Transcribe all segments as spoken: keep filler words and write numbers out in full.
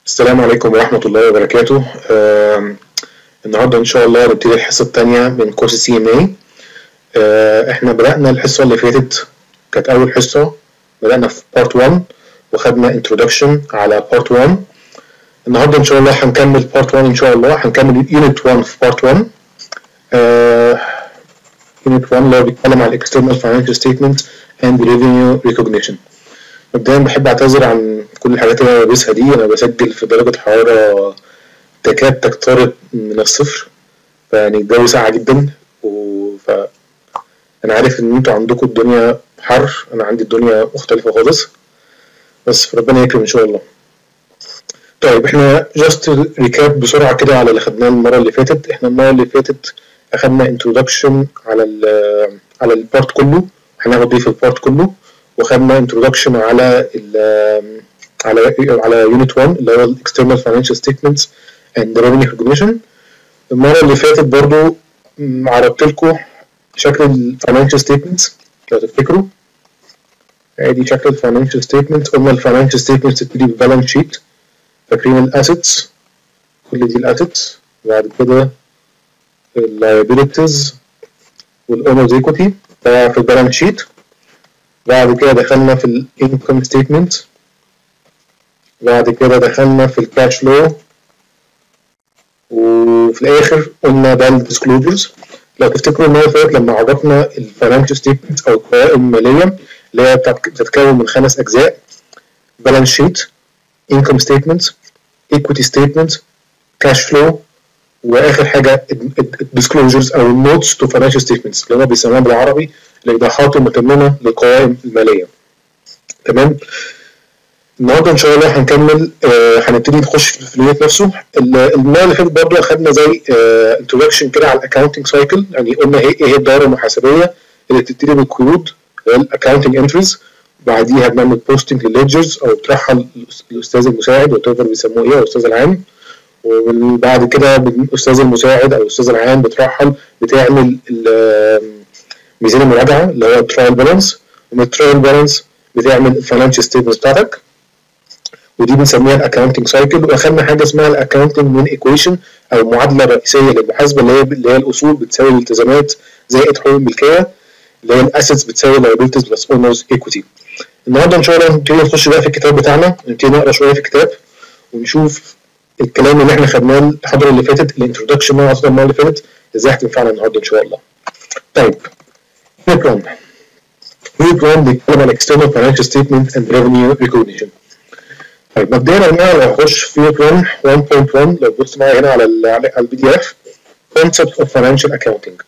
السلام عليكم ورحمة الله وبركاته. آه النهاردة إن شاء الله هنبتدي الحصة التانية من كورس سي ام اي. آه إحنا بدأنا الحصة اللي فاتت، كانت أول حصة بدأنا في بارت واحد وخدنا انترودكشن على بارت واحد. النهاردة إن شاء الله هنكمل بارت واحد، إن شاء الله هنكمل يونت واحد في بارت واحد. آه يونت واحد اللي هو بيتكلم على الاكسترنال فاينانشال ستيتمنت اند ريفينيو ريكوجنيشن. مبدئيا بحب اعتذر عن كل الحاجات اللي انا بلبسها دي، انا بسجل في درجة حرارة تكاد تقترب من الصفر، فيعني الجو ساقع جدا. ف انا عارف ان انتوا عندكم الدنيا حر، انا عندي الدنيا مختلفة خالص، بس ربنا يكرم ان شاء الله. طيب احنا جاست ريكاب بسرعة كده على اللي خدناه المرة اللي فاتت. احنا المرة اللي فاتت اخدنا انترودكشن على ال على البارت كله، هناخد ايه في البارت كله، وخدنا انترودكشن على ال على على يونت واحد اللي هو الاكسترنال فاينانشال ستيتمنتس اند ريفينيو ريكوجنيشن. المره اللي فاتت برضو عرضت لكم شكل الفاينانشال ستيتمنتس لو تفتكروا. ادي شكل الفاينانشال ستيتمنت. قلنا الفاينانشال ستيتمنتس تبتدي بالبالانس شيت، فاكرين الاسيتس، كل دي الاسيتس، وبعد كده اللايبيليتيز والاونرز ايكويتي ده في البالانس شيت. بعد كده دخلنا في الانكم ستيتمنت، بعد كده دخلنا في الكاش فلو، وفي الاخر قلنا ده الديسكلوجرز. لو تفتكروا المره اللي فاتت لما عرفنا الفاينانشال ستيتمنت او القوائم الماليه اللي هي بتتكون من خمس اجزاء: بالانس شيت، انكم ستيتمنت، ايكويتي ستيتمنت، كاش فلو، واخر حاجه الديسكلوجرز او النوتس تو فاينانشال ستيتمنتس اللي هم بيسموها بالعربي الايضاحات المتممه للقوائم الماليه. تمام. النهارده ان شاء الله هنكمل، آه هنبتدي نخش في اليونت نفسه. المره اللي فاتت برضه اخدنا زي انترودكشن آه كده على الاكونتنج سايكل، يعني قلنا ايه ايه الدائره المحاسبيه اللي بتبتدي بالقيود الاكونتنج انتريز، بعديها بنعمل بوستنج للليدجرز او بترحل الاستاذ المساعد وات ايفر بيسموه ايه او الاستاذ العام، وبعد كده الاستاذ المساعد او الاستاذ العام بترحل بتعمل ميزان المراجعه اللي هو الترايل بالانس، ومن الترايل بالانس بتعمل الفاينانشال ستيتمنتس بتاعتك، ودي بنسميها الاكونتنج سايكل. واخدنا حاجه اسمها الاكونتنج من ايكويشن او معادله رئيسيه للمحاسبه اللي هي اللي هي الاصول بتساوي الالتزامات زائد حقوق الملكيه، اللي هي الاسيتس بتساوي liabilities بلس اونرز ايكويتي. النهارده ان شاء الله نبتدي نخش بقى في الكتاب بتاعنا، نبتدي نقرا شويه في الكتاب ونشوف الكلام اللي احنا خدناه المحاضره اللي فاتت، الانترودكشن اللي المره اللي فاتت ازاي هتنفعنا النهارده ان شاء الله. طيب يونت واحد يونت واحد بيتكلم عن external financial statement and revenue recognition. طيب مبدئيا انا لو هخش في يونت واحد واحد نقطة واحد، لو بص معايا هنا على ال على البي دي اف concept of financial accounting.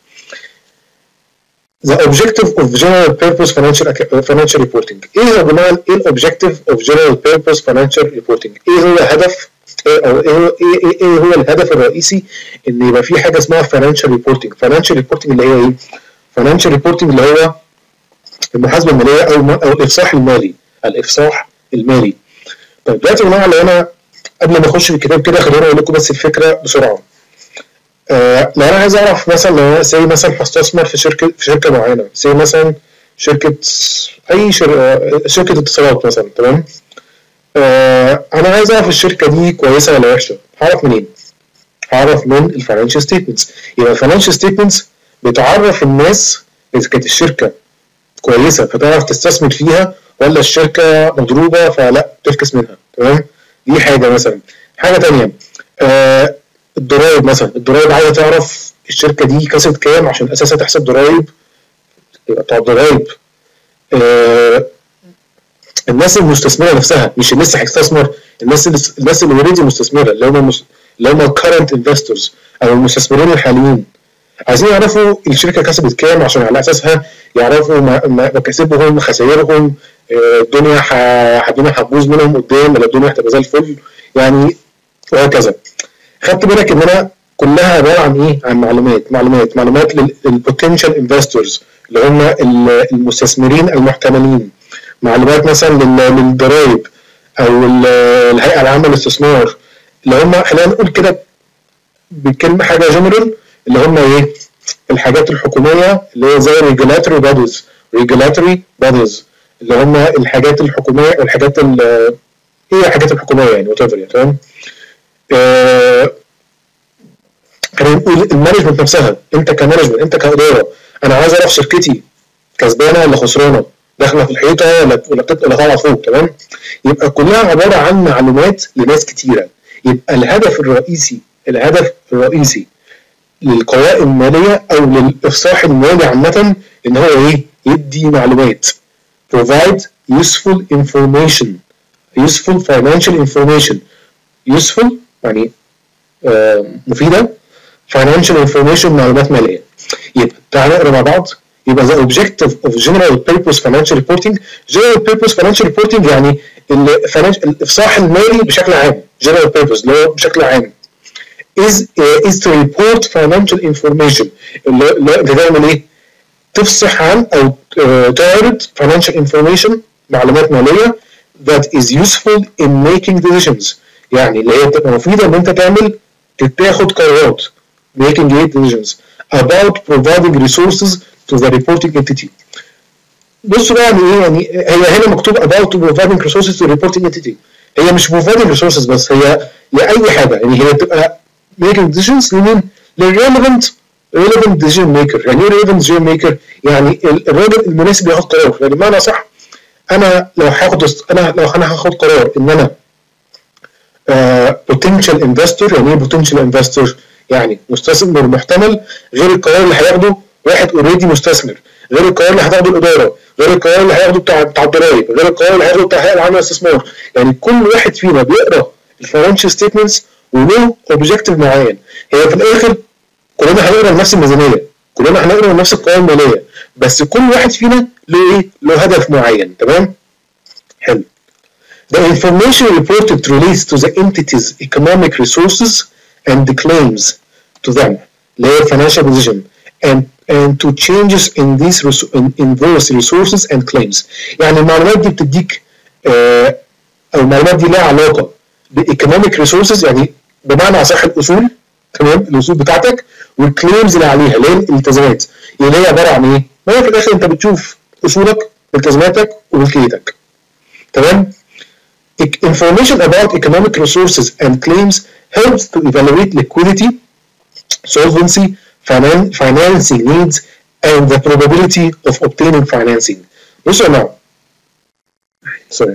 The objective of general purpose financial financial reporting. ايه يا جماعه ايه الاوبجكتيف of general purpose financial reporting؟ ايه هو الهدف او ايه ايه ايه هو الهدف الرئيسي ان يبقى في حاجه اسمها financial reporting؟ financial reporting اللي هي ايه؟ financial reporting اللي هو المحاسبه الماليه او او الافصاح المالي، الافصاح المالي. طيب دلوقتي يا جماعه لو انا قبل ما اخش في الكتاب كده خليني اقول لكم بس الفكره بسرعه. آه لو انا عايز اعرف مثلا لو انا سي مثلا هستثمر في شركه في شركه معينه، سي مثلا شركه اي شر... شركه اتصالات مثلا، تمام؟ آه انا عايز اعرف الشركه دي كويسه ولا وحشه، هعرف منين؟ هعرف من الفاينانشال ستيتمنتس. يبقى الفاينانشال ستيتمنتس بتعرف الناس اذا كانت الشركه كويسه فتعرف تستثمر فيها، ولا الشركه مضروبه فلا تفكس منها. تمام؟ دي حاجه. مثلا حاجه ثانيه، آه الضرايب مثلا، الضرايب عايزه تعرف الشركه دي كسبت كام عشان اساسا تحسب ضرايب، يبقى بتاع الضرايب. آه الناس المستثمره نفسها، مش الناس اللي هتستثمر، الناس اللي الناس اللي اوريدي مستثمره اللي هم اللي هم الكرنت انفستورز او المستثمرين الحاليين، عايزين يعرفوا الشركه كسبت كام عشان على اساسها يعرفوا مكاسبهم، خسائرهم، الدنيا الدنيا هتبوظ منهم قدام ولا الدنيا هتبقى زي الفل يعني، وهكذا. خدت بالك ان انا كلها عباره عن ايه؟ عن معلومات معلومات معلومات للبوتنشال انفستورز اللي هم المستثمرين المحتملين، معلومات مثلا للضرايب او الهيئه العامه للاستثمار اللي هم خلينا نقول كده بكلمه حاجه جنرال اللي هم ايه؟ الحاجات الحكوميه اللي هي زي regulatory bodies regulatory bodies اللي هم الحاجات الحكوميه والحاجات ايه الحاجات الحكوميه يعني وات ايفر يعني. تمام؟ آه خلينا نقول المانجمنت نفسها، انت كمانجمنت انت كاداره انا عايز اعرف شركتي كسبانه ولا خسرانه، داخله في الحيطه ولا ولا ولا طالعه فوق، تمام؟ يبقى كلها عباره عن معلومات لناس كتيره. يبقى الهدف الرئيسي الهدف الرئيسي للقوائم الماليه او للافصاح المالي عامه ان هو ايه؟ يدي معلومات. provide useful information useful financial information useful يعني آه مفيده، financial information معلومات ماليه. يبقى تعالى نقرا مع بعض. يبقى the objective of general purpose financial reporting general purpose financial reporting يعني الافصاح المالي بشكل عام general purpose اللي هو بشكل عام is uh, is to report financial information اللي اللي تعمل ايه؟ تفصح عن او uh, تعرض financial information معلومات ماليه that is useful in making decisions يعني اللي هي بتبقى مفيده ان انت تعمل تاخد قرارات making decisions about providing resources to the reporting entity. بصوا بقى يعني ايه؟ يعني هي هنا مكتوب about providing resources to the reporting entity. هي مش providing resources بس، هي لاي حاجه، يعني هي بتبقى making decisions لمين؟ للrelevant relevant decision maker. يعني ايه relevant decision maker؟ يعني الراجل المناسب ياخد قرار. يعني بمعنى صح انا لو هاخد انا لو انا هاخد قرار ان انا uh, potential investor. يعني ايه potential investor؟ يعني مستثمر محتمل، غير القرار اللي هياخده واحد اوريدي مستثمر، غير القرار اللي هتاخده الاداره، غير القرار اللي هياخده بتاع بتاع الضرايب، غير القرار اللي هياخده بتاع هيئه العامه للاستثمار. يعني كل واحد فينا بيقرا الفاينانشال ستيتمنتس وله اوبجيكتيف معين. هي في الاخر كلنا هنقرا نفس الميزانيه، كلنا هنقرا نفس القوائم الماليه، بس كل واحد فينا له ايه؟ له هدف معين. تمام؟ حلو. The information reported relates to the entity's economic resources and the claims to them اللي هي financial position and and to changes in these in, in those resources and claims. يعني المعلومات دي بتديك آه او المعلومات دي لها علاقه بايكونوميك ريسورسز، يعني بمعنى اصح الاصول، تمام؟ الاصول بتاعتك والكليمز اللي عليها اللي هي الالتزامات. يعني هي عباره عن ايه؟ ما هي في الاخر انت بتشوف اصولك والتزاماتك وملكيتك. تمام؟ Information about economic resources and claims helps to evaluate liquidity, solvency, finan financing needs, and the probability of obtaining financing. بصوا يا جماعة. Sorry.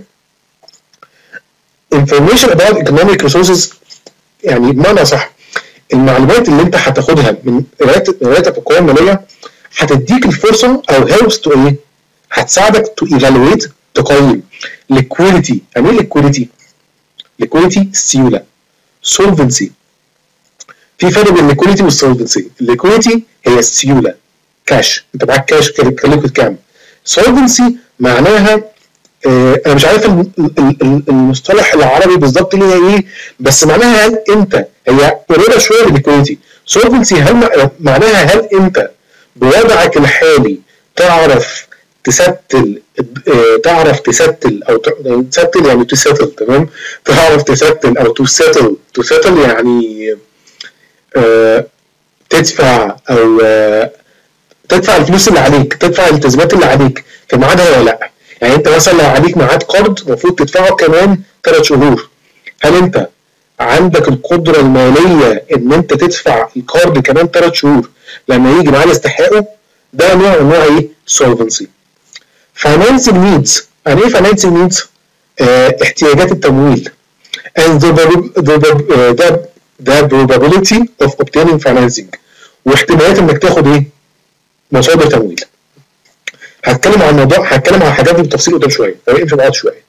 Information about economic resources يعني بمعنى صح المعلومات اللي انت هتاخدها من قراءتك القوائم المالية هتديك الفرصة او helps to ايه؟ هتساعدك to evaluate تقيم. liquidity يعني ايه liquidity؟ liquidity السيولة. solvency في فرق بين liquidity والsolvency. liquidity هي السيولة كاش، انت معاك كاش كليكويد كام. solvency معناها اه انا مش عارف المصطلح العربي بالظبط ليه ايه، بس معناها هل انت هي قريبه شويه من liquidity. solvency هل معناها هل انت بوضعك الحالي تعرف تستل اه تعرف تستل او تستل يعني تستل، تمام؟ تعرف تستل او تستل تستل يعني اه تدفع او اه تدفع الفلوس اللي عليك، تدفع الالتزامات اللي عليك في ميعادها ولا لا. يعني انت مثلا لو عليك ميعاد قرض المفروض تدفعه كمان ثلاث شهور، هل انت عندك القدره الماليه ان انت تدفع القرض كمان ثلاث شهور لما يجي ميعاد استحقاقه؟ ده نوع من انواع ايه؟ solvency. financing needs يعني ايه financing needs؟ اه احتياجات التمويل and the, the, the, the probability of obtaining financing واحتمالات انك تاخد ايه؟ مصادر تمويل. هتكلم عن الموضوع هتكلم عن الحاجات دي بالتفصيل قدام شويه، فامشي معايا شويه.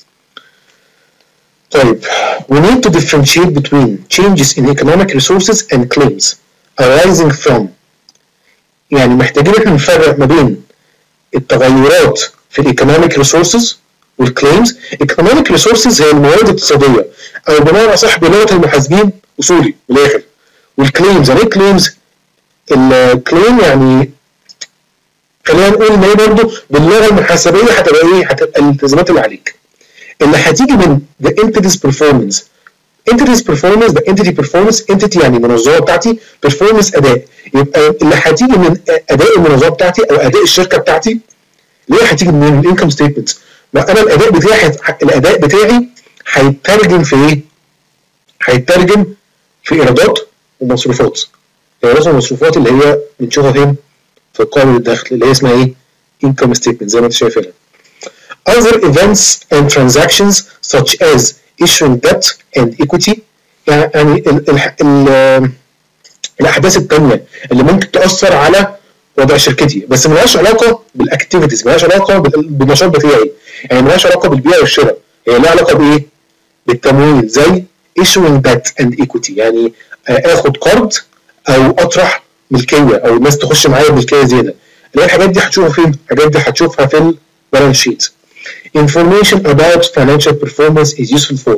طيب we need to differentiate between changes in economic resources and claims arising from. يعني محتاجين احنا نفرق ما بين التغيرات في الايكونوميك ريسورسز والكليمز. ايكونوميك ريسورسز هي الموارد الاقتصاديه او بمعنى اصح بلغه المحاسبين اصولي من الاخر. والكليمز يعني ايه كليمز؟ الكليم يعني خلينا نقول ان هي برضه باللغه المحاسبيه هتبقى ايه؟ هتبقى الالتزامات اللي عليك اللي هتيجي من the entity's performance. entity's performance ده entity performance entity يعني المنظمه بتاعتي، performance اداء. يبقى اللي هتيجي من اداء المنظمه بتاعتي او اداء الشركه بتاعتي ليه هتيجي من الانكم ستيتمنتس. ما انا الاداء بتاعي الاداء بتاعي هيترجم في ايه؟ هيترجم في ايرادات ومصروفات. ايرادات ومصروفات اللي هي بنشوفها فين؟ في قائمه الدخل اللي هي اسمها ايه؟ income statement زي ما انت شايف هنا. Other events and transactions such as issuing debt and equity، يعني ال ال ال الاحداث الثانيه اللي ممكن تاثر على وضع شركتي بس ملهاش علاقه بالاكتيفيتيز، ملهاش علاقه بالنشاط بتاعي، يعني ملهاش علاقه بالبيع والشراء، هي لها علاقه بايه؟ بالتمويل، زي issuing debt and equity، يعني اخد قرض او اطرح ملكيه او الناس تخش معايا بملكيه زياده. اللي هي الحاجات دي هتشوفها فين؟ الحاجات دي هتشوفها في البالانس شيت. Information about financial performance is useful for،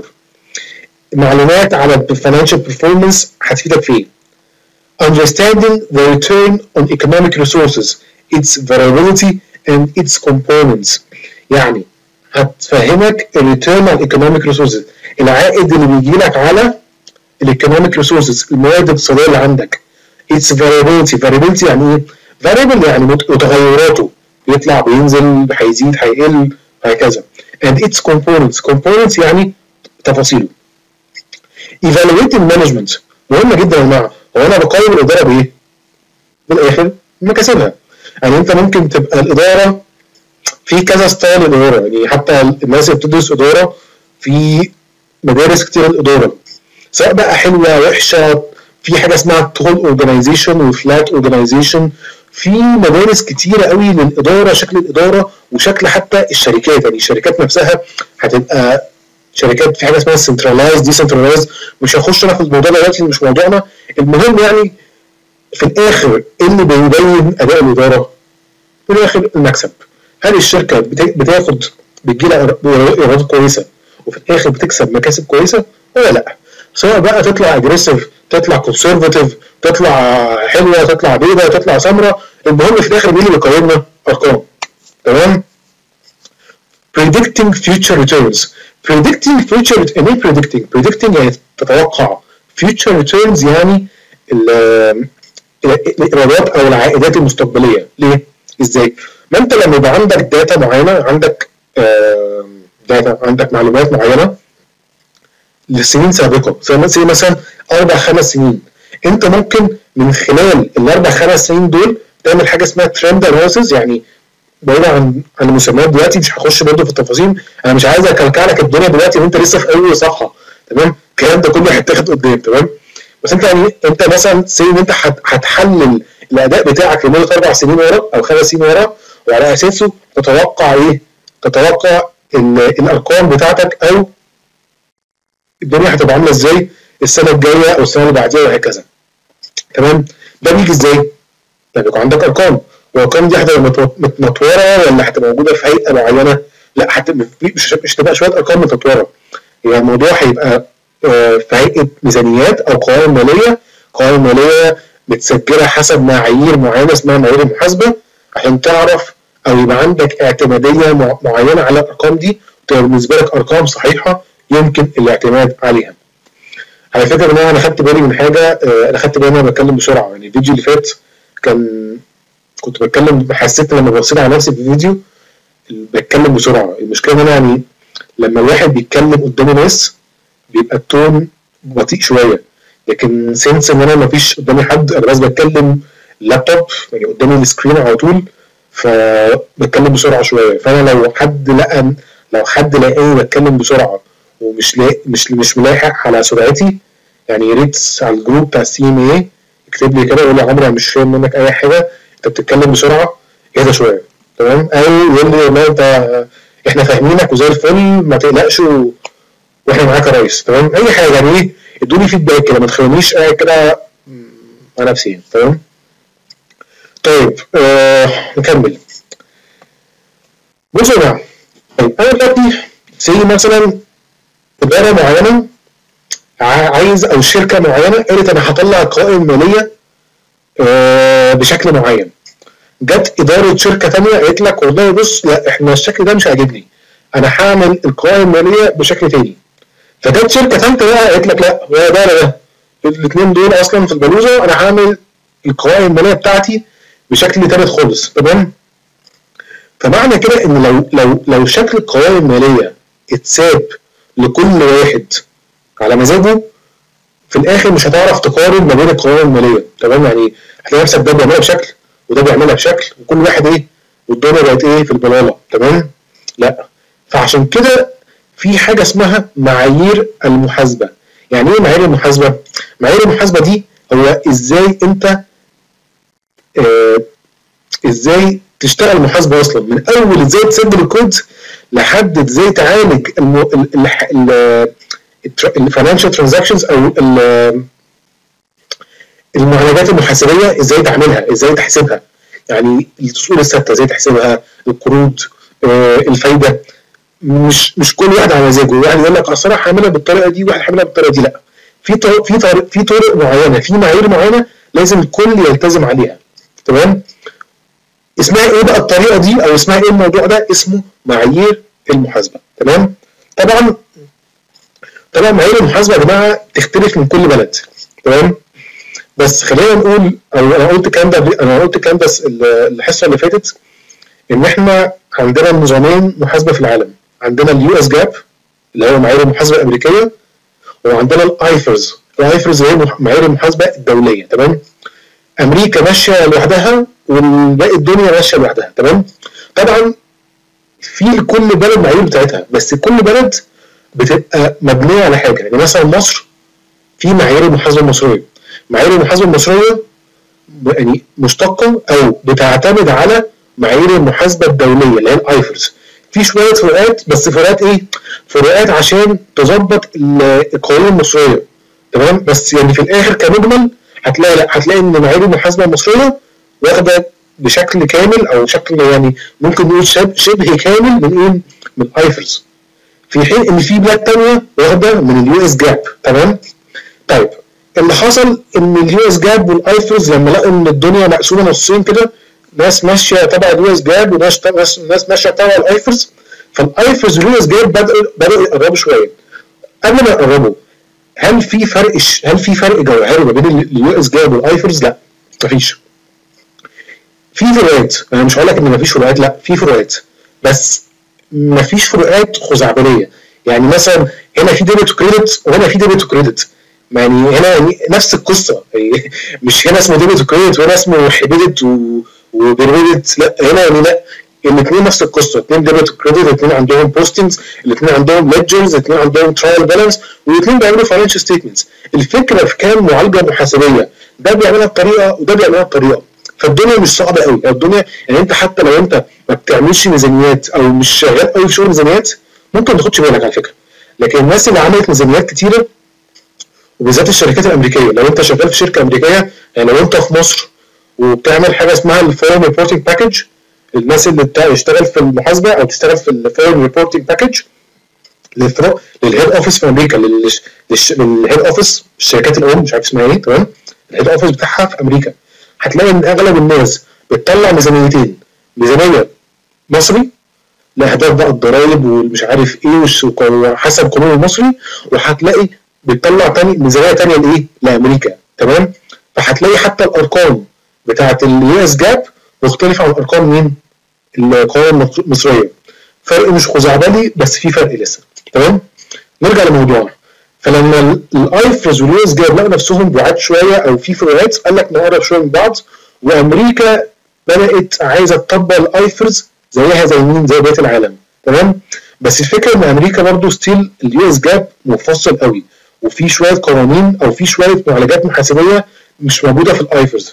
معلومات على الفاينانشال performance هتفيدك في ايه؟ Understanding the return on economic resources, its variability and its components، يعني هتفهمك ال return on economic resources، العائد اللي بيجي لك على ال economic resources، الموارد الاقتصادية اللي عندك. its variability، variability يعني ايه؟ variable يعني متغيراته، بيطلع بينزل هيزيد هيقل هكذا. and its components، components يعني تفاصيله. evaluating management مهمة جدا يا جماعة. هو انا بقيم الاداره بايه؟ بالاخر مكاسبها. يعني انت ممكن تبقى الاداره في كذا ستايل اداره، يعني حتى الناس اللي بتدرس اداره في مدارس كتير الاداره، سواء بقى حلوه وحشه، في حاجه اسمها تول اورجانيزيشن وفلات اورجانيزيشن، في مدارس كتيره قوي للاداره، شكل الاداره وشكل حتى الشركات، يعني الشركات نفسها هتبقى شركات في حاجه اسمها سنترلايز ديسنترلايز، مش هخش انا في الموضوع ده دلوقتي مش موضوعنا. المهم يعني في الاخر اللي بيبين اداء الاداره في الاخر المكسب. هل الشركه بتاخد بتجي لها ايرادات كويسه وفي الاخر بتكسب مكاسب كويسه ولا لا؟ سواء بقى تطلع اجريسيف، تطلع كونسرفاتيف، تطلع حلوه، تطلع بيضاء، تطلع سمراء، المهم في الاخر مين اللي بيقيمنا؟ ارقام. تمام؟ predicting future returns. predicting future يعني ايه predicting؟ predicting يعني تتوقع. future returns يعني الايرادات او العائدات المستقبليه. ليه؟ ازاي؟ ما انت لما يبقى عندك داتا معينه، عندك داتا، عندك معلومات معينه لسنين سابقه، زي مثلا اربع خمس سنين، انت ممكن من خلال الاربع خمس سنين دول تعمل حاجه اسمها ترند اناليسيس. يعني بعيد عن عن المسميات دلوقتي، مش هخش برضه في التفاصيل، انا مش عايز اكلكع لك الدنيا دلوقتي وانت لسه في اول صفحه. تمام؟ الكلام ده كله هيتاخد قدام. تمام؟ بس انت يعني انت مثلا سي ان انت هتحلل الاداء بتاعك لمده اربع سنين ورا او خمس سنين ورا، وعلى اساسه تتوقع ايه؟ تتوقع الارقام بتاعتك او الدنيا هتبقى عامله ازاي السنه الجايه او السنه اللي بعديها وهكذا. تمام؟ ده بيجي ازاي؟ طيب يبقى عندك ارقام، والارقام دي هتبقى متنطوره ولا هتبقى موجوده في هيئه معينه؟ لا، هتبقى مش مش هتبقى شويه ارقام متنطوره، يعني الموضوع هيبقى في هيئه ميزانيات او قوائم ماليه. قوائم ماليه بتسجلها حسب معايير معينه اسمها معايير المحاسبه، عشان تعرف او يبقى عندك اعتماديه معينه على الارقام دي، وتبقى بالنسبه لك ارقام صحيحه يمكن الاعتماد عليها. على فكره ان انا خدت بالي من حاجه، انا خدت بالي ان انا بتكلم بسرعه، يعني الفيديو اللي فات كان كنت بتكلم، حسيت لما بصيت على نفسي في الفيديو بتكلم بسرعه. المشكله ان انا يعني لما الواحد بيتكلم قدام ناس بيبقى التون بطيء شويه، لكن سنس ان انا مفيش قدامي حد، انا بس بتكلم اللابتوب يعني قدامي السكرين على طول، فبتكلم بسرعه شويه. فانا لو حد لقى لو حد لقاني بتكلم بسرعه ومش لا مش مش ملاحق على سرعتي، يعني يا ريت على الجروب بتاع السي ام اي يكتب لي كده يقول لي عمرو انا مش فاهم منك اي حاجه، انت بتتكلم بسرعه، اهدى شويه. تمام؟ او يقول لي ما انت احنا فاهمينك وزي الفل ما تقلقش و... واحنا معاك يا ريس. تمام؟ اي حاجه يعني ايه، ادوني فيدباك كده، ما تخلونيش قاعد كده مع نفسي. تمام؟ طيب آه نكمل. بصوا يا جماعه، طيب انا دلوقتي زي مثلا اداره معينه عايز او شركه معينه قالت انا هطلع قوائم ماليه آه بشكل معين، جت اداره شركه ثانيه قالت لك والله بص لا احنا الشكل ده مش عاجبني، انا هعمل القوائم الماليه بشكل تاني. فجت شركه ثالثه بقى قالت لك لا ولا ده ولا ده، الاثنين دول اصلا في البلوزه، انا هعمل القوائم الماليه بتاعتي بشكل ثالث خالص. تمام؟ فمعنى كده ان لو لو لو شكل القوائم الماليه اتساب لكل واحد على مزاجه، في الاخر مش هتعرف تقارن ما بين القوائم الماليه، تمام؟ يعني هتلاقي نفسك ده بيعملها بشكل وده بيعملها بشكل، وكل واحد ايه والدنيا بقت ايه في البلاله، تمام؟ لا، فعشان كده في حاجه اسمها معايير المحاسبه. يعني ايه معايير المحاسبه؟ معايير المحاسبه دي هو ازاي انت آه ازاي تشتغل محاسبه اصلا، من اول ازاي تسجل الكود لحد ازاي تعالج الفاينانشال ترانزاكشنز او المعالجات المحاسبيه، ازاي تعملها، ازاي تحسبها. يعني الاصول الثابته ازاي تحسبها، القروض، آه الفايده. مش مش كل واحد على مزاجه، واحد يقول لك اصل انا هعملها بالطريقه دي وواحد هعملها بالطريقه دي، لا، في طرق في طرق في طرق معينه، في معايير معينه لازم الكل يلتزم عليها، تمام؟ اسمها ايه بقى الطريقه دي او اسمها ايه الموضوع ده؟ اسمه معايير المحاسبه، تمام؟ طبعا طبعا معايير المحاسبه يا جماعه تختلف من كل بلد، تمام؟ بس خلينا نقول، او انا قلت الكلام ده انا قلت الكلام ده الحصه اللي فاتت، ان احنا عندنا نظامين محاسبه في العالم. عندنا اليو اس جاب اللي هو معايير المحاسبه الامريكيه، وعندنا الايفرز. الايفرز هي معايير المحاسبه الدوليه، تمام؟ امريكا ماشيه لوحدها والباقي الدنيا ماشيه لوحدها، تمام؟ طبعا في كل بلد معايير بتاعتها، بس كل بلد بتبقى مبنيه على حاجه. يعني مثلا مصر في معايير المحاسبه المصريه. معايير المحاسبه المصريه يعني مشتقه او بتعتمد على معايير المحاسبه الدوليه اللي هي الايفرز. في شويه فروقات، بس فروقات ايه؟ فروقات عشان تظبط القوانين المصريه، تمام؟ بس يعني في الاخر كمجمل هتلاقي لا هتلاقي ان معايير المحاسبه المصريه واخده بشكل كامل او شكل يعني ممكن نقول شبه كامل من ايه؟ من الايفرز، في حين ان في بلاد ثانيه واخده من اليو اس جاب، تمام؟ طيب اللي حصل ان اليو اس جاب والايفرز لما لقوا ان الدنيا مقسومه نصين كده، ناس ماشيه تبع اليو اس جاب وناس ناس ماشيه تبع الايفرز، فالايفرز واليو اس جاب بداوا بداوا يقربوا شويه. قبل ما يقربوا، هل في فرق هل في فرق جوهري ما بين اليو اس جاب والايفرز؟ لا، مفيش. في فروقات، انا مش هقول لك ان مفيش فروقات، لا، في فروقات، بس مفيش فروقات خزعبليه. يعني مثلا هنا في ديبت وكريدت وهنا في ديبت وكريدت، يعني هنا يعني نفس القصه، مش هنا اسمه ديبت وكريدت وهنا اسمه حبيدت وبريدت، لا، هنا يعني لا، الاثنين نفس القصه، اثنين ديبت وكريدت، الاثنين عندهم بوستنجز، الاثنين عندهم ليدجرز، الاثنين عندهم ترايل بالانس، والاثنين بيعملوا فاينانشال ستيتمنتس. الفكره في كام معالجه محاسبيه، ده بيعملها بطريقه وده بيعملها بطريقه، فالدنيا مش صعبه قوي. الدنيا يعني انت حتى لو انت ما بتعملش ميزانيات او مش شغال قوي في شغل ميزانيات ممكن ما تاخدش بالك على فكره، لكن الناس اللي عملت ميزانيات كتيره وبالذات الشركات الامريكيه، لو انت شغال في شركه امريكيه، يعني لو انت في مصر وبتعمل حاجه اسمها الفورم ريبورتنج باكج، الناس اللي بتشتغل في المحاسبه او تشتغل في الفورم ريبورتنج باكج للهيد اوفيس في امريكا، للهيد اوفيس الشركات الام مش عارف اسمها ايه، تمام؟ الهيد اوفيس بتاعها في امريكا، هتلاقي ان اغلب الناس بتطلع ميزانيتين، ميزانيه مصري لاهداف بقى الضرايب والمش عارف ايه وحسب القانون المصري، وهتلاقي بتطلع تاني ميزانيه تانيه لايه؟ لامريكا، تمام؟ فهتلاقي حتى الارقام بتاعه اليو اس جاب مختلفه عن ارقام مين؟ القوائم المصريه. فرق مش خزعبلي بس في فرق لسه، تمام؟ نرجع لموضوعنا. فلما الايفرز واليو اس جاب لقوا نفسهم بعاد شويه او في فروقات، قال لك نقرب شويه من بعض، وامريكا بدات عايزه تطبق الايفرز زيها زي مين؟ زي بقيه العالم، تمام؟ بس الفكره ان امريكا برضو ستيل اليو اس جاب مفصل قوي، وفي شويه قوانين او في شويه معالجات محاسبيه مش موجوده في الايفرز،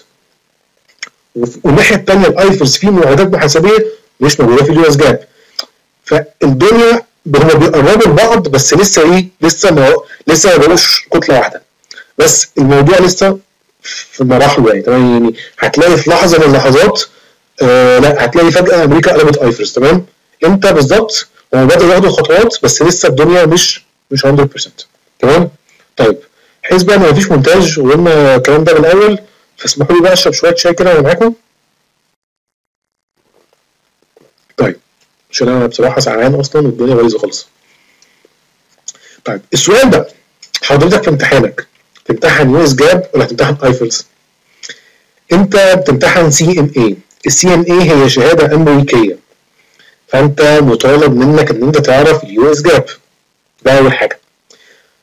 والناحيه الثانيه الايفرز فيه معالجات محاسبيه مش موجوده في اليو اس جاب. فالدنيا هما بيقربوا لبعض بس لسه ايه؟ لسه ما لسه ما بقوش كتله واحده، بس الموضوع لسه في مراحله يعني، تمام؟ يعني هتلاقي في لحظه من اللحظات آه لا هتلاقي فجاه امريكا قلبت ايفرز، تمام؟ امتى بالظبط؟ هم بدأوا ياخدوا خطوات بس لسه الدنيا مش مش مية بالمية، تمام؟ طيب حيث بقى ما فيش مونتاج وقلنا الكلام ده من الاول، فاسمحوا لي بقى اشرب شويه شاي كده وانا معاكم. طيب عشان انا بصراحه سعران اصلا والدنيا بايظه خالص. طيب السؤال ده حضرتك في امتحانك تمتحن يو اس جاب ولا تمتحن ايفرز؟ انت بتمتحن سي ام اي. السي ام اي هي شهاده امريكيه، فانت مطالب منك ان انت تعرف اليو اس جاب، ده اول حاجه.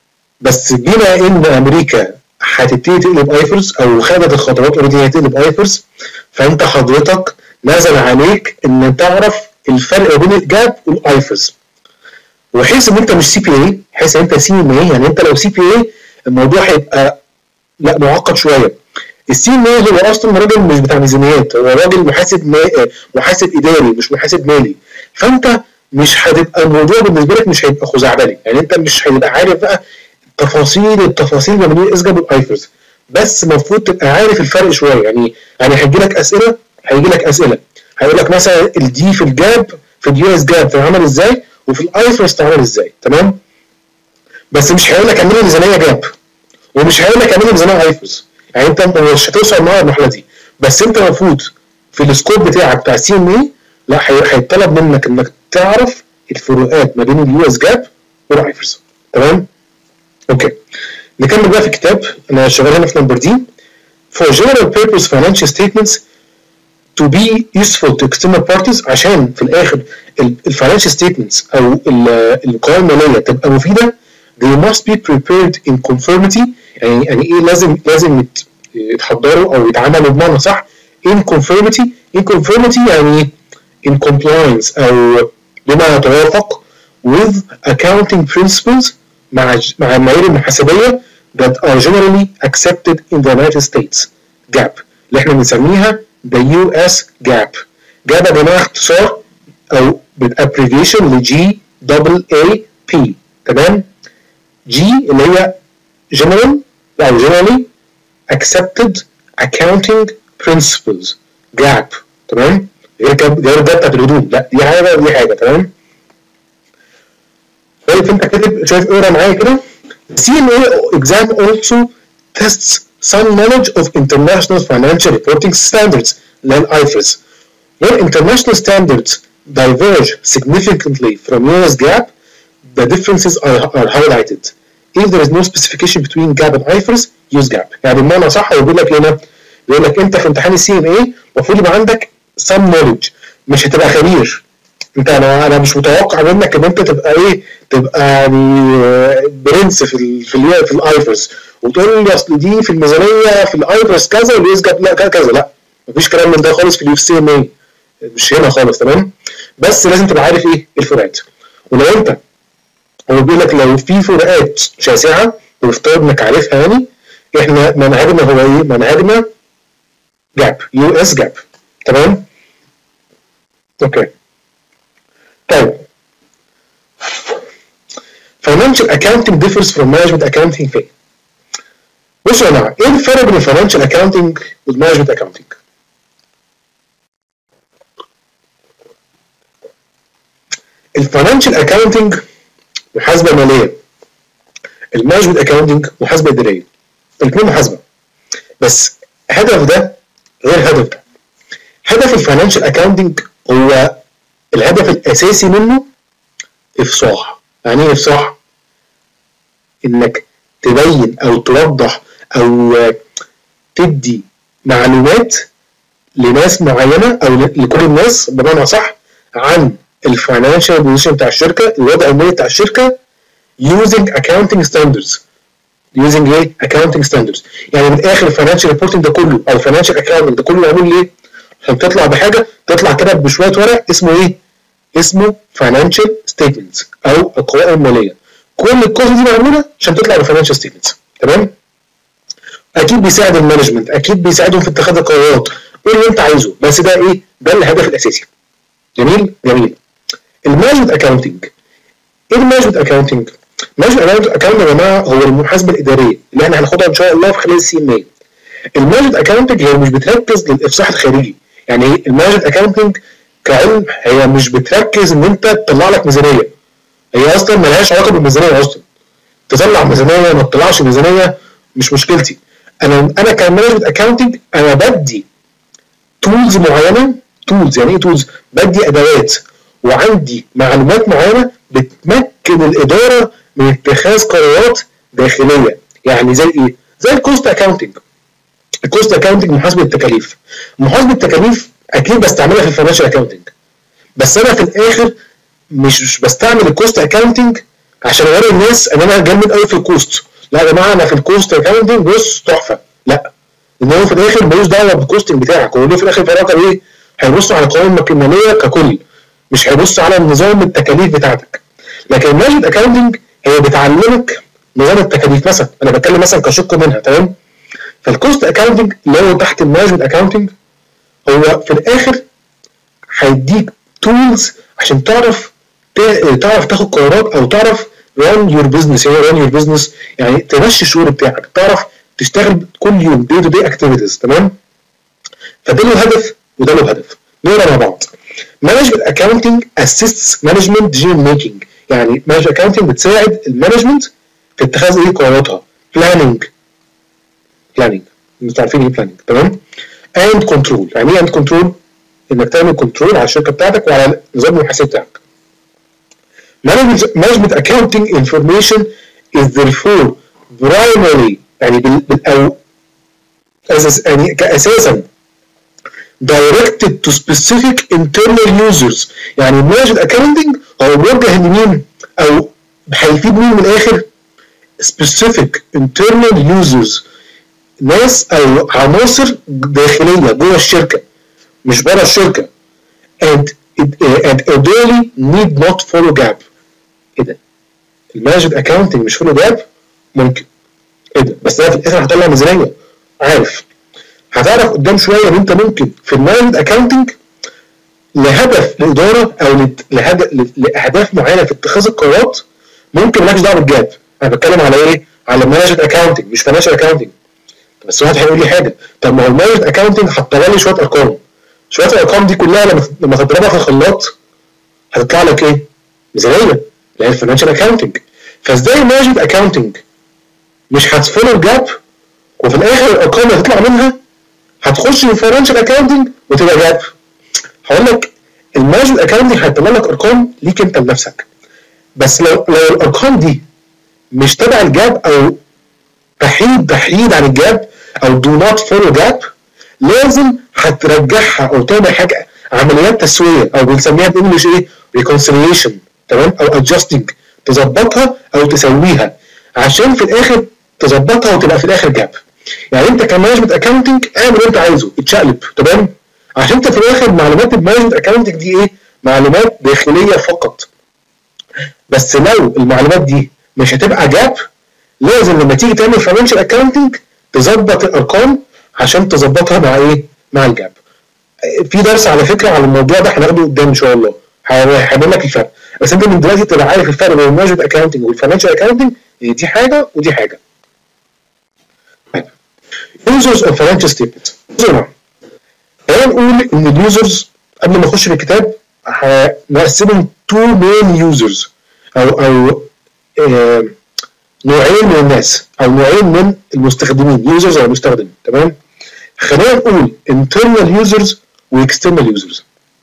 بس بما ان امريكا هتبتدي تقلب ايفرز او خدت الخطوات اوريدي هي تقلب ايفرز، فانت حضرتك نزل عليك ان تعرف الفرق بين الجاب والايفرز. وحيث ان انت مش سي بي اي، حيث ان انت سي ام اي، يعني انت لو سي بي اي الموضوع هيبقى لا معقد شويه. السي ام اي هو اصلا راجل مش بتاع ميزانيات، هو راجل محاسب ما... محاسب اداري مش محاسب مالي، فانت مش هتبقى الموضوع بالنسبه لك مش هيبقى خزعبلي، يعني انت مش هيبقى عارف بقى تفاصيل التفاصيل ما بين الاسجاب والايفرز، بس المفروض تبقى عارف الفرق شويه. يعني يعني هيجي لك اسئله هيجي لك اسئله هيقول لك مثلا الدي في الجاب في اليو اس جاب بتتعمل ازاي وفي الايفرز بتتعمل ازاي، تمام؟ بس مش هيقول لك اعمل ميزانيه جاب ومش هيقول لك اعمل ميزانيه ايفرز، يعني انت مش هتوصل معايا المرحله دي. بس انت المفروض في السكوب بتاعك بتاع سي ام اي لا هيطلب منك انك تعرف الفروقات ما بين اليو اس جاب والايفرز، تمام؟ اوكي نكمل بقى في الكتاب. انا شغال هنا في نمبر دي. For general purpose financial statements to be useful to external parties، عشان في الاخر الفاينانشال ستيتمنتس او القوائم الماليه تبقى مفيده they must be prepared in conformity، يعني يعني ايه لازم لازم يتحضروا او يتعاملوا بمعنى صح in conformity. in conformity يعني in compliance او بما يتوافق with accounting principles مع مع المعايير المحاسبيه that are generally accepted in the United States جاب اللي احنا بنسميها the يو إس جاب. جاب يا جماعه اختصار او abbreviation ل جي دبل إيه بي، تمام؟ جي اللي هي general او generally accepted accounting principles جاب، تمام؟ غير جاب غير جاب بتاعت الهدوم، لا دي حاجه ودي حاجه، تمام؟ طيب انت كاتب شايف اقرا معايا كده. سي ام اي exam also tests some knowledge of international financial reporting standards اللي هي الايفرز. When international standards diverge significantly from يو إس جاب, the differences are, are highlighted. If there is no specification between جاب and ايفرز, use جاب. يعني بمعنى صح هو بيقول لك هنا بيقول لك انت في امتحان السي ام اي المفروض يبقى عندك some knowledge، مش هتبقى خبير. انت انا انا مش متوقع منك ان انت تبقى ايه تبقى يعني برنس في ال في ال في الايفرز وتقول لي اصل دي في الميزانيه في الايفرز كذا واليو اس جاب لا كذا، لا مفيش كلام من ده خالص في اليو سي ام اي، مش هنا خالص، تمام؟ بس لازم تبقى عارف ايه الفروقات. ولو انت هو بيقول لك لو في فروقات شاسعه ونفترض انك عارفها، يعني احنا منهجنا هو ايه؟ منهجنا جاب يو اس جاب، تمام؟ اوكي طيب financial accounting differs from management accounting فين؟ بصوا يا جماعه ايه الفرق بين financial accounting والmanagement accounting؟ الفاينانشال اكاونتنج محاسبه ماليه، المانجمنت اكاونتنج محاسبه اداريه، الاثنين محاسبه، بس هدف ده غير هدف ده. هدف الفاينانشال اكاونتنج هو الهدف الاساسي منه افصاح. يعني ايه افصاح؟ انك تبين او توضح او تدي معلومات لناس معينه او لكل الناس بمعنى صح عن الفاينانشال بوزيشن بتاع الشركه، الوضع المالي بتاع الشركه using accounting standards. using ايه؟ accounting standards. يعني من الاخر الفاينانشال ريبورتنج ده كله او الفاينانشال اكاونتنج ده كله معمول ليه؟ عشان تطلع بحاجه تطلع كده بشويه ورق اسمه ايه؟ اسمه فاينانشال ستيتمنتس او القوائم الماليه. كل القصه دي معموله عشان تطلع بفاينانشال ستيتمنتس، تمام؟ اكيد بيساعد المانجمنت، اكيد بيساعدهم في اتخاذ القرارات، قول اللي انت عايزه، بس ده ايه؟ ده الهدف الاساسي. جميل؟ جميل. المانجمنت اكاونتنج. ايه المانجمنت اكاونتنج؟ المانجمنت اكاونتنج يا جماعه هو المحاسبه الاداريه اللي احنا هناخدها ان شاء الله في خلال السي ام اي. المانجمنت اكاونتنج هي مش بتركز للافصاح الخارجي، يعني ايه؟ المانجمنت اكاونتنج كعلم هي مش بتركز ان انت تطلع لك ميزانيه، هي اصلا مالهاش علاقه بالميزانيه اصلا. تطلع ميزانيه ما تطلعش ميزانيه مش مشكلتي. انا انا كمانجمنت اكاونتنج انا بدي تولز معينه. تولز يعني ايه تولز؟ بدي ادوات وعندي معلومات معينه بتمكن الاداره من اتخاذ قرارات داخليه. يعني زي ايه؟ زي الكوست اكاونتنج. الكوست اكاونتنج محاسبه التكاليف. محاسبه التكاليف اكيد بستعملها في الفاينانشال اكاونتنج، بس انا في الاخر مش, مش بستعمل الكوست اكاونتنج عشان اوري الناس ان انا جامد قوي في الكوست لا يا جماعه انا في الكوست اكاونتنج بص تحفه، لا، ان هو في الاخر ملوش دعوه بالكوستنج بتاعك، هو في الاخر في الرقم ايه؟ هيبص على القوائم الماليه ككل، مش هيبص على نظام التكاليف بتاعتك. لكن المانجمنت اكاونتنج هي بتعلمك نظام التكاليف، مثلا انا بتكلم مثلا كشق منها، تمام؟ فالكوست اكاونتنج اللي هو تحت المانجمنت اكاونتنج هو في الاخر هيديك تولز عشان تعرف تعرف تاخد قرارات او تعرف run your business. يعني run your business يعني تمشي الشغل بتاعك، تعرف تشتغل كل يوم day to day activities، تمام؟ فده له هدف وده له هدف، نقرا مع بعض. management accounting assists management decision making، يعني management accounting بتساعد المانجمنت في اتخاذ ايه قراراتها. planning planning انتوا عارفين ايه planning، تمام؟ and control، يعني ايه and control؟ انك تعمل كنترول على الشركه بتاعتك وعلى نظام المحاسبه بتاعك. management accounting information is therefore primarily يعني بال او اساس يعني كاساسا directed to specific internal users، يعني management accounting هو موجه لمين او هيفيد مين من الاخر؟ specific internal users، ناس او عناصر داخليه جوه الشركه مش بره الشركه. and and ideally need not follow gap. ايه ده؟ المانجمنت اكاونتنج مش فولو جاب؟ ممكن. ايه ده؟ بس انا في الاخر هطلع ميزانيه، عارف؟ هتعرف قدام شويه ان انت ممكن في المانجمنت اكاونتنج لهدف الاداره او لهدف لاهداف معينه في اتخاذ القرارات ممكن مالكش دعوه بالجاب. انا بتكلم على ايه؟ على المانجمنت اكاونتنج مش فاينانشال اكاونتنج. بس واحد هيقول لي حاجه، طب ما هو المانجمنت اكاونتنج هتطلع لي شويه ارقام، شويه الارقام دي كلها لما لما تضربها في الخلاط هتطلع لك ايه؟ ميزانيه اللي هي الفاينانشال اكاونتنج. فازاي المانجمنت اكاونتنج مش هتفولو الجاب وفي الاخر الارقام اللي هتطلع منها هتخش في الفاينانشال اكاونتنج وتبقى جاب؟ هقول لك المانجمنت اكاونتنج هيطلع لك ارقام ليك انت لنفسك، بس لو لو الارقام دي مش تبع الجاب او تحيد تحيد عن الجاب او دو نوت فولو جاب، لازم هترجعها او تعمل حاجه عمليات تسويه او بنسميها بالانجلش ايه؟ ريكونسيليشن، تمام؟ او ادجستنج، تظبطها او تسويها عشان في الاخر تظبطها وتبقى في الاخر جاب. يعني انت كمانجمنت اكاونتنج اعمل اللي انت عايزه، اتشقلب، تمام؟ عشان انت في الاخر معلومات المانجمنت اكاونتنج دي ايه؟ معلومات داخليه فقط. بس لو المعلومات دي مش هتبقى جاب، لازم لما تيجي تعمل فاينانشال اكاونتنج تظبط الارقام عشان تظبطها مع ايه؟ مع الجاب. في درس على فكره على الموضوع ده هناخده قدام ان شاء الله، هعمل لك الفرق، بس انت من دلوقتي تبقى عارف الفرق بين المانجمنت اكاونتنج والفاينانشال اكاونتنج، دي حاجه ودي حاجه. users of financial statements. خلينا نقول ان اليوزرز قبل ما اخش في الكتاب هنقسمهم تو مين users او او اه نوعين من الناس او نوعين من المستخدمين، users او المستخدم، تمام؟ خلينا نقول internal users و external users.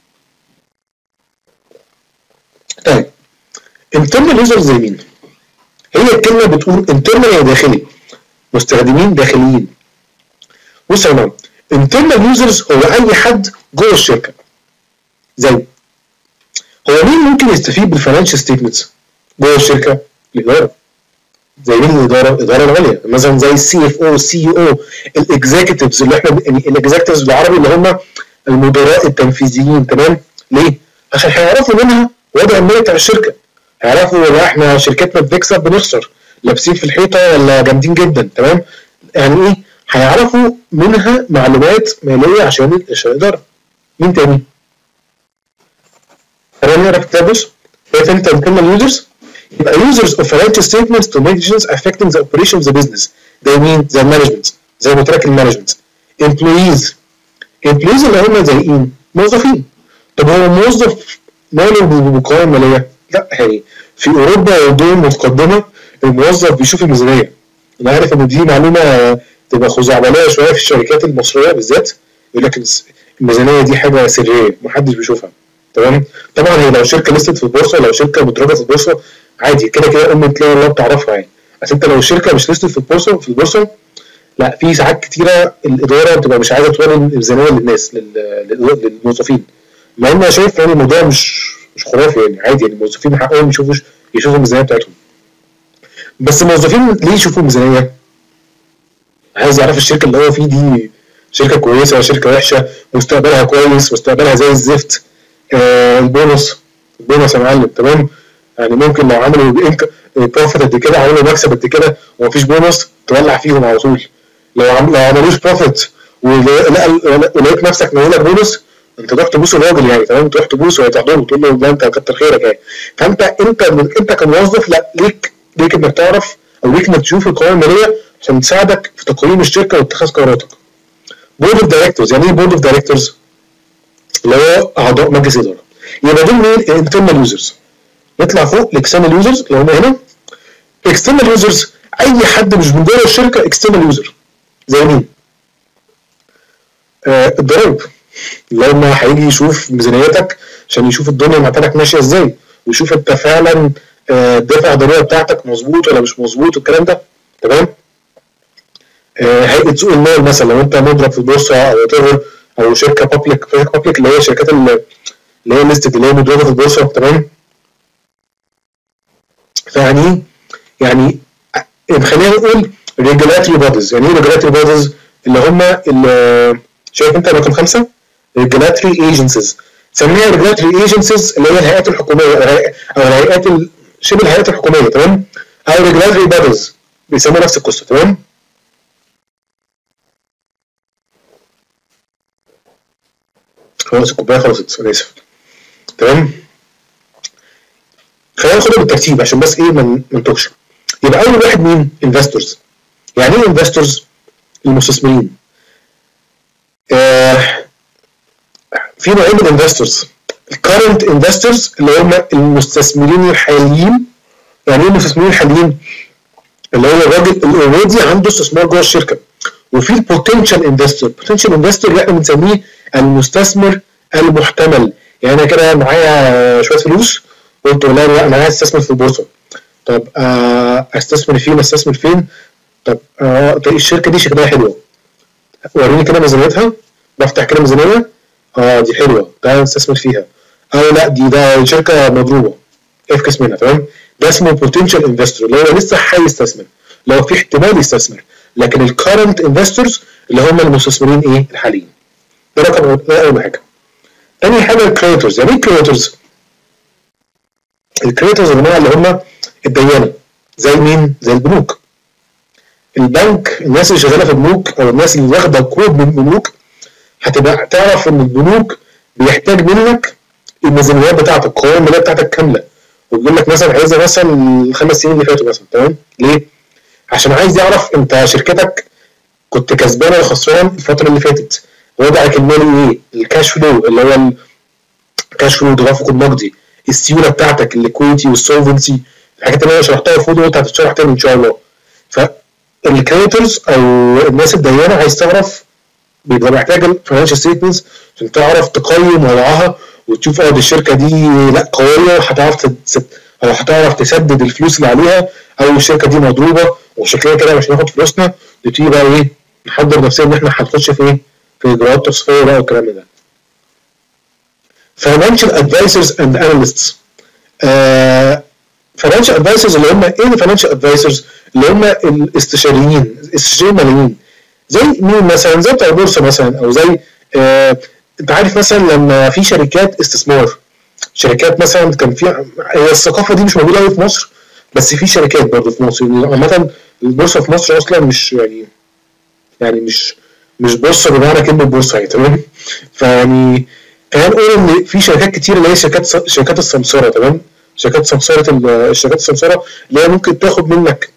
طيب internal users زي مين؟ هي الكلمه بتقول internal يعني داخلي، مستخدمين داخليين. بص يا جماعه، internal users هو اي حد جوه الشركه. زي هو مين ممكن يستفيد بالفاينانشال ستيتمنتس جوه الشركه؟ الاداره. زي مين الاداره؟ الاداره العليا، مثلا زي السي اف او، السي او، الاكزيكتيفز اللي احنا يعني الاكزيكتيفز بالعربي اللي هم المدراء التنفيذيين، تمام؟ ليه؟ عشان هيعرفوا منها وضع المالي بتاع الشركه، هيعرفوا ولا احنا شركتنا بتكسب بنخسر، لابسين في الحيطه ولا جامدين جدا، تمام؟ يعني ايه؟ هيعرفوا منها معلومات ماليه عشان الاداره. مين تاني؟ خلينا نقرا كتاب. بص شايف انت internal users؟ يبقى users of financial statements to make decisions affecting the operations of the business. ده مين؟ زي المانجمنت، زي ما قلت لك المانجمنت. employees employees اللي هم زي ايه؟ موظفين. طب هو موظف ماله بقوائم ماليه؟ لا، يعني في اوروبا ودول متقدمه الموظف بيشوف الميزانيه. انا عارف ان دي معلومه تبقى خزعبليه شويه في الشركات المصريه بالذات، يقول لك الميزانيه دي حاجه سريه محدش بيشوفها، تمام؟ طبعا هي لو شركه ليست في البورصه، لو شركه مدرجه في البورصه عادي كده كده ام تلاقي الله بتعرفها يعني. بس انت لو الشركه مش ليست في البورصه في البورصه لا، في ساعات كتيره الاداره بتبقى مش عايزه توري الميزانيه للناس للموظفين، مع ان انا شايف يعني الموضوع مش مش خرافي يعني، عادي يعني الموظفين حقهم يشوفوا يشوفوا الميزانيه بتاعتهم. بس الموظفين ليه يشوفوا ميزانيه؟ عايز يعرف الشركه اللي هو فيه دي شركه كويسه ولا شركه وحشه، مستقبلها كويس مستقبلها زي الزفت. آه البونص البونص يا معلم تمام. يعني ممكن لو عملوا بروفيت قد كده، عملوا مكسب قد كده ومفيش بونص، تولع فيهم على طول. لو عم... لو عملوش بروفيت ولقيت نفسك نازل بونص، انت تروح تبوس الراجل يعني تمام، تروح تبوسه وتحضره وتقول له ده انت كتر خيرك يعني. فانت انت انت كموظف لا ليك ليك انك تعرف او ليك انك تشوف القوائم الماليه عشان تساعدك في تقييم الشركه واتخاذ قراراتك. بورد اوف دايركتورز، يعني ايه بورد اوف دايركتورز؟ اللي هو اعضاء مجلس اداره. يبقى دول مين؟ الانترنال يوزرز. نطلع فوق الاكسترنال يوزرز اللي هم هنا. الاكسترنال يوزرز اي حد مش من جوه الشركه اكسترنال يوزر. زي مين؟ آه الضرايب، اللي هم هيجي يشوف ميزانيتك عشان يشوف الدنيا بتاعتك ماشيه ازاي، ويشوف انت فعلا آه دافع الضريبه بتاعتك مظبوط ولا مش مظبوط والكلام ده تمام. آه هيئه سوق المال مثلا لو انت مدرك في البورصه او وات او شركه بابليك بابليك اللي هي الشركات اللي هي ليستد اللي هي مدرجه في البورصه تمام. فيعني يعني خلينا نقول ريجولاتوري بوديز. يعني ايه ريجولاتوري بوديز؟ اللي هم اللي شايف انت رقم خمسه ريجولاتوري ايجنسيز. سميها ريجولاتوري ايجنسيز اللي هي الهيئات الحكوميه او الهيئات شبه الهيئات الحكوميه تمام، او ريجولاتوري بوديز بيسموا نفس القصه تمام. خلاص الكوبايه خلصت انا اسف تمام. خلينا ناخدها بالترتيب عشان بس ايه ما ننتهش. يبقى اول واحد مين؟ انفستورز. يعني ايه انفستورز؟ المستثمرين. آه في نوعين من الانفستورز. الكارنت انفستورز اللي هم المستثمرين الحاليين. يعني ايه المستثمرين الحاليين؟ اللي هو الراجل اللي اوريدي عنده استثمار جوه الشركه. وفي البوتنشال انفستور. البوتنشال انفستور اللي احنا بنسميه المستثمر المحتمل. يعني انا كده معايا شويه فلوس قلت والله لا انا عايز استثمر في البورصه. طب آه استثمر فين؟ استثمر فين؟ طب آه طيب الشركه دي شكلها حلوه، وريني كده ميزانيتها، بفتح كده ميزانيه، اه دي حلوه تعالى نستثمر فيها، او لا دي ده شركه مضروبه افكس منها تمام. ده اسمه بوتنشال انفستور اللي هو لسه هيستثمر لو في احتمال يستثمر. لكن الكارنت انفستورز اللي هم المستثمرين ايه الحاليين. ده رقم ده اول حاجه. تاني حاجه الكريتورز. يعني ايه الكريتورز؟ الكريتورز اللي هم الديانه. زي مين؟ زي البنوك. البنك الناس اللي شغاله في البنوك او الناس اللي واخده قروض من البنوك هتبقى تعرف ان البنوك بيحتاج منك الميزانيات بتاعتك القوائم الماليه بتاعتك كامله، ويقول لك مثلا عايزها مثلا الخمس سنين اللي فاتوا مثلا تمام. ليه؟ عشان عايز يعرف انت شركتك كنت كسبان ولا خسران الفتره اللي فاتت، وضعك المالي ايه، الكاش فلو اللي هو الكاش فلو التدفق النقدي، السيوله بتاعتك الليكويديتي والسولفنسي، الحاجات اللي انا شرحتها في فودو وانت هتتشرح تاني ان شاء الله. فالكريتورز او الناس الديانه عايز تعرف بيبقى محتاج الفاينانشال ستيتمنتس عشان تعرف تقيم وضعها وتشوف اه دي الشركه دي لا قويه وهتعرف او هتعرف تسدد الفلوس اللي عليها، او الشركه دي مضروبه وشكلها كده مش هناخد فلوسنا. نبتدي بقى ايه نحضر نفسنا ان احنا هنخش في ايه في اجراءات تصفيه بقى والكلام ده. فاينانشال ادفايسرز اند اناليستس. فاينانشال ادفايسرز اللي هم ايه الفاينانشال ادفايسرز؟ اللي هم الاستشاريين استشاريين ماليين. زي مين مثلا؟ زي بتاع البورصه مثلا، او زي آه انت عارف مثلا لما في شركات استثمار، شركات مثلا كان في هي الثقافه دي مش موجوده قوي في مصر، بس في شركات برضه في مصر. عامه البورصه في مصر اصلا مش يعني يعني مش مش بورصه بمعنى كلمه بورصه يعني تمام. فيعني خلينا نقول ان في شركات كتير اللي هي شركات شركات السمسره تمام. شركات سمسره الشركات السمسره اللي هي ممكن تاخد منك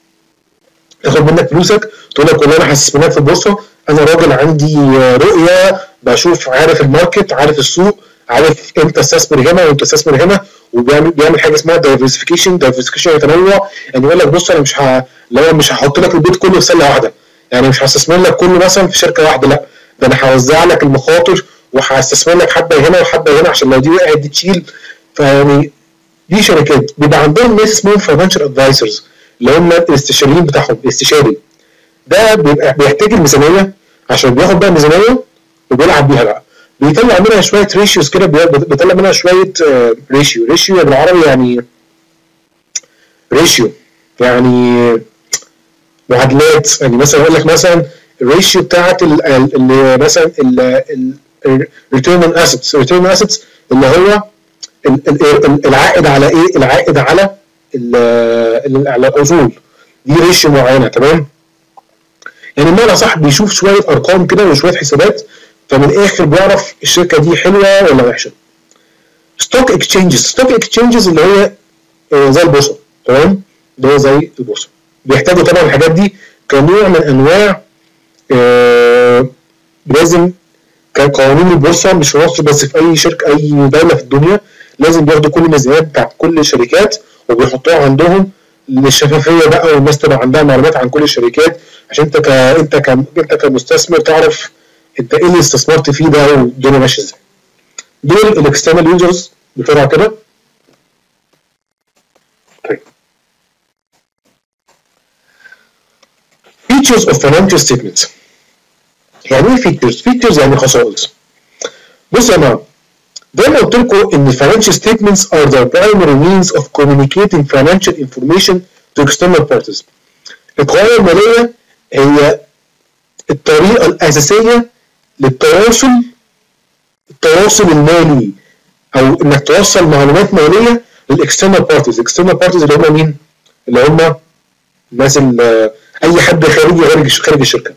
تاخد منك فلوسك تقول لك والله انا هستثمرك في البورصه، انا راجل عندي رؤيه بشوف عارف الماركت عارف السوق عارف امتى استثمر هنا وامتى استثمر هنا، وبيعمل بيعمل حاجه اسمها دايفرسيفيكيشن. دايفرسيفيكيشن يتنوع، يعني يقول لك بص انا مش ه... لو مش هحط لك البيت كله في سله واحده، يعني مش هستثمر لك كله مثلا في شركه واحده، لا ده انا هوزع لك المخاطر وهستثمر لك حبه هنا وحبه هنا عشان لو دي وقعت دي تشيل. فيعني دي شركات بيبقى عندهم ناس اسمهم فاينانشال ادفايسرز اللي هم الاستشاريين بتاعهم. الاستشاري ده بيبقى بيحتاج الميزانيه عشان بياخد بقى ميزانيه وبيلعب بيها بقى، بيطلع منها شويه ريشيوز كده، بيطلع منها شويه ريشيو. ريشيو بالعربي يعني ريشيو يعني معادلات. يعني مثلا اقول لك مثلا الريشيو بتاعت اللي مثلا الريتيرن اون اسيتس الريتيرن اون اسيتس اللي هو العائد على ايه؟ العائد على على الاصول دي ريشيو معينه. تمام؟ يعني بمعنى صح بيشوف شويه ارقام كده وشويه حسابات، فمن الاخر بيعرف الشركه دي حلوه ولا وحشه. ستوك اكسشينجز ستوك اكسشينجز اللي هي زي البورصه. تمام؟ اللي هي زي البورصه بيحتاجوا طبعا الحاجات دي كنوع من انواع آه لازم كقوانين البورصه مش في مصر بس، في اي شركه اي دوله في الدنيا لازم بياخدوا كل الميزانيات بتاعت كل الشركات وبيحطوها عندهم للشفافيه بقى، والناس تبقى عندها معلومات عن كل الشركات عشان انت ك انت ك انت كمستثمر تعرف انت ايه اللي استثمرت فيه ده والدنيا ماشيه ازاي. دول الاكسترنال يوزرز بسرعه كده. طيب features of financial statements. يعني ايه features؟ features يعني خصائص. بصوا يا جماعه، زي ما قلت لكم ان financial statements are the primary means of communicating financial information to external parties. القوائم الماليه هي الطريقه الاساسيه للتواصل التواصل المالي، او انك توصل معلومات ماليه للاكسترنال بارتيز. الاكسترنال بارتيز اللي هم مين؟ اللي هم الناس اللي اي حد خارجي خارج خارج الشركه.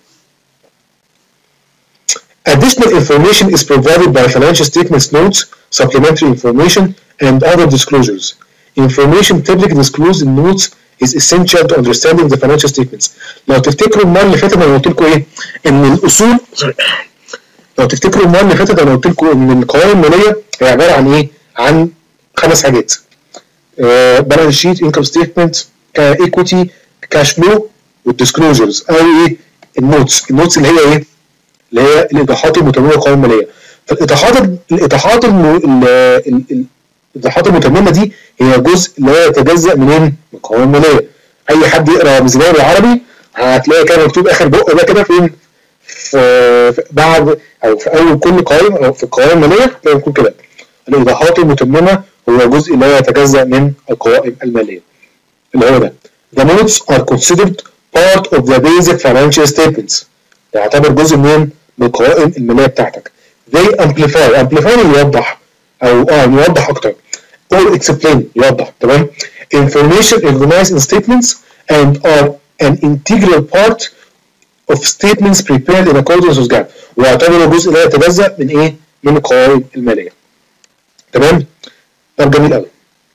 Additional information is provided by financial statements notes, supplementary information, and other disclosures. Information typically disclosed in notes is essential to understanding the financial statements. لو تفتكروا المره اللي فاتت انا قلت لكم ايه؟ ان الاصول لو تفتكروا المره اللي فاتت انا قلت لكم ان القوائم الماليه هي عباره عن ايه؟ عن خمس حاجات. بالانس شيت، انكم ستيتمنت، ايكويتي، كاش فلو، والديسكلوجرز او ايه؟ النوتس. النوتس اللي هي ايه؟ اللي هي الايضاحات المتممه للقوائم الماليه. فالايضاحات الايضاحات الايضاحات المتممه دي هي جزء لا يتجزا منين؟ من القوائم الماليه. اي حد يقرا ميزانيه بالعربي هتلاقي كده مكتوب اخر بق ده كده فين؟ في بعد او في اول كل قائمه او في القوائم الماليه تلاقي مكتوب كده الايضاحات المتممه هو جزء لا يتجزا من القوائم الماليه اللي هو ده. The notes are considered part of the basic financial statements. يعتبر جزء من من القوائم الماليه بتاعتك. They amplify amplify يوضح او اه يوضح اكتر. or explain يوضح. تمام؟ Information organized in statements and are an integral part of statements prepared in accordance with جاب. ويعتبر جزء لا يتجزأ من ايه؟ من القوائم الماليه. تمام؟ طب جميل قوي.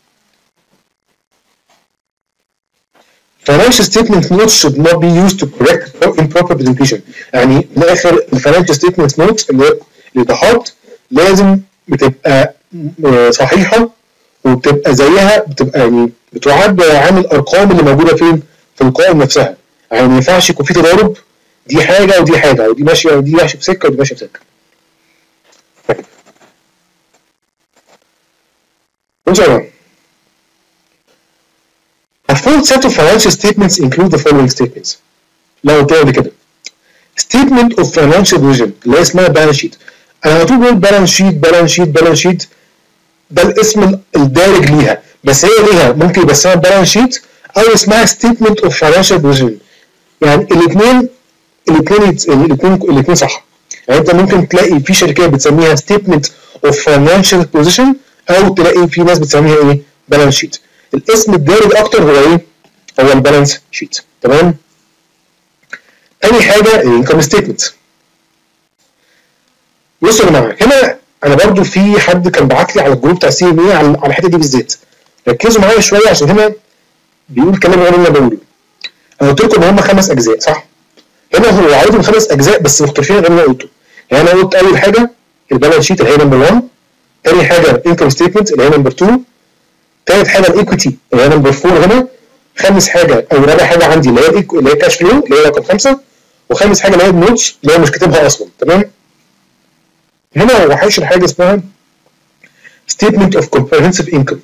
Financial statement notes should not be used to correct improper presentation. يعني من الاخر الفاينانشال ستيتمنت نوتس اللي هي الايضاحات لازم بتبقى صحيحه وبتبقى زيها بتبقى يعني بتعد عن الارقام اللي موجوده فين؟ في القوائم نفسها. يعني ما ينفعش يكون في تضارب، دي حاجه ودي حاجه ودي ماشيه ودي ماشيه في سكه ودي ماشيه في سكه. بصوا يا جماعه، A full set of financial statements include the following statements. لو قلت لي كده statement of financial position اللي هي اسمها balance sheet. انا على طول بقول balance sheet balance sheet balance sheet ده الاسم الدارج ليها، بس هي ليها ممكن يبقى اسمها balance sheet او اسمها statement of financial position. يعني الاثنين الاثنين الاثنين الاثنين صح. يعني انت ممكن تلاقي في شركات بتسميها statement of financial position او تلاقي في ناس بتسميها ايه؟ balance sheet. الاسم الدارج اكتر هو ايه؟ هو البالانس شيت. تمام؟ تاني حاجه الانكم ستيتمنت. بصوا يا جماعه، هنا انا برضو في حد كان بعت لي على الجروب بتاع سي ام اي على الحته دي بالذات. ركزوا معايا شويه عشان هنا بيقول كلام غير اللي انا بقوله. انا قلت لكم ان هم خمس اجزاء صح؟ هنا هو عايزهم خمس اجزاء بس مختلفين غير اللي انا قلته. يعني انا قلت اول حاجه البالانس شيت اللي هي نمبر واحد، تاني حاجه الانكم ستيتمنت اللي هي نمبر اتنين، ثالث حاجه الايكويتي اللي هي نمبر اربعة هنا، خامس حاجه او رابع حاجه عندي اللي هي اللي هي كاش فلو اللي هي رقم خمسه، وخامس حاجه اللي هي النوتس اللي هو مش كاتبها اصلا. تمام؟ هنا هو هيشرح حاجه اسمها statement of comprehensive income.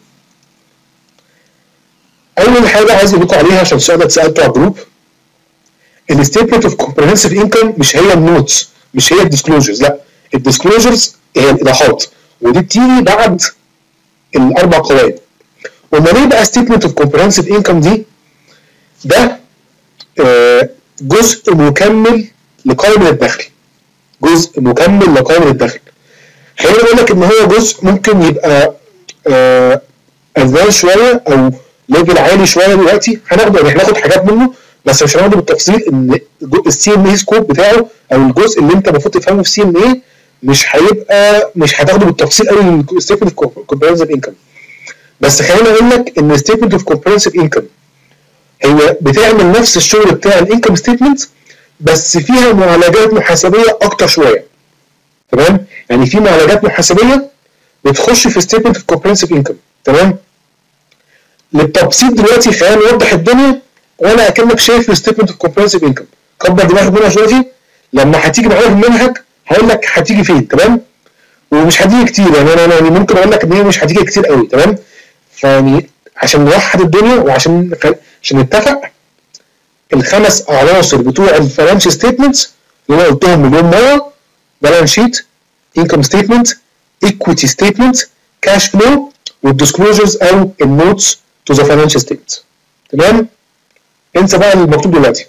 اول حاجه عايز اقول لكم عليها عشان السؤال ده اتسالته على الجروب، ال statement of comprehensive income مش هي النوتس مش هي الديسكلوجرز، لا الديسكلوجرز هي الايضاحات ودي بتيجي بعد الاربع قواعد. وما ليه بقى statement of comprehensive income دي ده آه جزء مكمل لقائمه الدخل، جزء مكمل لقائمه الدخل. خليني اقول لك ان هو جزء ممكن يبقى آه ادفانس شويه او ليفل عالي شويه دلوقتي، هناخده يعني هناخد حاجات منه بس مش هناخده بالتفصيل. ان السي ام اي سكوب بتاعه او الجزء اللي انت المفروض تفهمه في سي ام اي مش هيبقى مش هتاخده بالتفصيل قوي ستيتمنت اوف كومبريهنسيف انكم. بس خليني اقول لك ان ستيتمنت اوف كومبريهنسيف انكم هي بتعمل نفس الشغل بتاع الانكم ستيتمنت بس فيها معالجات محاسبيه اكتر شويه. تمام؟ يعني في معالجات محاسبيه بتخش في ستيتمنت اوف كومبريهنسيف انكم. تمام؟ للتبسيط دلوقتي خلينا نوضح الدنيا وانا اكنك شايف الستيتمنت اوف كومبريهنسيف انكم. كبر دماغك منها شويه، لما هتيجي معايا في المنهج هقول لك هتيجي فين. تمام؟ ومش هتيجي كتير، يعني انا يعني ممكن اقول لك ان هي مش هتيجي كتير قوي. تمام؟ فيعني عشان نوحد الدنيا وعشان عشان نتفق، الخمس عناصر بتوع الفاينانشال ستيتمنتس اللي انا قلتهم مليون مره: بالانس شيت، انكم ستيتمنت، ايكويتي ستيتمنت، كاش فلو، والديسكلوجرز او النوتس تو ذا فاينانشال ستيتمنت. تمام؟ انسى بقى المكتوب دلوقتي.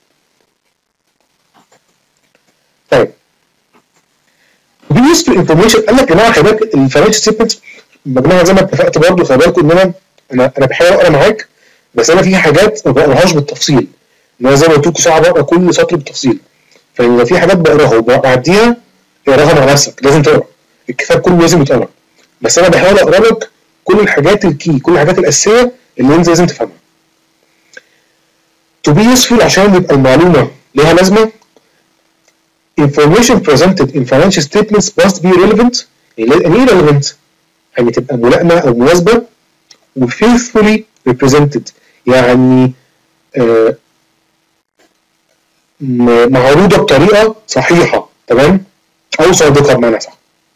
طيب بالنسبه للانفورميشن قال لك يا جماعه خلي بالك الفاينانشال ستيتمنت مجموعه زي ما اتفقت برضه. خلي بالكم ان انا انا انا بحاول اقرا معاك بس انا في حاجات ما بقراهاش بالتفصيل، ان انا زي ما قلت لكم صعب اقرا كل سطر بالتفصيل. فلو في حاجات بقراها وبعديها اقراها مع نفسك، لازم تقرا الكتاب كله، لازم يتقرا. بس انا بحاول اقرا لك كل الحاجات الكي، كل الحاجات الاساسيه اللي انت لازم تفهمها. to be useful عشان يبقى المعلومه ليها لازمه. information presented in financial statements must be relevant. يعني ايه relevant؟ يعني تبقى ملائمه او مناسبه، و faithfully represented يعني آه معروضه بطريقه صحيحه. تمام؟ او صادقه بمعنى صح.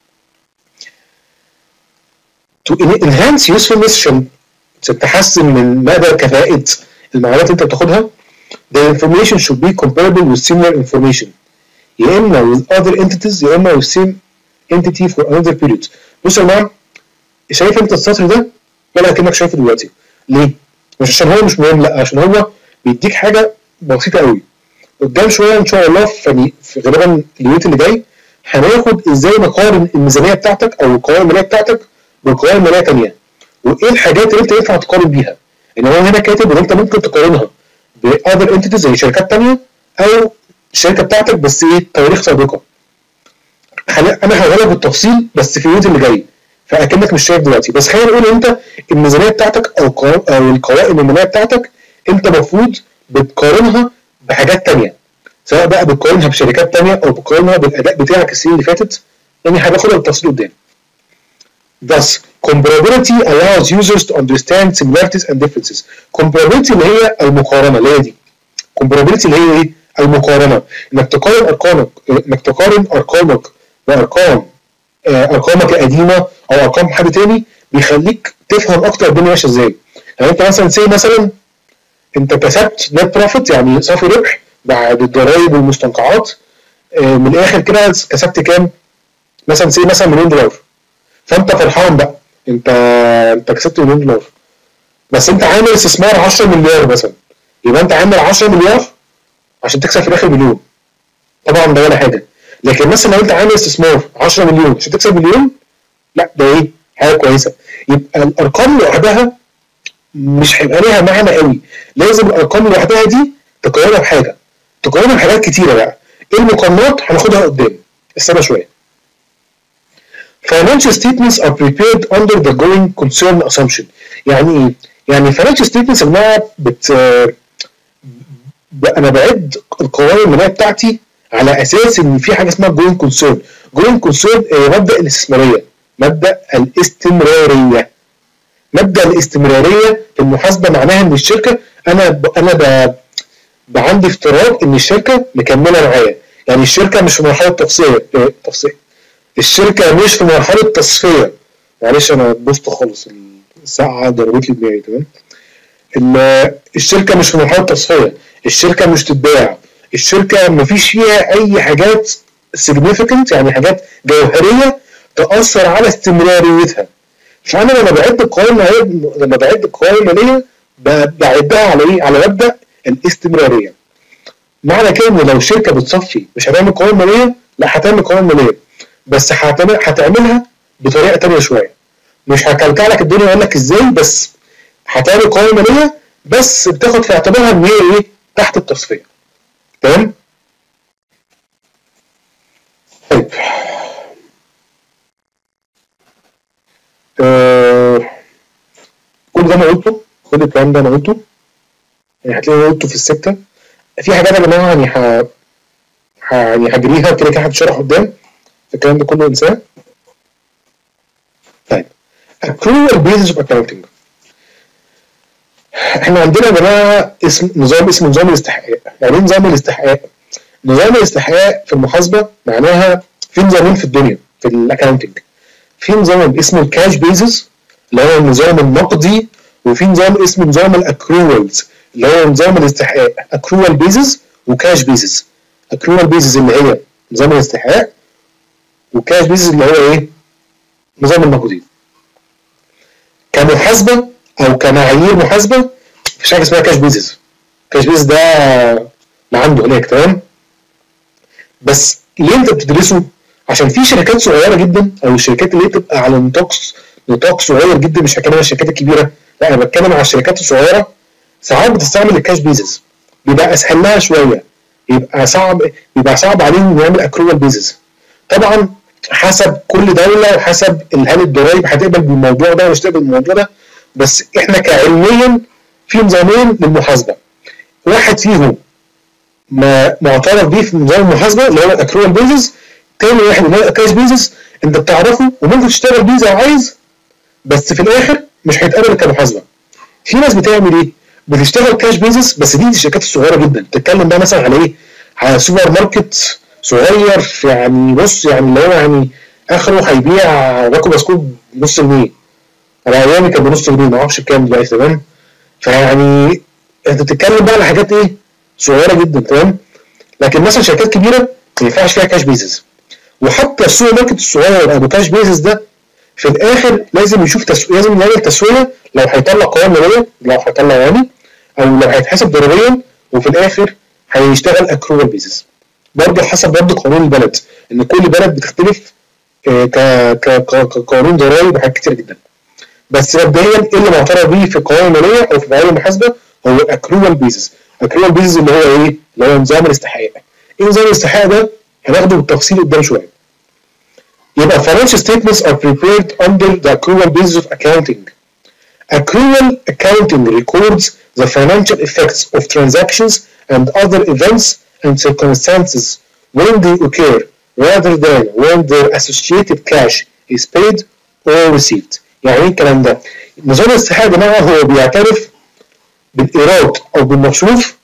to enhance usefulness عشان تحسن من مدى كفاءه المعلومات اللي انت بتاخدها. the information should be comparable with similar information يا اما with other entities يا اما with same entity for another period. بص يا جماعه، شايف انت السطر ده ولا كأنك شايفه دلوقتي؟ ليه؟ مش عشان هو مش مهم، لا، عشان هو بيديك حاجه بسيطه قوي. قدام شويه ان شاء الله في, في غالبا اليونت اللي جاي هناخد ازاي نقارن الميزانيه بتاعتك او القوائم الماليه بتاعتك بقوائم ماليه ثانيه، وايه الحاجات اللي انت ينفع تقارن بيها. ان هو هنا كاتب ان انت ممكن تقارنها باذر انتيتيز زي شركات ثانيه او الشركه بتاعتك بس ايه تواريخ سابقه. انا هقولها لك بالتفصيل بس في الفيديو اللي جاي، فاكنك مش شايف دلوقتي. بس خلينا نقول انت الميزانيه بتاعتك او او القوائم الماليه بتاعتك انت المفروض بتقارنها بحاجات ثانيه، سواء بقى بتقارنها بشركات ثانيه او بتقارنها بالاداء بتاعك السنين اللي فاتت. يعني هناخدها بالتفصيل قدام. Thus, comparability allows users to understand similarities and differences. Comparability اللي هي المقارنه، اللي هي دي. Comparability اللي هي ايه؟ المقارنه. انك تقارن ارقامك، انك تقارن ارقامك بارقام ارقامك القديمه او ارقام حد تاني، بيخليك تفهم اكتر الدنيا ماشيه ازاي. يعني انت مثلا سي مثلا انت كسبت نت بروفيت يعني صافي ربح بعد الضرايب والمستنقعات، من الاخر كده كسبت كام؟ مثلا سي مثلا مليون دولار. فانت فرحان بقى، انت انت كسبت مليون دولار، بس انت عامل استثمار عشرة مليار مثلا، يبقى انت عامل عشرة مليار عشان تكسب في الاخر مليون. طبعا ده ولا حاجه. لكن مثلا لو انت عامل استثمار عشرة مليون عشان تكسب مليون، لا ده ايه؟ حاجه كويسه. يبقى الارقام لوحدها مش هيبقى ليها معنى قوي، لازم الارقام لوحدها دي تقارنها بحاجه، تقارنها بحاجات كتيره بقى. ايه المقارنات؟ هناخدها قدام، استنى شويه. Financial statements are prepared under the going concern assumption. يعني ايه؟ يعني financial statements يا جماعه بت انا بعد القوائم الماليه بتاعتي على اساس ان في حاجه اسمها going concern. going concern مبدا الاستثماريه، مبدا الاستمراريه. مبدا الاستمراريه في المحاسبه معناها ان الشركه انا ب... انا ب... عندي افتراض ان الشركه مكمله معايا. يعني الشركه مش في مرحله تصفيه تصفيه الشركه مش في مرحله تصفيه. معلش انا بوظت خالص، الساعه ضربت لي دماغي. تمام؟ الشركه مش في مرحله تصفيه، الشركه مش تتباع، الشركه مفيش فيها اي حاجات significant يعني حاجات جوهريه تاثر على استمراريتها. فانا لما بعد القوائم الماليه لما بعد القوائم الماليه بعدها على ايه؟ على مبدا الاستمراريه. معنى كده ان لو شركه بتصفي مش هتعمل قوائم ماليه، لا هتعمل قوائم ماليه، بس هتعمل هتعملها بطريقه ثانيه شويه، مش هكلكع لك الدنيا واقول لك ازاي، بس هتعمل قوائم ماليه بس بتاخد في اعتبارها ان هي ايه تحت التصفيه. تمام؟ طيب آه كل ده انا قلته، كل الكلام ده انا قلته، يعني هتلاقي انا قلته في السته. في حاجات يا جماعه يعني ه... يعني هجريها كده كده هتشرح قدام، الكلام ده كله انساه. طيب accrual basis of accounting، احنا عندنا يا جماعه اسم نظام اسمه نظام الاستحقاق. يعني ايه نظام الاستحقاق؟ نظام الاستحقاق في المحاسبه معناها في نظامين في الدنيا في الاكاونتنج. في نظام اسمه الكاش بيزز اللي هو النظام النقدي، وفي نظام اسمه نظام الاكروالز اللي هو نظام الاستحقاق. اكروال بيزز وكاش بيزز. اكروال بيزز اللي هي نظام الاستحقاق، وكاش بيزز اللي هو ايه؟ نظام النقدي. كمحاسبه او كمعايير محاسبه مفيش حاجه اسمها كاش بيزز. كاش بيزز ده اللي عنده هناك. تمام؟ بس ليه انت بتدرسه؟ عشان في شركات صغيره جدا، او الشركات اللي بتبقى على نطاق نطاق صغير جدا، مش هتكلم عن الشركات الكبيره، لا انا بتكلم على الشركات الصغيره، ساعات بتستعمل الكاش بيزز، بيبقى اسهل لها شويه، يبقى صعب يبقى صعب عليهم يعمل اكروال بيزز. طبعا حسب كل دوله وحسب هل الضرايب هتقبل بالموضوع ده ولا مش هتقبل بالموضوع ده، بس احنا كعلميا في نظامين للمحاسبه، واحد فيهم ما معترف بيه في نظام المحاسبه اللي هو الاكروال بيزز، تاني واحد اللي هو الكاش بيزز انت بتعرفه وممكن تشتغل بيه زي عايز، بس في الاخر مش هيتقبل كمحاسبه. في ناس بتعمل ايه؟ بتشتغل كاش بيزز، بس دي الشركات الصغيره جدا، بتتكلم بقى مثلا على ايه؟ على سوبر ماركت صغير، يعني بص يعني اللي هو يعني اخره هيبيع باكو بسكوت بنص جنيه، انا ايامي كان بنص جنيه ما اعرفش بكام دلوقتي. تمام؟ فيعني انت بتتكلم بقى على حاجات ايه؟ صغيره جدا. تمام؟ لكن مثلا شركات كبيره ما ينفعش فيها كاش بيزز، وحتى السوبر ماركت الصغير ابو كاش بيزز ده في الاخر لازم يشوف تسويق، لازم يعمل تسويه لو هيطلع قوائم ماليه، لو هيطلع يعني، او لو هيتحسب ضريبيا، وفي الاخر هيشتغل اكروال بيزز. برضه حسب برضه قانون البلد، ان كل بلد بتختلف كقانون ضرائب وحاجات كتير جدا. بس مبدئيا ايه اللي معترف بيه في القوائم الماليه او في معايير المحاسبه هو اكروال بيزز. اكروال بيزز اللي هو ايه؟ اللي هو نظام الاستحقاق. ايه نظام الاستحقاق ده؟ هناخده بالتفصيل قدام شويه. يبقى financial statements are prepared under the accrual basis of accounting. Accrual accounting records the financial effects of transactions and other events and circumstances when they occur, rather than when their associated cash is paid or received. يعني ايه الكلام ده؟ نظام الاستحقاق يا جماعه هو بيعترف بالايراد او بالمصروف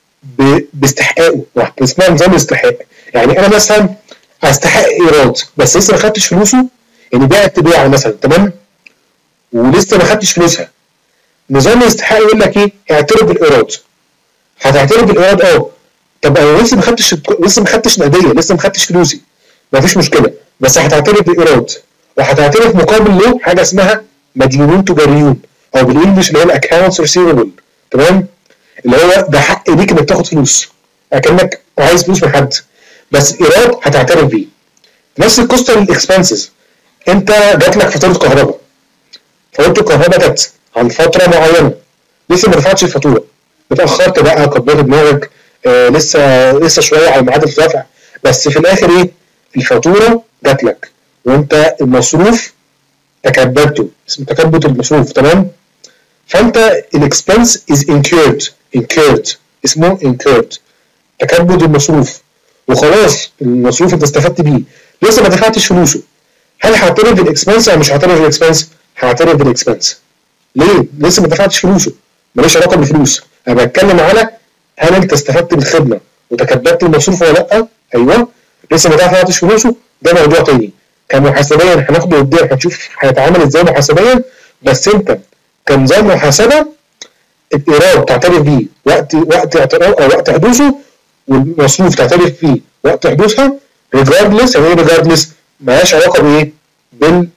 باستحقاقه، اسمها نظام الاستحقاق. يعني انا مثلا استحق ايراد بس لسه ما خدتش فلوسه، يعني بعت بيعه مثلا، تمام، ولسه ما خدتش فلوسها. نظام الاستحقاق يقول لك ايه؟ اعترف بالايراد. هتعترف بالايراد اه، طب انا لسه ما خدتش لسه ما خدتش نقديه، لسه ما خدتش فلوسي، ما فيش مشكله، بس هتعترف بالايراد، وهتعترف مقابل له حاجه اسمها مديونون تجاريون، او بالانجلش اللي هو الاكونتس ريسيفبل. تمام؟ اللي هو ده حق ليك انك تاخد فلوس، اكنك عايز فلوس من حد، بس ايراد هتعترف بيه. نفس القصه للاكسبنسز. انت جات لك فاتوره كهرباء، فاتوره الكهرباء جت عن فتره معينه، لسه ما دفعتش الفاتوره، اتاخرت بقى، كبرت دماغك، آه لسه لسه شويه على ميعاد الدفع، بس في الاخر ايه؟ الفاتوره جات لك وانت المصروف تكبدته، اسمه تكبد المصروف. تمام؟ فانت الاكسبنس از انكيرد، انكيرد اسمه انكيرد، تكبد المصروف، وخلاص المصروف انت استفدت بيه، لسه ما دفعتش فلوسه. هل هعترف بالاكسبنس او مش هعترف بالاكسبنس؟ هعترف بالاكسبنس. ليه؟ لسه ما دفعتش فلوسه، ماليش علاقه بالفلوس، انا بتكلم على هل انت استفدت بالخدمه وتكبدت المصروف ولا لا؟ ايوه. لسه ما دفعتش فلوسه، ده موضوع تاني. كمحاسبيا هناخده قدام، هنشوف هيتعامل ازاي محاسبيا، بس انت كنظام محاسبه الايراد تعترف بيه وقت وقت اعتراف او وقت حدوثه، والمصروف تعترف فيه وقت حدوثها، ريجاردلس. يعني ايه ريجاردلس؟ مالهاش علاقه بايه؟ بال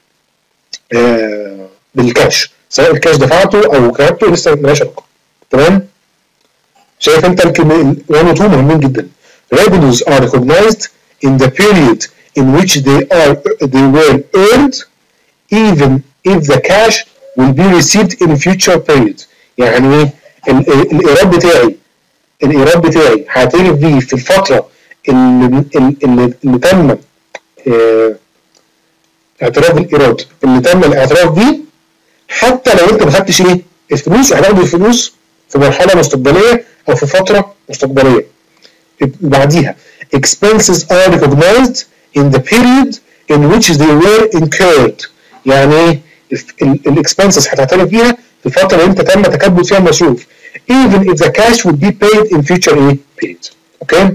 آه بالكاش، سواء الكاش دفعته او كتبته لسه مالهاش علاقه. تمام؟ شايف انت الكلمه واحد و اتنين مهمين جدا. revenues are recognized in the period in which they are they were earned even if the cash will be received in future periods. يعني ايه؟ الايراد بتاعي الايراد بتاعي هعترف بيه في الفتره اللي اللي, اللي تم اه اعتراف الايراد اللي تم الاعتراف بيه، حتى لو انت ما خدتش ايه الفلوس، هتاخد الفلوس في مرحله مستقبليه او في فتره مستقبليه. بعديها expenses are recognized in the period in which they were incurred. يعني ايه؟ الاكسبنسز هتعترف بيها في الفتره اللي انت تم تكبد فيها المصروف even if the cash will be paid in future ايه periods. اوكي؟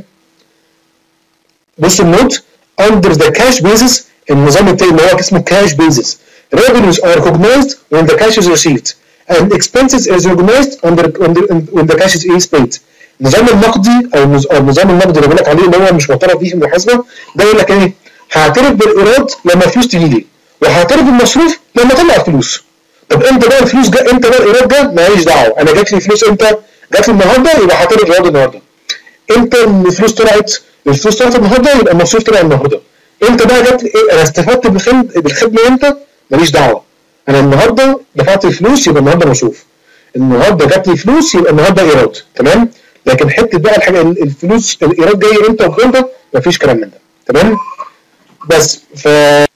بص النوت under the cash basis، النظام التاني اللي هو اسمه cash basis revenues are recognized when the cash is received and expenses is recognized under, under when the cash is paid. النظام النقدي او النظام النقدي اللي بقول لك عليه اللي هو مش معترف بيه في المحاسبه، ده يقول لك ايه؟ هعترف بالايراد لما الفلوس تجي لي، وهعترف بالمصروف لما اطلع الفلوس. طب امتى بقى الفلوس جا؟ امتى بقى الايراد جه؟ ماليش دعوه، انا جات لي فلوس امتى؟ جات لي النهارده، يبقى هعترف بالايراد النهارده. امتى الفلوس طلعت؟ الفلوس طلعت النهارده، يبقى المصروف طلع النهارده. امتى بقى جات لي إيه؟ انا استفدت بالخدمه امتى؟ ماليش دعوه. انا النهارده دفعت الفلوس يبقى النهارده مصروف. النهارده جات لي فلوس يبقى النهارده ايراد، تمام؟ لكن حته بقى الحاجه الفلوس الايراد جاي امتى وامتى مفيش كلام من ده، تمام؟ بس ف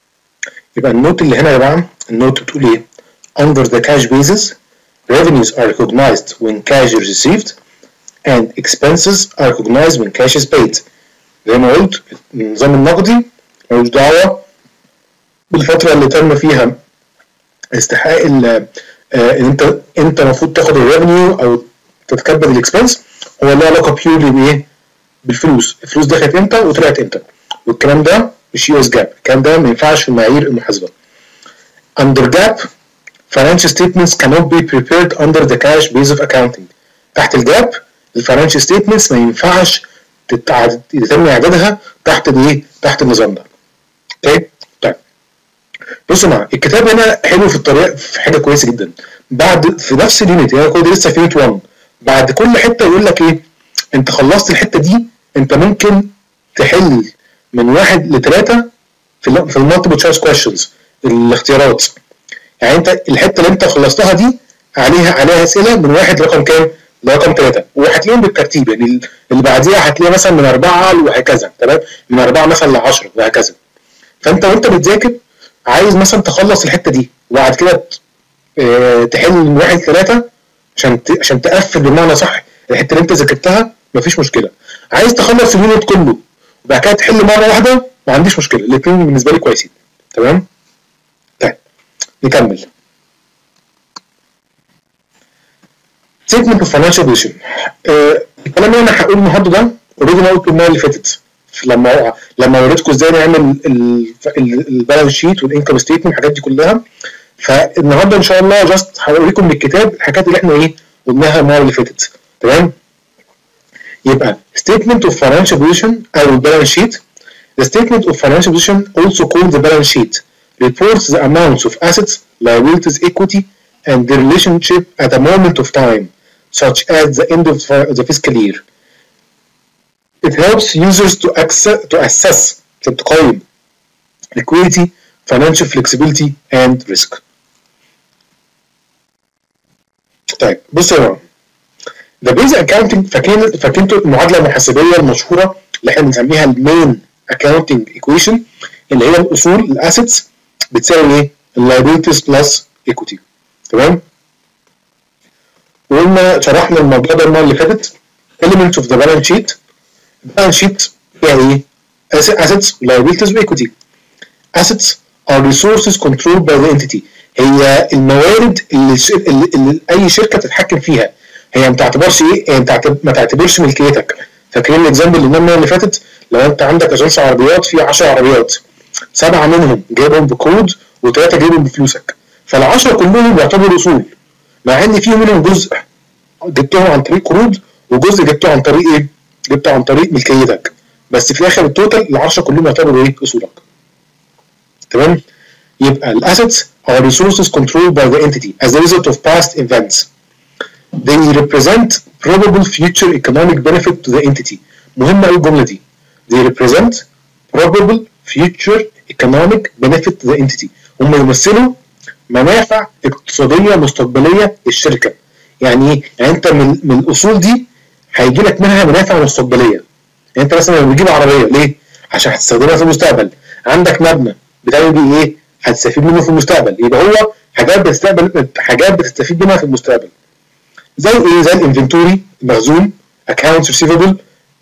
يبقى النوت اللي هنا يا جماعه، النوت بتقول ايه؟ under the cash basis revenues are recognized when cash is received and expenses are recognized when cash is paid. زي ما قلت النظام النقدي ملوش دعوه بالفتره اللي تم فيها استحقاق ان انت انت المفروض تاخد الريفنيو او تتكبد الاكسبنس، هو له علاقه بيورلي بايه؟ بالفلوس، الفلوس دخلت امتى وطلعت امتى، والكلام ده مش يو اس جاب، الكلام ده ما ينفعش في معايير المحاسبه. Under جاب financial statements cannot be prepared under the cash base of accounting. تحت الجاب الفاينانشال ستيتمنتس ما ينفعش يتم اعدادها تحت الايه؟ تحت النظام ده. اوكي؟ طيب بصوا معايا الكتاب هنا حلو في الطريقه في حاجه كويسه جدا. بعد في نفس اليونت يعني كود لسه في يونت واحد، بعد كل حته يقول لك ايه؟ انت خلصت الحته دي، انت ممكن تحل من واحد لثلاثه في في المالتيبل تشويس كويشنز، الاختيارات. يعني انت الحته اللي انت خلصتها دي عليها عليها اسئله من واحد لرقم كام؟ لرقم ثلاثه، وهتلاقيهم بالترتيب، يعني اللي بعديها هتلاقي مثلا من اربعه وهكذا، تمام؟ من اربعه مثلا ل عشره وهكذا. فانت وانت بتذاكر عايز مثلا تخلص الحته دي وبعد كده اه تحل من واحد لثلاثه عشان عشان تقفل بمعنى صح الحته اللي انت ذاكرتها، مفيش مشكله. عايز تخلص اليونت كله وبعد كده تحل مره واحده، ما عنديش مشكله، الاثنين بالنسبه لي كويسين، تمام؟ طيب نكمل. statement of financial position. آه الكلام اللي انا هقوله النهارده ده اوريدي انا قلته المره اللي فاتت لما لما وريتكم ازاي نعمل البالانس شيت والانكم ستيتمنت والحاجات دي كلها. فالنهارده ان شاء الله جاست هوريكم من الكتاب الحاجات اللي احنا ايه قلناها المره اللي فاتت، تمام؟ يبقى statement of financial position او البالانس شيت. The statement of financial position also called the balance sheet reports the amounts of assets, liabilities, equity and the relationship at a moment of time, such as the end of the fiscal year. It helps users to access to assess تقيم liquidity, financial flexibility and risk. طيب بصوا يا جماعه، The basic accounting فاكرين فاكرين المعادله المحاسبيه المشهوره اللي احنا بنسميها المين accounting equation، اللي هي الاصول الاسيتس بتساوي ايه؟ اللايبيلتيز بلس ايكويتي، تمام؟ وقلنا شرحنا الموضوع ده المره اللي فاتت. elements of the balance sheet. balance sheet فيها ايه؟ assets, liabilities و equity. assets are resources controlled by the entity. هي الموارد اللي, اللي, اللي اي شركه تتحكم فيها، هي ما تعتبرش ايه؟ هي ما تعتبرش ملكيتك. فاكرين الاكزامبل اللي قلنا المره اللي فاتت؟ لو انت عندك اجنس عربيات فيه عشر عربيات، سبعه منهم جايبهم بقروض وثلاثه جايبهم بفلوسك، فالعشره كلهم يعتبروا اصول، مع ان في منهم جزء جبتهم عن طريق قروض وجزء جبته عن طريق ايه؟ جبته عن طريق ملكيتك، بس في الاخر التوتال العشره كلهم يعتبروا ايه؟ اصولك، تمام؟ يبقى الاسيتس are resources controlled by the entity as a result of past events. they represent probable future economic benefit to the entity. مهمة قوي الجملة دي. they represent probable future economic benefit to the entity. هم يمثلوا منافع اقتصادية مستقبلية للشركة. يعني ايه؟ يعني انت من, من الاصول دي هيجي لك منها منافع مستقبلية. يعني انت مثلا لما بتجيب عربية ليه؟ عشان هتستخدمها في المستقبل. عندك مبنى بتعمل بيه ايه؟ هتستفيد منه في المستقبل. يبقى هو حاجات بتستقبل حاجات بتستفيد منها في المستقبل. زي ايه؟ زي الانفنتوري المخزون، accounts receivable،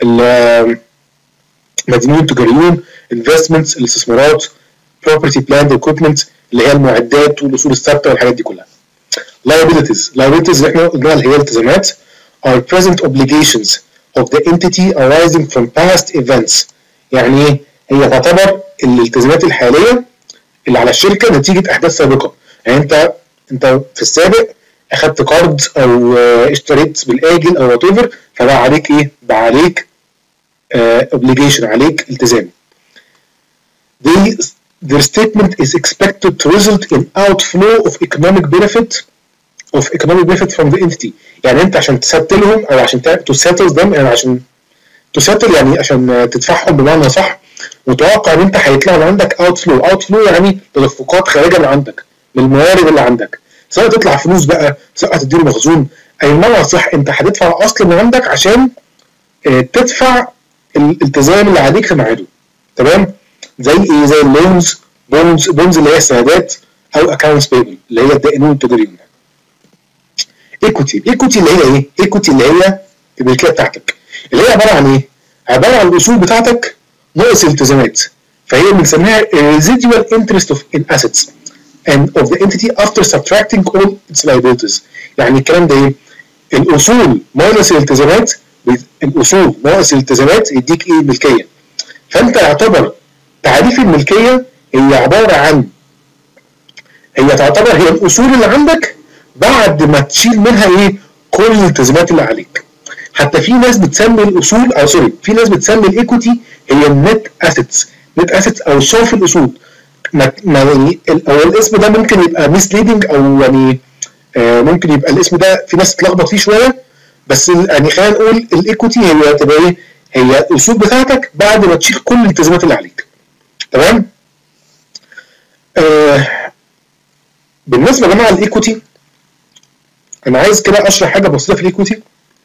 المدينين التجاريين، investments الاستثمارات، property plant equipment اللي هي المعدات والاصول الثابته والحاجات دي كلها. liabilities liabilities اللي احنا قلناها اللي هي التزامات are present obligations of the entity arising from past events. يعني ايه؟ هي تعتبر الالتزامات الحاليه اللي على الشركه نتيجه احداث سابقه. يعني انت انت في السابق اخدت قرض او اشتريت بالاجل او وات ايفر، فبقى عليك ايه؟ بقى عليك اوبليجيشن، عليك التزام. They, their statement is expected to result in outflow of economic benefit of economic benefit from the entity. يعني انت عشان تسيتلهم او عشان تسيتل them، يعني عشان تسيتل يعني عشان تدفعهم بمعنى صح، متوقع ان انت هيطلع من عندك outflow. outflow يعني تدفقات خارجه من عندك من الموارد اللي عندك، سواء تطلع فلوس بقى، سواء هتديله مخزون، اي معنى صح انت هتدفع اصلا من عندك عشان اه تدفع الالتزام اللي عليك في ميعاده. تمام؟ زي ايه؟ زي اللونز، بونز بونز اللي هي السندات، او اكونتس بيبل اللي هي الدائنون التجاريين. ايكوتي ايكوتي اللي هي ايه؟ ايكوتي اللي هي الملكيه بتاعتك، اللي هي عباره عن ايه؟ عباره عن الاصول بتاعتك ناقص التزامات، فهي بنسميها residual interest of in assets and of the entity after subtracting all its liabilities. يعني الكلام ده ايه؟ الاصول ناقص الالتزامات، الاصول ناقص الالتزامات يديك ايه؟ ملكيه. فانت يعتبر تعريف الملكيه هي عباره عن، هي تعتبر هي الاصول اللي عندك بعد ما تشيل منها ايه؟ كل الالتزامات اللي عليك. حتى في ناس بتسمي الاصول او سوري في ناس بتسمي الايكوتي هي النت اسيتس، نت اسيتس او صافي الاصول. ما يعني او الاسم ده ممكن يبقى ميسليدنج، او يعني آه ممكن يبقى الاسم ده في ناس تتلخبط فيه شويه، بس يعني خلينا نقول الايكوتي هي تبقى ايه؟ هي الاصول بتاعتك بعد ما تشيل كل الالتزامات اللي عليك. تمام؟ آه بالنسبه يا جماعه للايكوتي، انا عايز كده اشرح حاجه بسيطه في الايكوتي.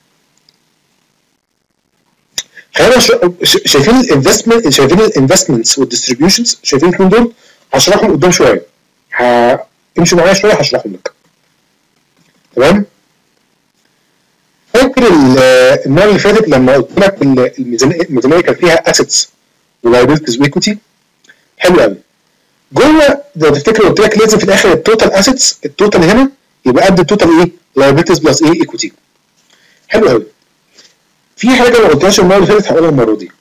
خلينا شايفين الانفستمنت، شايفين الانفستمنتس والديستريبيوشنز، شايفين الاثنين دول؟ هشرحهم قدام شويه، همشي معايا شويه هشرحهم لك. تمام؟ فاكر المره اللي فاتت لما قلت لك الميزانيه كان فيها اسيتس ولايبيلتيز وايكوتي؟ حلو قوي. جوه لو تفتكر قلت لك لازم في الاخر التوتال اسيتس، التوتال هنا يبقى قد التوتال ايه؟ لايبيلتيز بلس ايه؟ ايكوتي. حلو قوي. في حاجه ما قلتهاش المره اللي فاتت هقولها المره دي.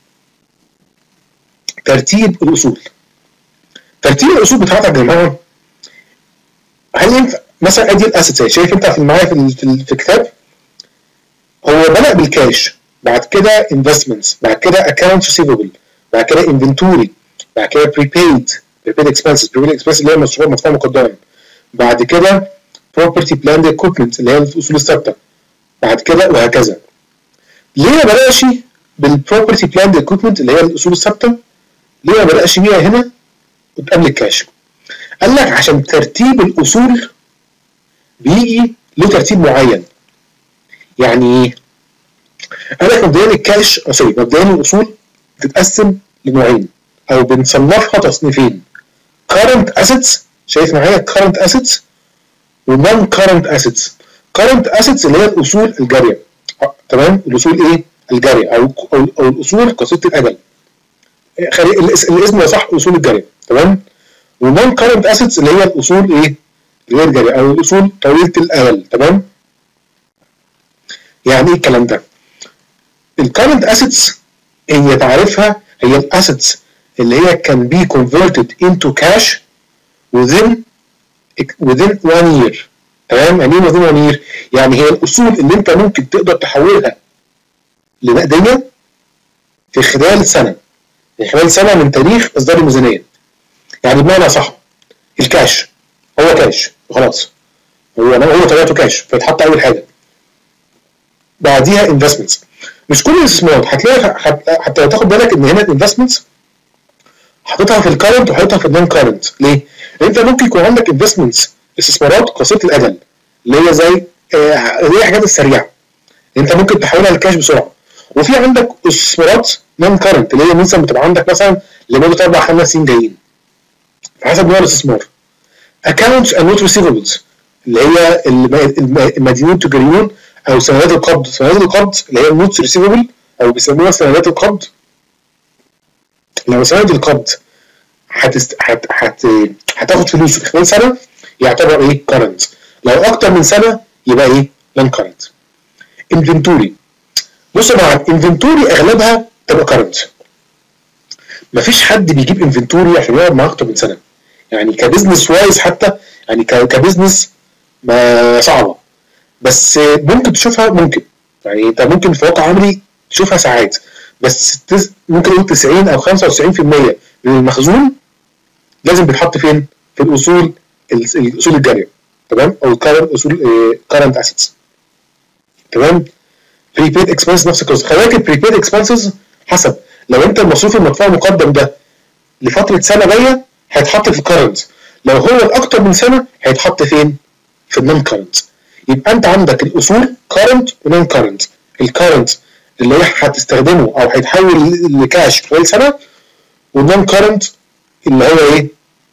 ترتيب الاصول. ترتيب الاصول بتاعتك يا جماعه، هل ينفع مثلا ادي الاسيتس، شايف انت في معايا في في الكتاب هو بدأ بالكاش، بعد كده انفستمنتس، بعد كده اكونتس ريسيفبل، بعد كده انفنتوري، بعد كده بريبيد بريبيد اكسبنسز، بريبيد اكسبنسز اللي هي مشروع مدفوع مقدما، بعد كده بروبرتي بلاند ايكويبمنت اللي هي الاصول الثابته، بعد كده وهكذا. ليه ما بدأش بالبروبرتي بلاند ايكويبمنت اللي هي الاصول الثابته؟ ليه ما بدأش بيها هنا قبل الكاش؟ قال لك عشان ترتيب الاصول بيجي له ترتيب معين. يعني ايه؟ قال لك مبدئيا الكاش سوري مبدئيا الاصول بتتقسم لنوعين او بنصنفها تصنيفين: current assets، شايف معايا current assets و non current assets. current assets اللي هي الاصول الجاريه، تمام؟ الاصول ايه؟ الجاريه او او, أو الاصول قصيره الاجل، الاسم ده صح، الاصول الجاريه. تمام؟ و non current assets اللي هي الاصول ايه؟ غير جاريه او الاصول طويله الاجل. تمام؟ يعني ايه الكلام ده؟ الكارنت اسيتس هي تعرفها هي الاسيتس اللي هي can be converted into cash within within one year. تمام؟ يعني ايه within one year؟ يعني هي الاصول اللي انت ممكن تقدر تحولها لنقديه في خلال سنه، في خلال سنه من تاريخ اصدار الميزانيه. يعني بمعنى صح الكاش هو كاش وخلاص، هو هو طبيعته كاش فيتحط اول حاجه. بعديها انفستمنتس. مش كل الاستثمارات هتلاقي، حتى لو تاخد بالك ان هنا الانفستمنتس حاططها في الكارنت وحاططها في النون كارنت. ليه؟ لان انت ممكن يكون عندك انفستمنتس استثمارات قصيره الاجل اللي هي زي آه اللي هي الحاجات السريعه انت ممكن تحولها لكاش بسرعه، وفي عندك استثمارات نون كارنت اللي هي مثلا بتبقى عندك مثلا لمده اربع خمس سنين جايين، حسب نوع الاستثمار. accounts and not receivables اللي هي المدينون تجاريون او سندات القبض. سندات القبض اللي هي النوتس ريسيفبل او بيسموها سندات القبض. لو سند القبض هتست... هت... هت... هتاخد فلوس في خلال سنه يعتبر ايه؟ كارنت. لو اكتر من سنه يبقى ايه؟ نون كارنت. انفنتوري، بص يا جماعه انفنتوري اغلبها تبقى كارنت. مفيش حد بيجيب انفنتوري عشان يقعد معاه اكتر من سنه، يعني كبزنس وايز حتى، يعني كبزنس ما صعبه، بس ممكن تشوفها، ممكن يعني انت ممكن في واقع عملي تشوفها ساعات، بس ممكن نقول تسعين او خمسة وتسعين في المية من المخزون لازم بيتحط فين؟ في الاصول الاصول الجاريه، تمام؟ او الكارنت اصول كارنت اسيتس، تمام؟ بريبيد اكسبنس نفس القصه. خلي بالك البريبيد اكسبنسز حسب، لو انت المصروف المدفوع المقدم ده لفتره سنه جايه هيتحط في الكارنت، لو هو اكتر من سنه هيتحط فين؟ في النون كارنت. يبقى انت عندك الاصول كارنت ونون كارنت. الكارنت اللي هي هتستخدمه او هيتحول لكاش خلال سنه، والنون كارنت اللي هو ايه؟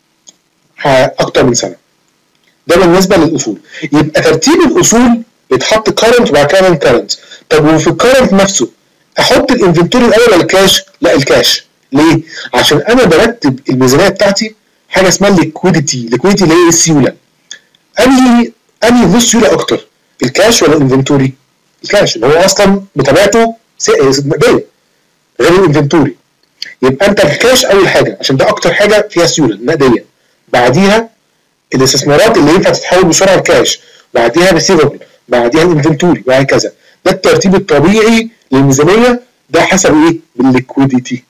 اكتر من سنه. ده بالنسبه للاصول. يبقى ترتيب الاصول بيتحط كارنت وبعد كده نون كارنت. طب وفي الكارنت نفسه احط الانفنتوري الاول ولا الكاش؟ لا الكاش. ليه؟ عشان انا برتب الميزانيه بتاعتي حاجه اسمها الليكويديتي. الليكويديتي اللي هي السيوله. انهي انهي ذو السيوله اكتر؟ الكاش ولا الانفنتوري؟ الكاش اللي هو اصلا بطبيعته نقديه غير الانفنتوري. يبقى انت الكاش اول حاجه عشان ده اكتر حاجه فيها سيوله نقديه، بعديها الاستثمارات اللي ينفع تتحول بسرعه لكاش، بعديها ريسيفبل، بعديها الانفنتوري، وهكذا. ده الترتيب الطبيعي للميزانيه، ده حسب ايه؟ بالليكويديتي.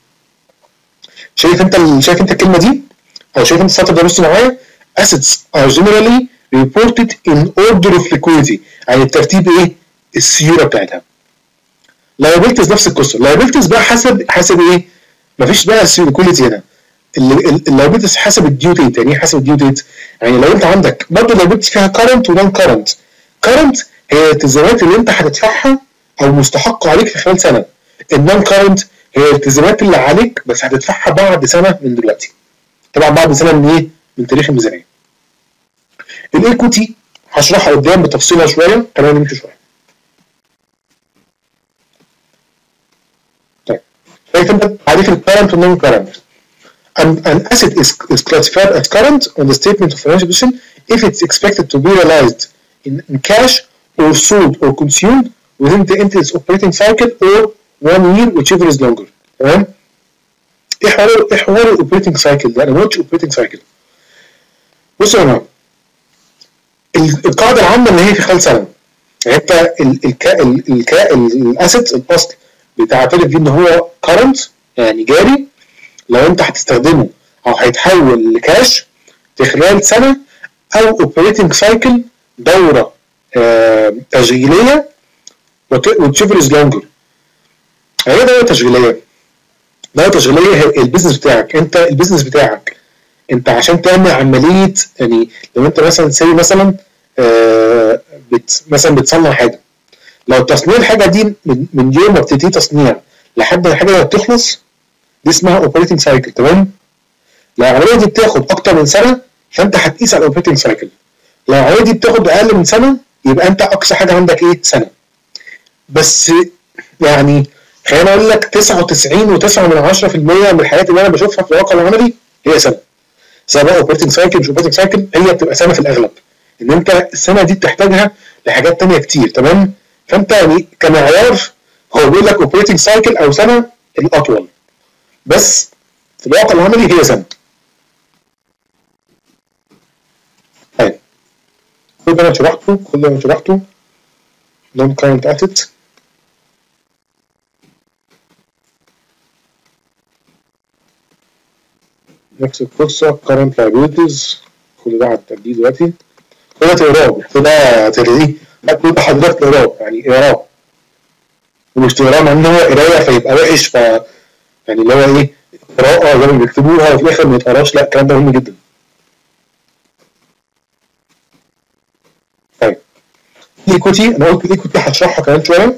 شايف انت شايف انت الكلمه دي؟ او شايف انت السطر ده؟ بص معايا. assets are generally reported in order of liquidity، يعني الترتيب ايه؟ السيوله بتاعتها. liabilities نفس القصه. liabilities بقى حسب حسب ايه؟ مفيش بقى liquidity هنا. اللايبيلتيز حسب الديو ديت. يعني ايه حسب الديو ديت؟ يعني لو انت عندك برضه اللايبيلتيز فيها كارنت ونون كارنت. كارنت هي الالتزامات اللي انت هتدفعها او مستحق عليك في خلال سنه. النون كارنت هي الالتزامات اللي عليك بس هتدفعها بعد سنه من دلوقتي. طبعا بعد سنه من ايه؟ من تاريخ الميزانيه. الايكوتي هشرحها قدام بتفصيلها شويه، خلينا نمشي شويه. طيب شايف انت تعريف الكارنت والنون كارنت. An, an asset is, is classified as current on the statement of financial position if it's expected to be realized in, in cash or sold or consumed within the entity's operating cycle or one year whichever is longer. تمام؟ ايه حوار ايه حوار الاوبريتنج سايكل ده؟ انا ما قلتش اوبريتنج سايكل. بصوا يا جماعه، القاعده العامه ان هي في خلال سنه. يعني انت الاسيت الاصل بتعترف بيه ان هو كارنت يعني جاري، لو انت هتستخدمه او هيتحول لكاش في خلال سنه، او اوبريتنج سايكل دوره آه تشغيليه وتشيفر از لونجر. يعني ايه دوره تشغيليه؟ دوره تشغيليه هي البيزنس بتاعك. انت البيزنس بتاعك انت عشان تعمل عمليه، يعني لو انت مثلا سي مثلا آه بت مثلا بتصنع حاجه، لو تصنيع الحاجه دي من, من يوم ما بتبتدي تصنيع لحد ما الحاجه بتخلص، دي اسمها اوبريتنج سايكل. تمام؟ لو العمليه دي بتاخد اكتر من سنه فانت هتقيس على الاوبريتنج سايكل. لو العمليه دي بتاخد اقل من سنه يبقى انت اقصى حاجه عندك ايه؟ سنه. بس يعني خليني اقول لك تسعة وتسعين وتسعة من عشرة في المية من الحاجات اللي انا بشوفها في الواقع العملي هي سنه. سواء اوبريتنج سايكل مش اوبريتنج سايكل، هي بتبقى سنه في الاغلب. ان انت السنه دي بتحتاجها لحاجات ثانيه كتير. تمام؟ فانت يعني كمعيار هو بيقول لك اوبريتنج سايكل او سنه الاطول، بس في الواقع العملي هي سنه. طيب كل ده انا شرحته كل ده انا شرحته نون كارنت اسيت. نفس القصه كارنت لايبيلتيز، كل ده هتديه دلوقتي. كل ده تقراه، كل ده تلاقيه، لا كل ده حضرتك تقراه يعني اقراه. ومش تقراه مع ان هو قرايه فيبقى وحش، ف يعني اللي هو ايه قراءه زي ما بيكتبوها وفي الاخر ما يتقراش، لا الكلام ده مهم جدا. طيب الايكوتي، انا قلت الايكوتي هشرحها كمان شويه.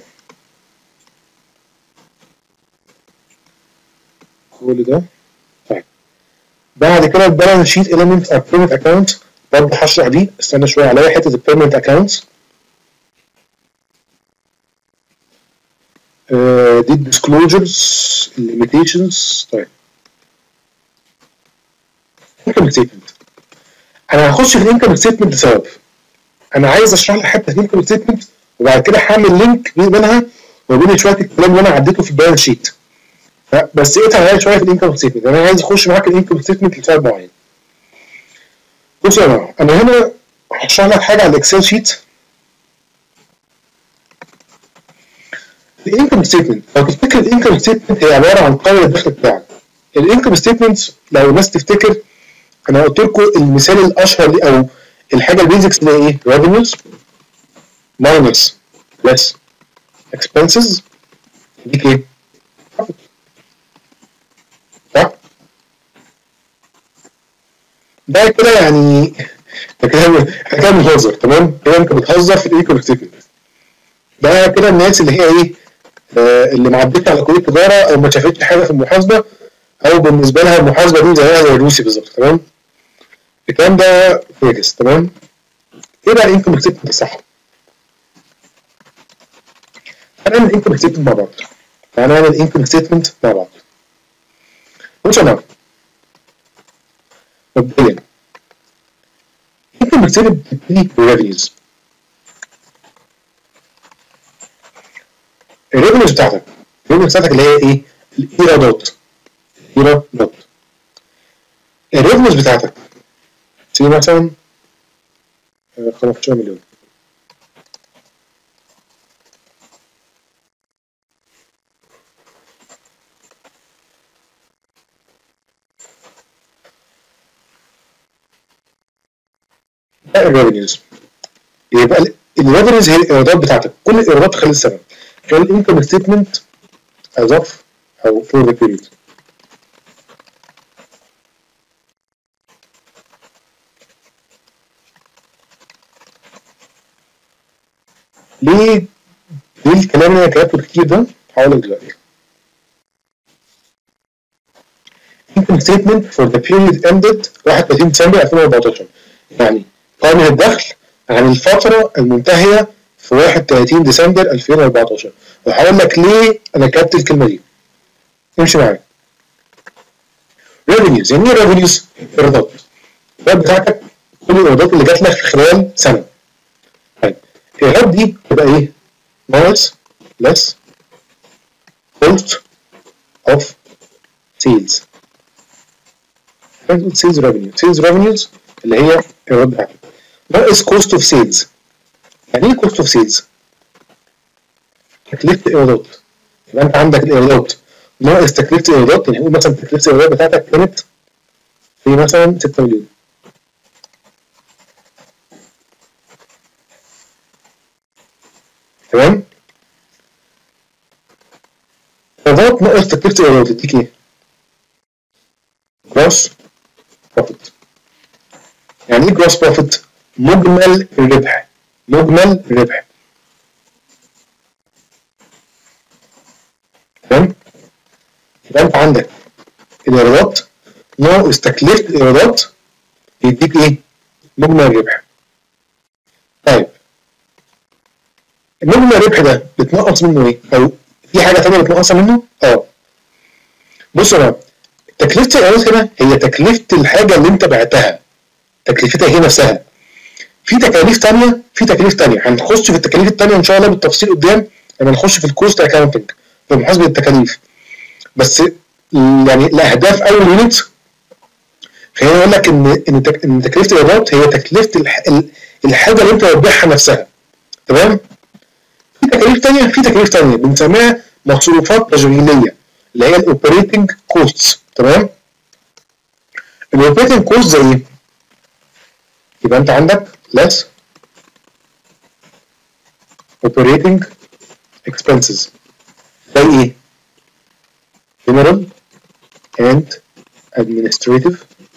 كل ده طيب بعد كده البالانس شيت element or payment account، برضه هشرح دي، استنى شويه عليا حته البيمنت اكونتس. دي الديسكلوجرز الليميتيشنز. طيب انكم ستيتمنت، انا هخش في الانكم ستيتمنت لسبب انا عايز اشرح لك حته الانكم ستيتمنت، وبعد كده هعمل لينك بينها وبين شويه الكلام اللي انا عديته في البالانس شيت. بس ايه تعالى شويه في الانكم ستيتمنت، انا عايز اخش معاك الانكم ستيتمنت لسبب معين. بص يا جماعه، انا هنا هشرح لك حاجه على الاكسل شيت. الانكم ستيتمنت، لو تفتكر الانكم ستيتمنت هي عباره عن قائمه الدخل بتاعك. الانكم ستيتمنت لو الناس تفتكر، انا قلت لكم المثال الاشهر دي او الحاجه البيزكس اللي هي ايه؟ revenues minus less expenses يديك ايه؟ صح؟ ده كده يعني كده كده بنهزر، تمام؟ كده انت بتهزر في الانكم ستيتمنت. ده كده الناس اللي هي ايه؟ آه اللي ما عدتش على كليه تجاره او ما شافتش حاجه في المحاسبه، او بالنسبه لها المحاسبه دي زيها زي الروسي بالظبط، تمام؟ الكلام ده فيكس، تمام؟ ايه بقى الانكم ستيتمنت الصح؟ هنعمل انكم ستيتمنت مع بعض. هنعمل انكم ستيتمنت مع بعض. بص يا جماعه، مبدئيا انكم ستيتمنت بتبتدي بالريفينيوز. الريفينيوز بتاعتك، الريفينيوز بتاعتك اللي هي ايه؟ الايرادات. الايرادات. الريفينيوز بتاعتك تيجي مثلا خمستاشر مليون. ده الريفينيوز. يبقى الريفينيوز هي الايرادات بتاعتك، كل الايرادات خلال السنه. كان الانكم ستيتمنت اضاف او فور ذا بيريود. ليه ليه الكلام اللي انا كتبته كتير ده؟ هقول لك دلوقتي. income statement for the period ended واحد وثلاثين ديسمبر ألفين وأربعتاشر، يعني قائمة الدخل عن الفترة المنتهية في واحد وثلاثين ديسمبر ألفين وأربعتاشر، وهقول لك ليه أنا كتبت الكلمة دي. امشي معايا. revenues، يعني ايه revenues؟ إيرادات. الإيرادات بتاعتك كل الإيرادات اللي جات لك في خلال سنة. طيب الإيرادات دي تبقى إيه؟ minus less cost of sales. سيلز ريفينيو، سيلز ريفينيوز اللي هي الايرادات بتاعتك ناقص كوست اوف سيلز. يعني ايه كوست اوف سيلز؟ تكلفه الايرادات. يبقى انت عندك الايرادات ناقص تكلفه الايرادات، يعني نقول مثلا تكلفه الايرادات بتاعتك كانت في مثلا ستة مليون. تمام؟ ايرادات ناقص تكلفه الايرادات تديك ايه؟ جروس بروفيت. يعني ايه جروس بروفيت؟ مجمل الربح. مجمل الربح. تمام؟ يبقى انت عندك الايرادات ناقص تكلفه الايرادات يديك ايه؟ مجمل الربح. طيب مجمل الربح ده بتنقص منه ايه؟ او في حاجه ثانيه بتنقصها منه؟ اه بص يا جماعه، تكلفه الايرادات هنا هي تكلفه الحاجه اللي انت بعتها، تكلفتها هي نفسها. في تكاليف ثانيه، في تكاليف ثانيه هنخش في التكاليف الثانيه ان شاء الله بالتفصيل قدام لما نخش في الكوست اكاونتنج في محاسبه التكاليف. بس يعني لاهداف اول يونت خليني اقول لك ان ان ان تكلفه الايرادات هي تكلفه الحاجه اللي انت بتبيعها نفسها. تمام؟ في تكاليف ثانيه، في تكاليف ثانيه بنسميها مصروفات تشغيليه اللي هي الاوبريتنج كوستس. تمام؟ الاوبريتنج كوست زي ايه؟ يبقى انت عندك less operating expenses. زي ايه؟ general and administrative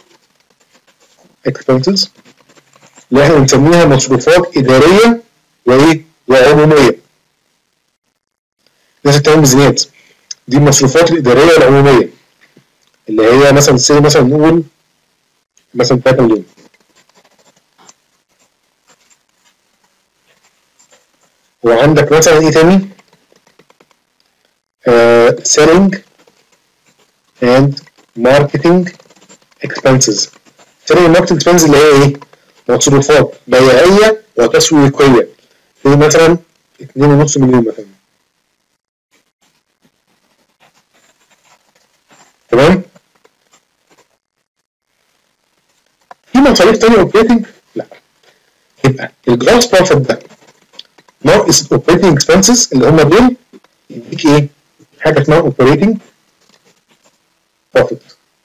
expenses اللي احنا بنسميها مصروفات اداريه وايه؟ وعموميه. الناس بتعمل ميزانيات، دي المصروفات الاداريه والعموميه اللي هي مثلا سي مثلا نقول مثلا ثلاثة مليون. وعندك مثلا ايه تاني؟ uh, selling and marketing expenses. selling and marketing expenses اللي هي ايه؟ مصروفات بيعيه وتسويقيه زي مثلا اتنين ونص مليون مثلا. تمام؟ في مصاريف تانية اوبريتنج؟ لا. يبقى الجروس بروفيت ده ناقص الاوبريتنج اكسبنسز اللي هم دول يديك ايه؟ حاجه اسمها اوبريتنج بروفيت.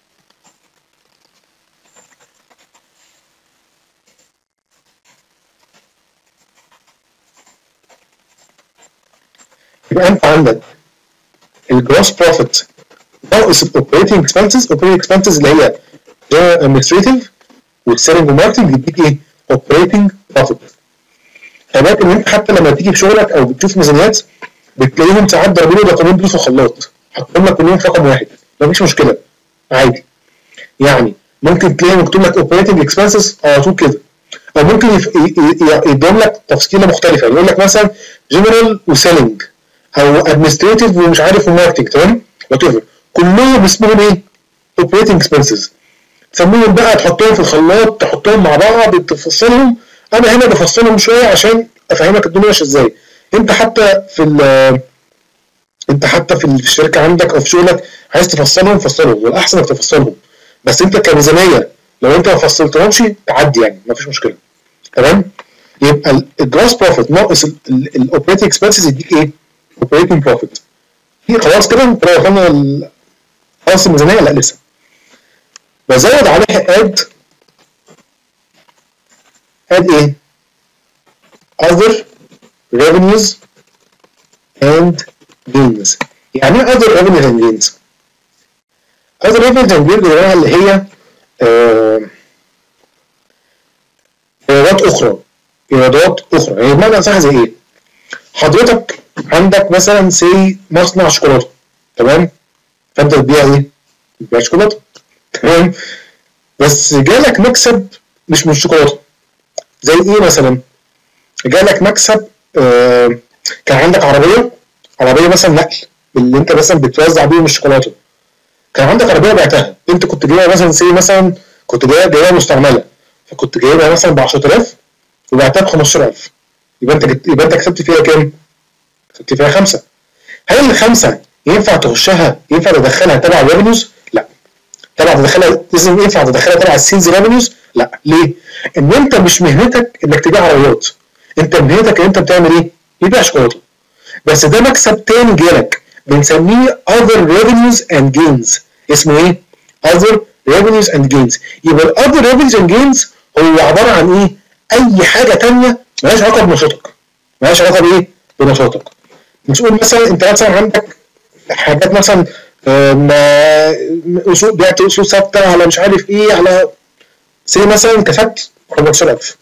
يبقى انت عندك الجروس بروفيت ناقص الاوبريتنج اكسبنسز، الاوبريتنج اكسبنسز اللي هي ادمنستريتيف والسيلنج وماركتنج يديك ايه؟ اوبريتنج بروفيت. خلي بالك ان انت حتى لما تيجي في شغلك او بتشوف ميزانيات بتلاقيهم ساعات ضاربين الرقمين دول في خلاط، حاطين لك كلهم في رقم واحد، مفيش مشكله عادي. يعني ممكن تلاقي مكتوب لك اوبريتنج اكسبنسز على طول كده، او ممكن يدوم لك تفصيله مختلفه، يقول لك مثلا جنرال وسيلنج او ادمنستريتيف ومش عارف وماركتنج. تمام؟ وات ايفر كلهم اسمهم ايه؟ اوبريتنج اكسبنسز. تسميهم بقى، تحطهم في الخلاط، تحطهم مع بعض، تفصلهم. انا هنا بفصلهم شويه عشان افهمك الدنيا ماشيه ازاي. انت حتى في ال انت حتى في الشركه عندك او في شغلك عايز تفصلهم فصلهم، والاحسن انك تفصلهم، بس انت كميزانيه لو انت ما فصلتهمش تعدي يعني مفيش مشكله. تمام؟ يبقى الجروس بروفيت ناقص الاوبريتنج اكسبنسز يديك ايه؟ اوبريتنج بروفيت. خلاص كده انت لو دخلنا خلاص الميزانيه؟ لا لسه. بزود عليها اد اد ايه؟ other revenues and gains. يعني ايه other revenues and gains؟ other revenues and gains دي اللي هي ايرادات اخرى، ايرادات اخرى. يعني بمعنى اصح زي ايه؟ حضرتك عندك مثلا سي مصنع شوكولاته، تمام؟ فانت بتبيع ايه؟ بتبيع شوكولاته، تمام؟ بس جالك مكسب مش من الشوكولاته. زي ايه مثلا؟ جالك مكسب آه كان عندك عربيه عربيه مثلا نقل اللي انت مثلا بتوزع بيهم الشوكولاته. كان عندك عربيه بعتها، انت كنت جايبها مثلا سي مثلا كنت جايبها جايبها مستعمله، فكنت جايبها مثلا ب عشرة آلاف وبعتها ب خمستاشر ألف. يبقى انت جبت يبقى انت كسبت فيها كام؟ كسبت فيها خمسه. هل الخمسه ينفع تخشها ينفع تدخلها تبع الريفينيوز؟ لا. تبع تدخلها لازم ينفع تدخلها تبع السيلز ريفينيوز؟ لا. ليه؟ ان انت مش مهنتك انك تبيع عربيات، انت مهنتك ان انت بتعمل ايه؟ بتبيع شوكولاته. بس ده مكسب تاني جالك بنسميه other revenues and gains. اسمه ايه؟ other revenues and gains. يبقى ال other revenues and gains هو عباره عن ايه؟ اي حاجه تانيه مالهاش علاقه بنشاطك. مالهاش علاقه بايه؟ بنشاطك. مش قول مثلا انت مثلا عندك حاجات مثلا اصول، بعت اصول ثابته على مش عارف ايه، على سي مثلا كسبت خمستاشر ألف.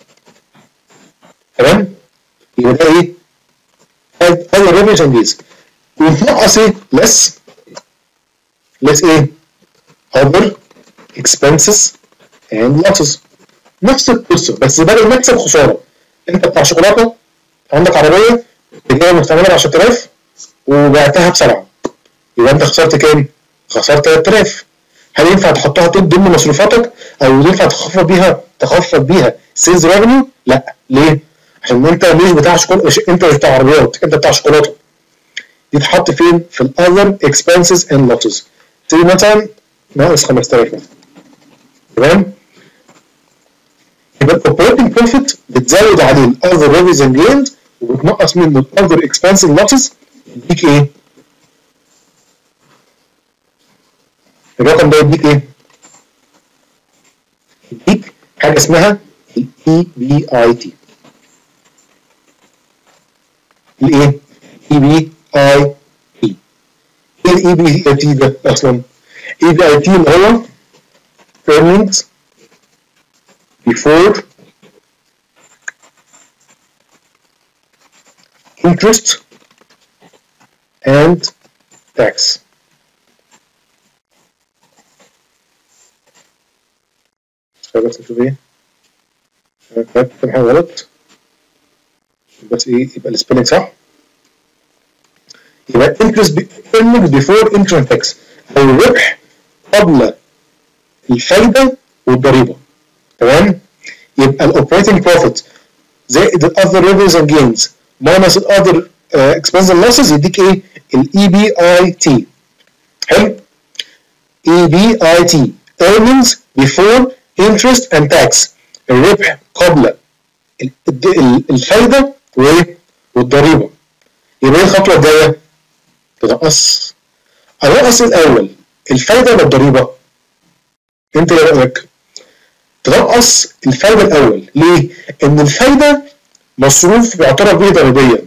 تمام؟ يبقى ده ايه؟ other revenues and gains. وننقص ايه؟ less less ايه؟ other expenses and losses. نفس القصه بس بدل مكسب خساره. انت بتاع شوكولاته عندك عربيه جايه مستعمله ب عشرة آلاف وبعتها بسبعه، يبقى انت خسرت كام؟ خسرت تلات آلاف. هل ينفع تحطها ضمن مصروفاتك او ينفع تخفض بيها تخفض بيها سيلز ريفينيو؟ لا. ليه؟ عشان انت مش بتاع شوكولاته، انت مش بتاع عربيات، انت بتاع شوكولاته. دي تحط فين؟ في ال other expenses and losses. زي مثلا ناقص خمسة آلاف مثلا. تمام؟ يبقى الاوبريتنج بروفيت بتزود عليه ال other revenues and gains وبتنقص منه ال other expenses and losses يديك ايه؟ الرقم ده يديك ايه؟ يديك حاجه اسمها ال إي بي آي تي. الايه؟ إي بي آي تي. ايه اي بي اي تي ده اصلا؟ اي بي اي تي اللي هو earnings before interest and tax. بس نشوف ايه، انا كتبت حاجه غلط بس ايه يبقى السبيلنج صح. يبقى interest earnings before interest and tax، او الربح قبل الفايده والضريبه. تمام؟ يبقى الاوبريتنج بروفيت زائد الاذر ريفينيوز اند جينز ماينس الاذر اكسبنس اند لوسز يديك ايه؟ الاي بي اي تي. حلو؟ اي بي اي تي earnings before interest and tax، الربح قبل الفايده والضريبه. يبقى ايه الخطوه الجايه؟ تنقص. انقص الاول الفايده ولا الضريبه؟ انت ايه رايك؟ تنقص الفايده الاول. ليه؟ ان الفايده مصروف بيعترف به ضريبيا،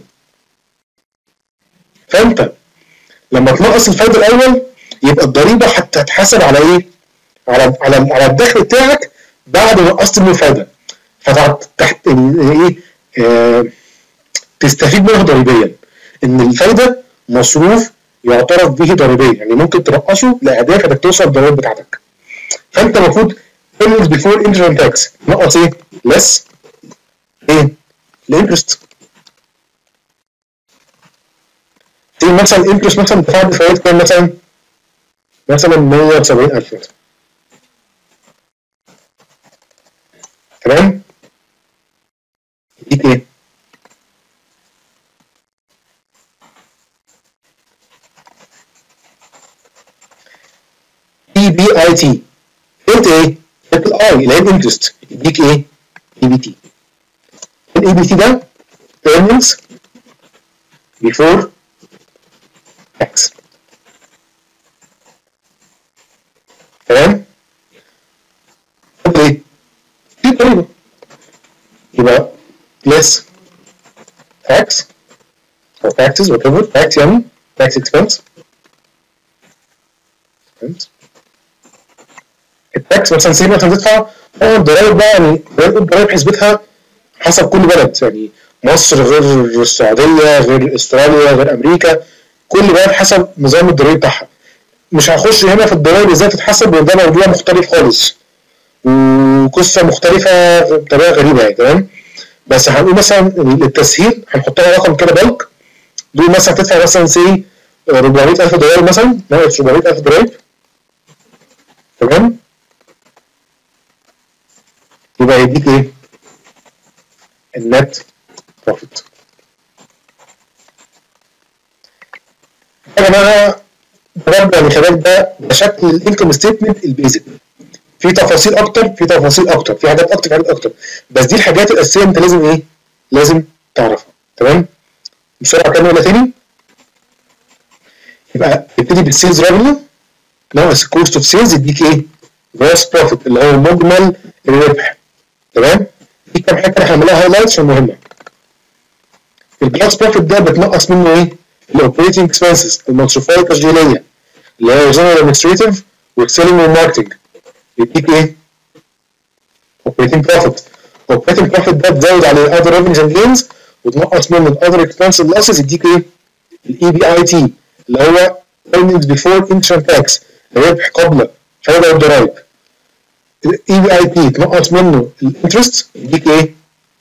فانت لما تنقص الفايده الاول يبقى الضريبه هتتحسب على ايه؟ على على على الدخل بتاعك بعد ما نقصت منه الفايده، فتحت ايه؟ آه تستفيد منه ضريبيا. ان الفايده مصروف يعترف به ضريبيا، يعني ممكن تنقصه لاهداف انك توصل الضرائب بتاعتك. فانت المفروض earnings before interest and tax نقص ايه؟ less ايه؟ الانترست. تيجي مثلا الانترست مثلا دفعت بفوائد كام مثلا؟ مثلا مية وسبعين ألف مثلا. تمام؟ يديك ايه؟ اي بي اي تي. قلت ايه؟ قلت الاي اللي هي الانترست، يديك ايه؟ اي بي تي. الاي بي تي ده earnings before tax. تمام؟ قلت ايه؟ في ضريبه يبقى less tax or taxes whatever tax يعني tax expense. التاكس مثلا سي مثلا تدفع اه الضرايب بقى، يعني الضرايب حسبتها حسب كل بلد، يعني مصر غير السعوديه غير استراليا غير امريكا، كل بلد حسب نظام الضرايب بتاعها. مش هخش هنا في الضرايب ازاي تتحسب لان ده موضوع مختلف خالص وقصه مختلفه بطريقه غريبه يعني. تمام؟ بس هنقول مثلا للتسهيل هنحطها رقم كده بلك، دول مثلا هتدفع مثلا سي أربعمية ألف دولار مثلا، ناقص أربعمية ألف ضرايب. تمام؟ يبقى يديك ايه؟ النت بروفيت. يا جماعه بجد يعني خلال ده ده شكل الانكم ستيتمنت البيزك، في تفاصيل اكتر في تفاصيل اكتر في حاجات اكتر في حاجات اكتر، بس دي الحاجات الاساسيه انت لازم ايه؟ لازم تعرفها. تمام؟ بسرعه كده ولا تاني؟ يبقى نبتدي بالسيلز ريفينيو ناقص كوست اوف سيلز يديك ايه؟ جروس بروفيت اللي هو مجمل الربح. تمام؟ في كام حاجه احنا هنعملها هايلايتس عشان مهمه. الجروس بروفيت ده بتنقص منه ايه؟ الاوبريتنج اكسبنسز المصروفات التشغيليه اللي هي جنرال ادمنستريتيف والسيلينج والماركتنج يديك ايه؟ اوبريتنج بروفيت. اوبريتنج بروفيت ده تزود عليه الاذر ريفينيوز اند جينز وتنقص منه الاذر اكسبنسز لوسز يديك ايه؟ الاي بي اي تي اللي هو earnings before interest and tax، الربح قبل فايده والضرايب. الاي بي اي تي تنقص منه الانترست يديك ايه؟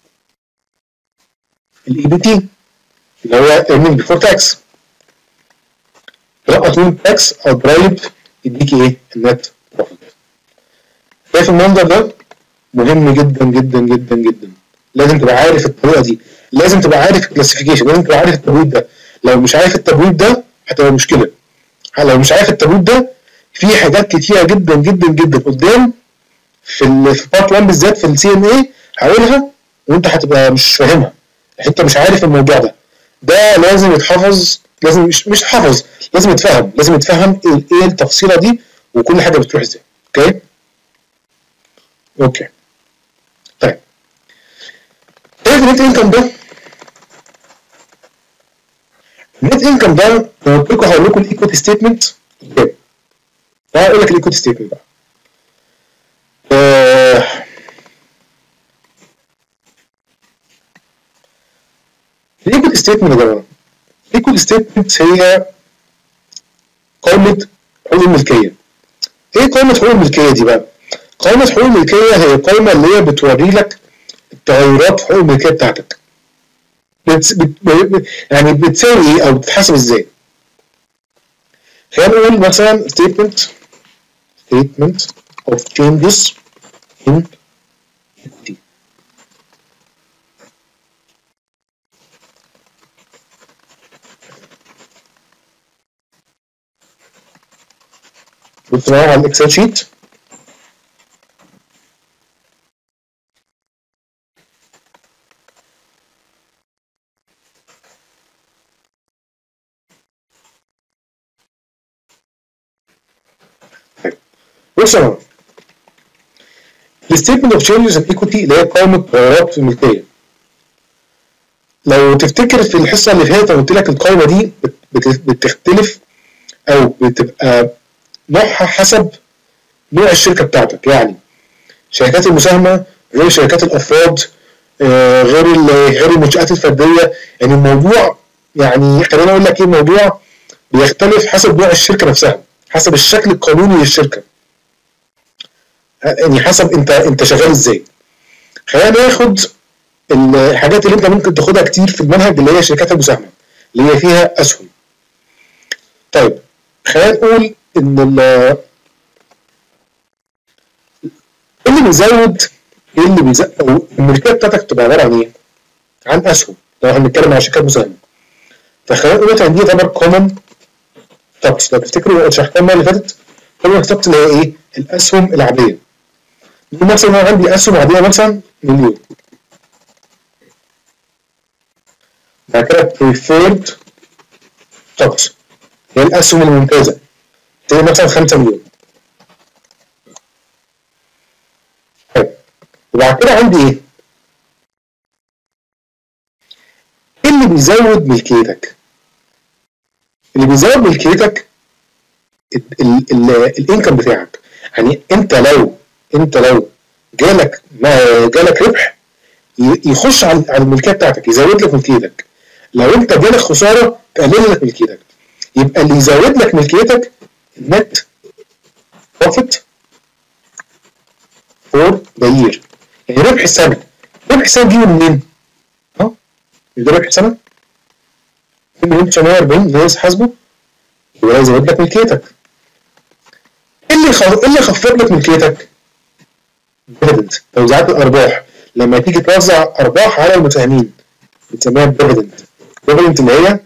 الاي بي تي اللي هو earnings before tax. تنقص منه التاكس او الضرايب يديك ايه؟ النت بروفيت. شايف المنظر ده؟ مهم جدا جدا جدا جدا. لازم تبقى عارف الطريقه دي، لازم تبقى عارف الكلاسيفيكيشن، لازم تبقى عارف التبويب ده. لو مش عارف التبويب ده هتبقى مشكله. لو مش عارف التبويب ده في حاجات كتيره جدا جدا جدا قدام في ال في بارت واحد بالذات في السي ام اي هقولها وانت هتبقى مش فاهمها، انت مش عارف الموضوع ده. ده لازم يتحفظ، لازم مش مش يتحفظ، لازم يتفهم، لازم يتفهم ايه التفصيله دي وكل حاجه بتروح ازاي. اوكي؟ اوكي. طيب. شايف النت انكم ده؟ النت انكم ده انا قلت لكم هقول لكم الايكوتي ستيتمنت كام. هقول لك الايكوتي ستيتمنت بقى. آه الايكوتي ستيتمنت يا جماعه، الايكوتي ستيتمنت هي قائمه حقوق الملكيه. ايه قائمه حقوق الملكيه دي بقى؟ قائمه حقوق الملكيه هي قائمه اللي هي بتوري لك التغيرات في حقوق الملكيه بتاعتك. بت... بت... يعني بتساوي ايه او بتتحسب ازاي؟ خلينا نقول مثلا statement statement of changes in equity. بص معايا على الاكسل شيت. بص يا جماعه، الستيتمنت اوف تشينجز ان ايكوتي اللي هي قائمه تغيرات في الملكيه. لو تفتكر في الحصه اللي فاتت قلت لك القائمه دي بتختلف او بتبقى نوعها حسب نوع الشركه بتاعتك. يعني شركات المساهمه غير شركات الافراد، غير غير المنشات الفرديه. يعني الموضوع يعني خلينا اقول لك ايه، الموضوع بيختلف حسب نوع الشركه نفسها، حسب الشكل القانوني للشركه، يعني حسب انت انت شغال ازاي. خلينا ناخد الحاجات اللي انت ممكن تاخدها كتير في المنهج اللي هي شركات المساهمه اللي هي فيها اسهم. طيب خلينا نقول ان اللي بيزود ايه اللي بيزود او الملكيه بتاعتك بتبقى عباره عن ايه؟ عن اسهم. لو احنا بنتكلم على شركات مساهمه فخلينا نقول مثلا دي تعتبر كومن ستوكس. لو تفتكروا شرحتها المره اللي فاتت كومن ستوكس اللي هي ايه؟ الاسهم العاديه. مثلا انا عندي اسهم عاديه مثلا مليون، بعد كده preferred stocks هي الاسهم الممتازه زي مثلا خمسة مليون. طيب وبعد كده عندي ايه؟ ايه اللي بيزود ملكيتك؟ اللي بيزود ملكيتك الانكم بتاعك. يعني انت لو انت لو جالك ما جالك ربح يخش على الملكيه بتاعتك، يزود لك ملكيتك. لو انت جالك خساره تقلل لك ملكيتك. يبقى اللي يزود لك ملكيتك النت بروفيت فور ذا يير، يعني ربح السنه. ربح السنه دي منين؟ اه ده ربح السنه اتنين مليون تسعمية واربعين اللي هو حاسبه، يبقى يزود لك ملكيتك. ايه اللي خ... ايه اللي يخفض لك ملكيتك؟ ديفيدند، توزيعات الارباح. لما تيجي توزع ارباح على المساهمين بتسميها ديفيدند. ديفيدند اللي هي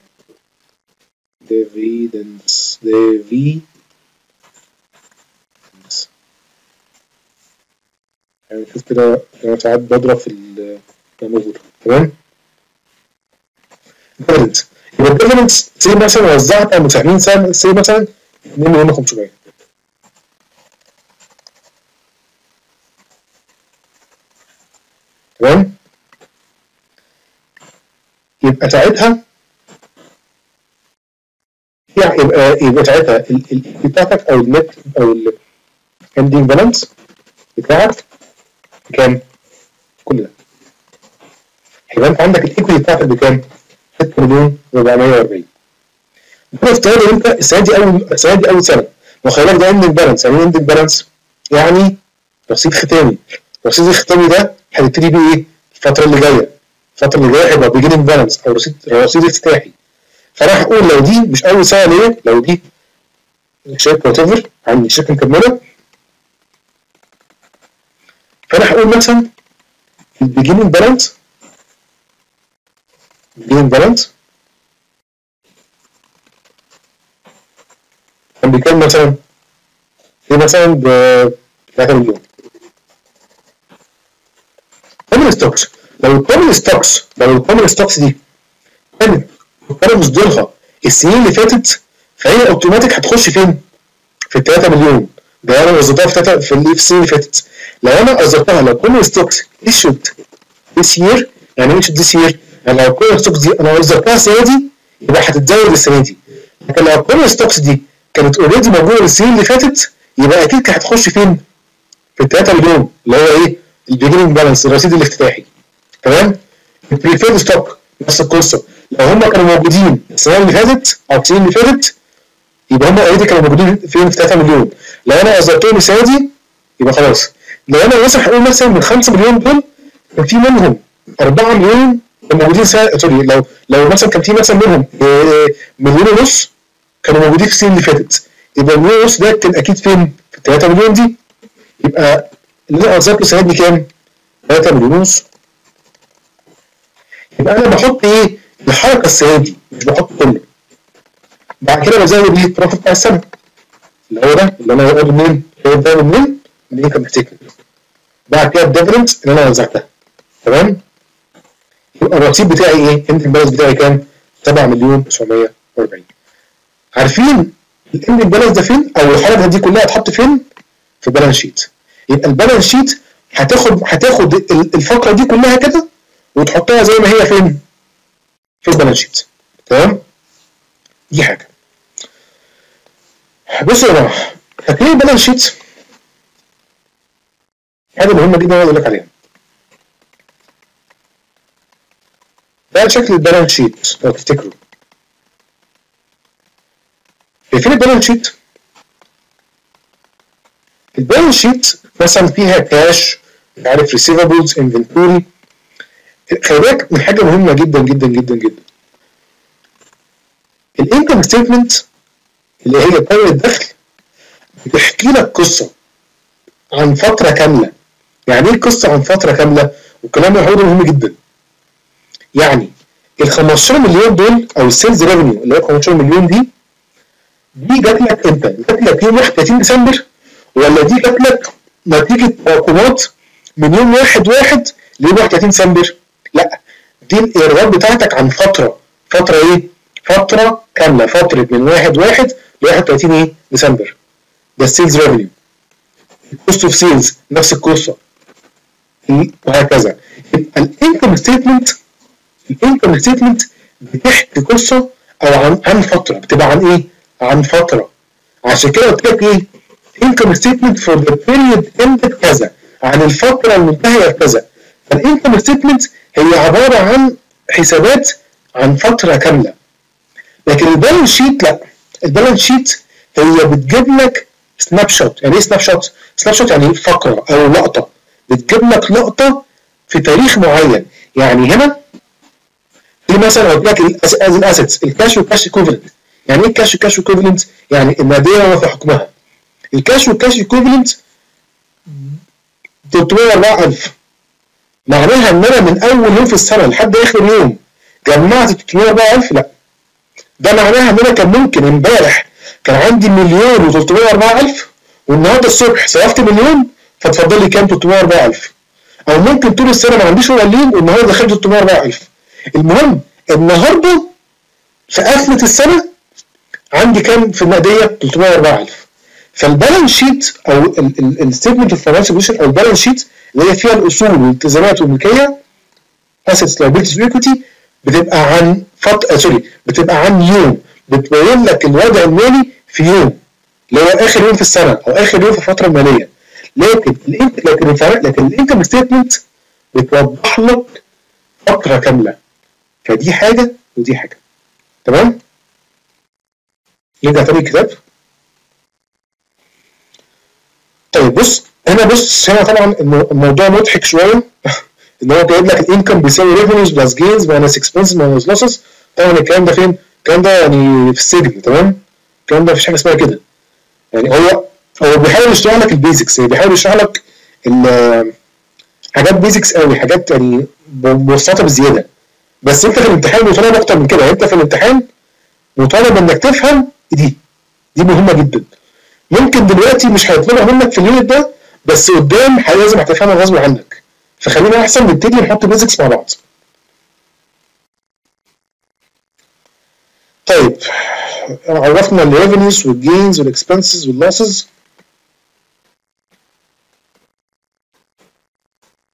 ديفيدندز ديفي يعني شوف كده انا ساعات بضرب في الموجود. تمام؟ ديفيدند يبقى الديفيدند زي مثلا وزعت على المساهمين زي مثلا اتنين مليون وخمسمية. تمام؟ يبقى ساعتها يعني يبقى يبقى ساعتها ال بتاعتك او النت او الاندنج بالانس بتاعك بكام؟ كل ده. يبقى انت عندك الايكويتي بتاعتك بكام؟ ستة مليون واربعمية واربعين. ده افترض ان انت السنه دي اول السنه دي اول سنه، وخلي بالك ده اندنج بالانس. يعني ايه اندنج بالانس؟ يعني رصيد ختامي. الرصيد الختامي ده هنبتدي بيه ايه؟ الفتره اللي جايه. الفتره اللي جايه هيبقى بيجيننج بالانس او رصيد رصيد افتتاحي. فانا هقول لو دي مش اول سنه ليا، لو دي شركه وات ايفر عندي شركه مكمله، فانا هقول مثلا البيجيننج بالانس البيجيننج بالانس كان بكام مثلا؟ في مثلا ب تلاتة مليون. كومن ستوكس، لو الكومن ستوكس لو الكومن ستوكس دي كانت كان مصدرها السنين اللي فاتت فهي اوتوماتيك هتخش فين؟ في ال تلاتة مليون. ده انا وزعتها في تلاتة في السنين اللي فاتت. لو انا وزعتها لو كل ستوكس ايشوت ذيس يير، يعني ايشوت ذيس يير، يعني لو كل ستوكس دي انا وزعتها السنه دي يبقى هتتزود السنه دي. لكن لو كل الستوكس دي كانت اوريدي موجوده السنين اللي فاتت يبقى اكيد كانت هتخش فين؟ في ال ثلاثة مليون اللي هو ايه؟ البيجننج بالانس، الرصيد الافتتاحي. تمام؟ البريفيرد ستوك نفس القصه، لو هم كانوا موجودين السنه اللي فاتت او السنين اللي فاتت يبقى هم اوريدي كانوا موجودين فين؟ في ثلاثة مليون. لو انا اصدرتهم السنه دي يبقى خلاص. لو انا مثلا هقول مثلا من خمسة مليون دول كان في منهم أربعة مليون موجودين سنه سوري لو لو مثلا كان في مثلا منهم مليون ونص كانوا موجودين في السنين اللي فاتت، يبقى المليون ونص ده كان اكيد فين؟ في ال ثلاثة مليون دي. يبقى اللي انا اصدرته السنه دي كام؟ ثلاثة مليون ونص. يبقى انا بحط ايه؟ الحركه السنه دي مش بحط كله. بعد كده بزود ايه؟ البروفيت بتاع السنه اللي هو ده اللي انا هقول منين؟ هو ده منين؟ من الانكم ستيتمنت. بعد كده الديفيدنت اللي انا وزعتها. تمام؟ يبقى الرصيد بتاعي ايه؟ اندنج بالانس بتاعي كام؟ سبعة مليون تسعمية وأربعين. عارفين الاندنج بالانس ده فين؟ او الحركه دي كلها هتحط فين؟ في البالانس شيت. يبقى البالانس شيت هتاخد هتاخد الفقره دي كلها كده وتحطها زي ما هي فين؟ في البالانس شيت. تمام؟ دي حاجه. بصوا يا جماعه، فاكرين البالانس شيت؟ حاجه مهمه جدا اقول لك عليها. ده شكل البالانس شيت لو تفتكروا. فين البالانس شيت؟ البالانس شيت مثلا فيها كاش، مش عارف ريسيفبلز، انفنتوري. خلي بالك من حاجه مهمه جدا جدا جدا جدا. الانكم ستيتمنت اللي هي قائمه الدخل بتحكي لك قصه عن فتره كامله. يعني ايه قصه عن فتره كامله؟ والكلام ده مهم جدا. يعني ال خمستاشر مليون دول او السيلز ريفينيو اللي هو خمستاشر مليون دي دي جات لك امتى؟ جات لك يوم واحد وتلاتين ديسمبر ولا دي جات لك نتيجه تراكمات من يوم واحد واحد ليوم واحد وتلاتين ديسمبر؟ لا، دي الايرادات بتاعتك عن فتره فتره ايه؟ فتره كامله، فتره من واحد واحد ل واحد وتلاتين ايه؟ ديسمبر. ده السيلز ريفينيو. الكوست اوف سيلز نفس القصه وهكذا. يبقى الانكم ستيتمنت الانكم ستيتمنت بتحكي قصه او عن عن فتره، بتبقى عن ايه؟ عن فتره. عشان كده قلت لك ايه؟ انكم ستيتمنت فور ذا بيريود اندد كذا، عن الفتره المنتهيه بكذا. فالانكم ستيتمنت هي عباره عن حسابات عن فتره كامله. لكن البالانس شيت لا، البالانس شيت هي بتجيب لك سناب شوت. يعني ايه سناب شوت؟ سناب شوت يعني فقره او لقطه، بتجيب لك لقطه في تاريخ معين. يعني هنا في مثلا قلت لك الاسيتس، الكاش والكاش ايكوفالنت. يعني ايه الكاش والكاش ايكوفالنت؟ يعني النقديه وفي حكمها. الكاش والكاش ايكوفالنت تلتمية وأربعة ألف، معناها ان انا من اول يوم في السنه لحد اخر يوم جمعت تلتمية وأربعة ألف؟ لا، ده معناها ان انا كان ممكن امبارح كان عندي مليون وتلتمية وأربعة ألف والنهارده الصبح صرفت مليون فتفضل لي كام؟ تلتمية وأربعة ألف. او ممكن طول السنه ما عنديش ولا مليون والنهارده دخلت تلتمية وأربعة ألف. المهم النهارده في قفله السنه عندي كام في النقديه؟ تلتمية وأربعة ألف. فالبالانس شيت او الستيتمنت اوف فاينانشال بوزيشن او البالانس شيت اللي هي فيها الاصول والالتزامات والملكيه assets liabilities وايكويتي بتبقى عن فط... سوري بتبقى عن يوم، بتبين لك الوضع المالي في يوم اللي هو اخر يوم في السنه او اخر يوم في الفتره الماليه. لكن الانك لكن الفرق لكن الانكم ستيتمنت بتوضح لك فتره كامله. فدي حاجه ودي حاجه. تمام؟ نرجع تاني الكتاب. طيب بص هنا، بص هنا طبعا الموضوع مضحك شويه ان هو جايب لك الانكم بيساوي ريفينيوز بلس جينز ماينس اكسبنسز ماينس لوسز. طبعا الكلام ده فين؟ الكلام ده يعني في السجن. تمام؟ الكلام ده مفيش حاجه اسمها كده. يعني هو هو بيحاول يشرح لك البيزكس، يعني بيحاول يشرح لك حاجات بيزكس قوي، حاجات يعني مبسطه بزياده. بس انت في الامتحان مطالب اكتر من كده. انت في الامتحان مطالب انك تفهم دي دي مهمه جدا. ممكن دلوقتي مش هيطلبها منك في اليونت ده، بس قدام لازم هتفهمها غصب عنك. فخلينا احسن نبتدي نحط بيزكس مع بعض. طيب عرفنا الريفينيوز والجينز والاكسبنسز واللوسز.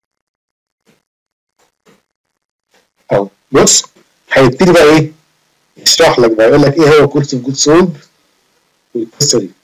اهو بص هيبتدي بقى ايه يشرح لك بقى، يقول لك ايه هو كوست اوف جود سولد والقصه دي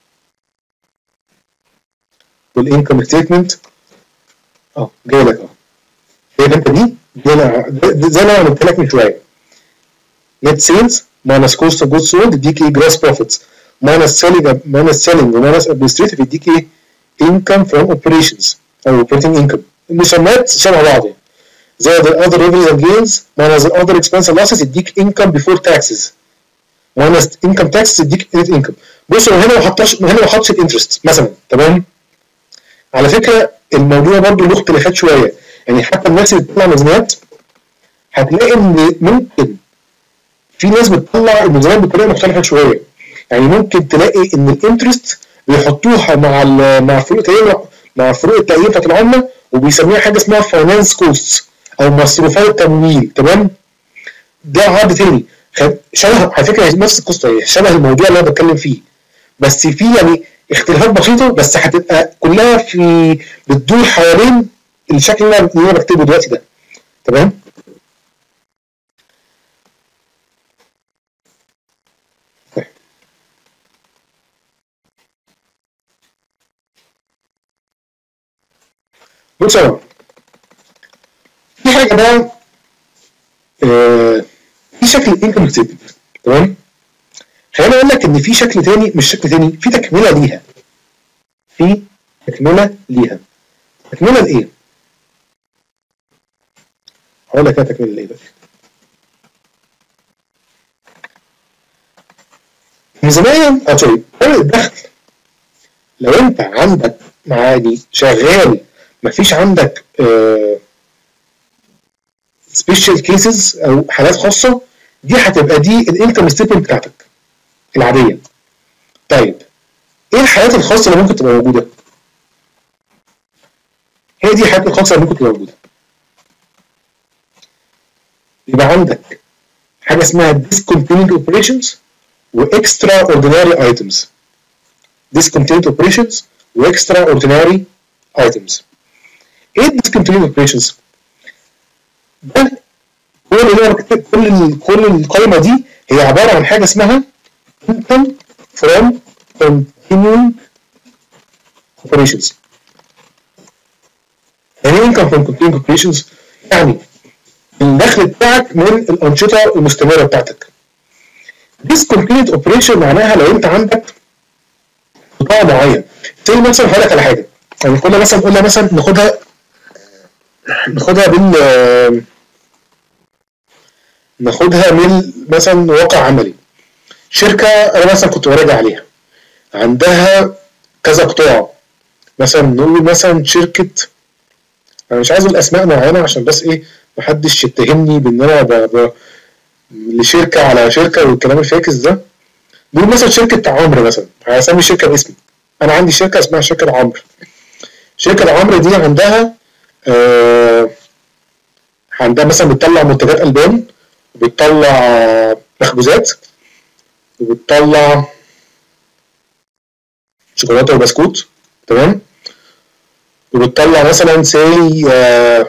والانكم ستيتمنت. اه جاي لك اهو، شايف انت دي دي انا زي ما انا قلت لك من شويه، نت سيلز ماينس كوست اوف جود سولد يديك ايه جروس بروفيتس ماينس سيلينج ماينس سيلينج وماينس ادمنستريتيف يديك ايه انكم فروم اوبريشنز او اوبريتنج انكم. المسميات شبه بعض يعني، زي the other revenues and gains minus the other expenses and losses يديك income before taxes minus income taxes يديك net income. بص هو هنا ما حطش هنا ما حطش الانترست مثلا، تمام. على فكره الموضوع برضه له اختلافات شويه، يعني حتى الناس اللي بتطلع ميزانيات هتلاقي ان ممكن في ناس بتطلع الميزانيات بطريقه مختلفه شويه، يعني ممكن تلاقي ان الانترست بيحطوها مع مع فروق التقييم مع فروق التقييم بتاعت العمله وبيسميها حاجه اسمها فاينانس كوست او مصروفات التمويل، تمام. ده عرض تاني شبه على فكره نفس القصه، شبه الموضوع اللي انا بتكلم فيه، بس في يعني اختلافات بسيطه، بس هتبقى كلها في بتدور حوالين الشكل اللي انا بكتبه دلوقتي ده، تمام. بص يا في حاجه بقى آه في شكل الانكم ستيتمنت، تمام. خليني اقول لك ان في شكل تاني، مش شكل تاني، في تكمله ليها في تكمله ليها تكمله لايه؟ هقول لك ايه تكمله لايه بقى. ميزانيه اه سوري الدخل، لو انت عندك يعني شغال مفيش عندك آه سبيشال كيسز او حالات خاصه، دي هتبقى دي الانكم ستيتمنت بتاعتك العاديه. طيب ايه الحالات الخاصه اللي ممكن تبقى موجوده؟ هي دي الحالات الخاصه اللي ممكن تبقى موجوده. يبقى عندك حاجه اسمها discontinued operations و extraordinary items. discontinued operations و extraordinary items. ايه discontinued operations؟ ده كل اللي كل كل القائمه دي هي عباره عن حاجه اسمها income from continuing operations. يعني ايه income from continuing operations؟ يعني الدخل بتاعك من الانشطه المستمره بتاعتك. discontinued operation معناها لو انت عندك قطاع معين، زي مثلا هقول لك على حاجه، يعني قلنا مثلا قلنا مثلا ناخدها ناخدها بال ناخدها من مثلا واقع عملي. شركه انا مثلا كنت براجع عليها عندها كذا قطاع، مثلا نقول مثلا شركه، انا مش عايز اقول اسماء معينه عشان بس ايه محدش يتهمني بان انا ب... ب... لشركه على شركه والكلام الفاكس ده. نقول مثلا شركه عمرو مثلا، هسمي الشركه باسمي، انا عندي شركه اسمها شركه عمرو. شركه عمرو دي عندها آه عندها مثلا بتطلع منتجات البان وبتطلع مخبوزات وبتطلع شوكولاته وبسكوت، تمام. وبتطلع مثلا سي آه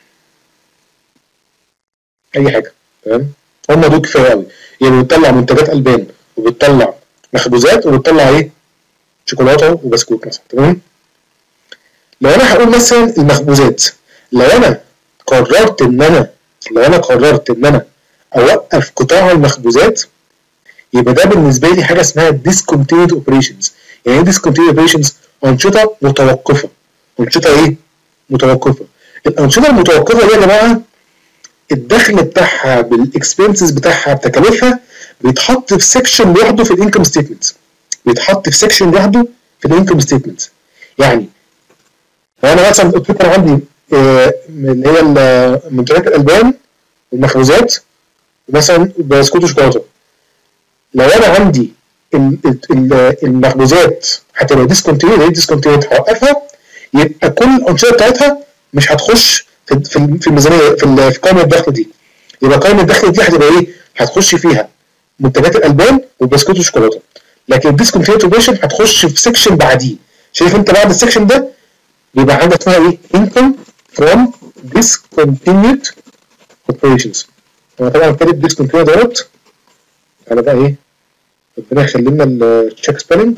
اي حاجه، تمام. هم دول كفايه قوي، يعني بتطلع منتجات البان وبتطلع مخبوزات وبتطلع ايه شوكولاته وبسكوت مثلا، تمام. لو انا هقول مثلا المخبوزات، لو انا قررت ان انا لو انا قررت ان انا اوقف قطاع المخبوزات، يبقى ده بالنسبه لي حاجه اسمها discontinued operations. يعني ايه discontinued operations؟ انشطه متوقفه. انشطه ايه؟ متوقفه. الانشطه المتوقفه دي يا جماعه الدخل بتاعها بالاكسبنسز بتاعها بتكاليفها بيتحط في سيكشن لوحده في الانكم ستيتمنت. بيتحط في سيكشن لوحده في الانكم ستيتمنت. يعني لو انا مثلا قلت لكم عندي اللي هي منتجات الالبان والمخبوزات مثلا بسكوت وشوكولاته، لو انا عندي المخبوزات هتبقى ديسكونتينيود، ايه ديسكونتينيود؟ هوقفها، يبقى كل الانشطه بتاعتها مش هتخش في في الميزانيه في في قائمه الدخل دي. يبقى قائمه الدخل دي هتبقى ايه؟ هتخش فيها منتجات الالبان والبسكوت والشوكولاته، لكن الديسكونتينيود اوبريشن هتخش في سيكشن بعديه. شايف انت بعد السيكشن ده يبقى عندك اسمها ايه؟ income from discontinued operations. انا طبعا كاتب discontinued دوت انا بقى ايه ربنا يخلي لنا التشيك سبيلنج.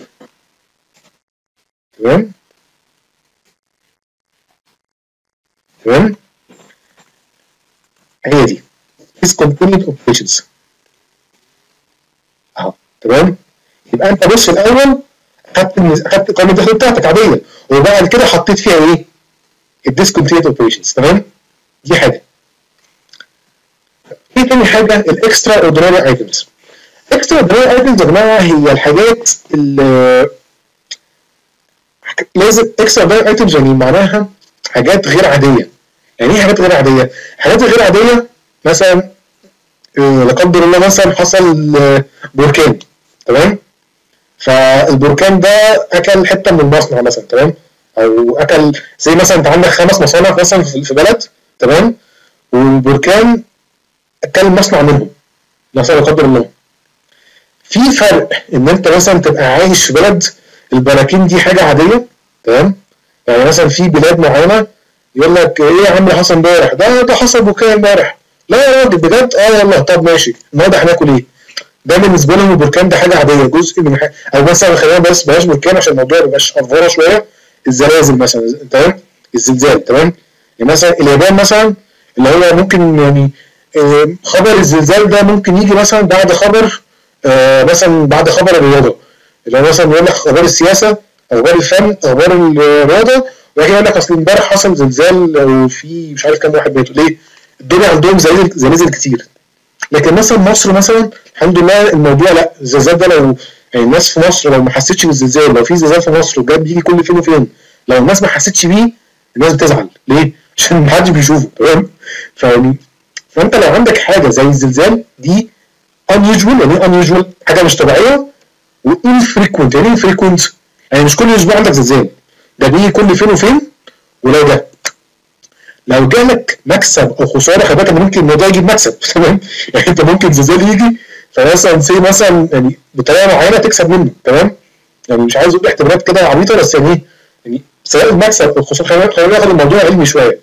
تمام تمام هي دي discontinued operations اهو. تمام يبقى انت بص الاول خدت خدت قائمه الدخل بتاعتك عاديه، وبعد كده حطيت فيها ايه الديسكونتينيود اوبريشنز. تمام دي حاجه. في تاني حاجه الاكسترا اوردينري ايتمز. اكسترا اوردينري ايتمز يا جماعه هي الحاجات اللي لازم اكسترا اوردينري ايتمز يعني معناها حاجات غير عاديه. يعني ايه حاجات غير عاديه؟ حاجات غير عاديه مثلا لا قدر الله مثلا حصل بركان. تمام فالبركان ده اكل حته من المصنع مثلا. تمام او اكل زي مثلا انت عندك خمس مصانع مثلا في بلد. تمام والبركان اكل مصنع منهم مثلا لا قدر الله. في فرق ان انت مثلا تبقى عايش في بلد البراكين دي حاجه عاديه. تمام يعني مثلا في بلاد معينه يقول لك ايه يا عم حصل امبارح ده ده حصل بركان امبارح. لا يا راجل بجد اه والله طب ماشي النهارده هناكل ايه؟ ده بالنسبه لهم البركان ده حاجه عاديه جزء من حاجة. او مثلا خلينا بس بلاش بركان عشان الموضوع ما يبقاش افوره شويه. الزلازل مثلا. تمام الزلزال. تمام يعني مثلا اليابان مثلا اللي هو ممكن يعني خبر الزلزال ده ممكن يجي مثلا بعد خبر آه مثلا بعد خبر الرياضه اللي هو مثلا يقول لك اخبار السياسه اخبار الفن اخبار الرياضه ويجي يقول لك اصل امبارح حصل زلزال وفي مش عارف كام واحد ماتوا. ليه؟ الدنيا عندهم زلازل زلازل كتير. لكن مثلا مصر مثلا الحمد لله الموضوع لا الزلزال ده لو يعني الناس في مصر لو ما حسيتش بالزلزال لو في زلزال في مصر وجاب بيجي كل فين وفين لو الناس ما حسيتش بيه الناس بتزعل. ليه؟ عشان ما حدش بيشوفه. تمام فيعني فانت لو عندك حاجه زي الزلزال دي unusual يعني ايه unusual حاجه مش طبيعيه وانفريكوينت. يعني ايه انفريكوينت؟ يعني مش كل اسبوع عندك زلزال ده بيجي كل فين وفين. ولو ده لو جالك مكسب او خساره خلي بالك ممكن الموضوع يجيب مكسب. تمام يعني انت ممكن زلزال يجي فمثلا سي مثلا يعني بطريقه معينه تكسب منه. تمام يعني مش عايز اقول احتمالات كده عبيطه بس يعني ايه يعني سواء المكسب او الخساره خلينا ناخد الموضوع علمي شويه.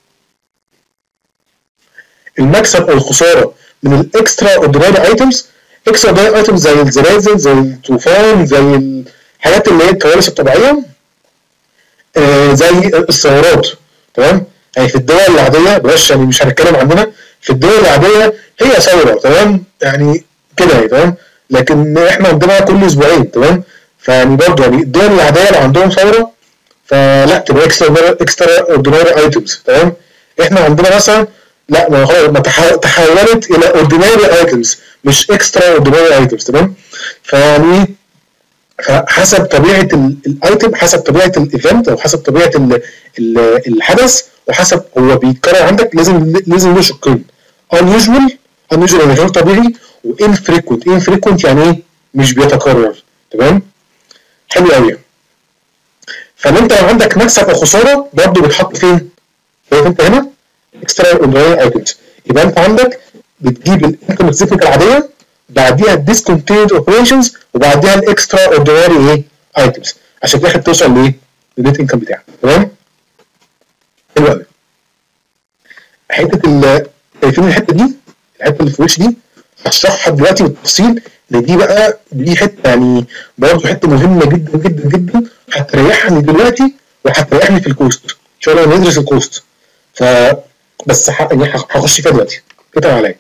المكسب او الخساره من الاكسترا اوردينري ايتمز. اكسترا اوردينري ايتمز زي الزلازل زي الطوفان زي الحاجات اللي هي الكوارث الطبيعيه آه زي الثورات. تمام يعني في الدول العاديه بلاش يعني مش هنتكلم عننا في الدول العاديه هي ثوره. تمام يعني كده يعني. تمام لكن احنا عندنا كل اسبوعين. تمام فيعني برضه يعني الدول العاديه لو عندهم ثوره فلا تبقى اكسترا اكسترا اوردينري ايتمز. تمام احنا عندنا مثلا لا ما خلاص ما تحولت الى اوردينري ايتمز مش اكسترا اوردينري ايتمز. تمام فيعني فحسب طبيعه الايتم حسب طبيعه الايفنت او حسب طبيعه ال ال الحدث وحسب هو بيتكرر عندك لازم لازم له شقين unusual unusual يعني غير طبيعي وانفريكوينت. انفريكوينت يعني ايه؟ مش بيتكرر. تمام حلو قوي. فانت لو عندك مكسب او خساره برضه بيتحط فين؟ شايف انت هنا اكسترا اوردينري ايتمز. يبقى انت عندك بتجيب الانكم ستيتمنت العاديه بعديها الديسكونتينيود اوبريشنز وبعديها الاكسترا اوردينري ايه ايتمز عشان في الاخر توصل لايه؟ للنت انكم بتاعك. تمام حلو قوي. حته ال شايفين الحته دي الحته اللي في وش دي هشرحها دلوقتي بالتفصيل لان دي بقى دي حته يعني برضه حته مهمه جدا جدا جدا هتريحني دلوقتي وهتريحني في الكوست ان شاء الله ندرس الكوست. ف بس يعني هخش فيها دلوقتي كده عليا.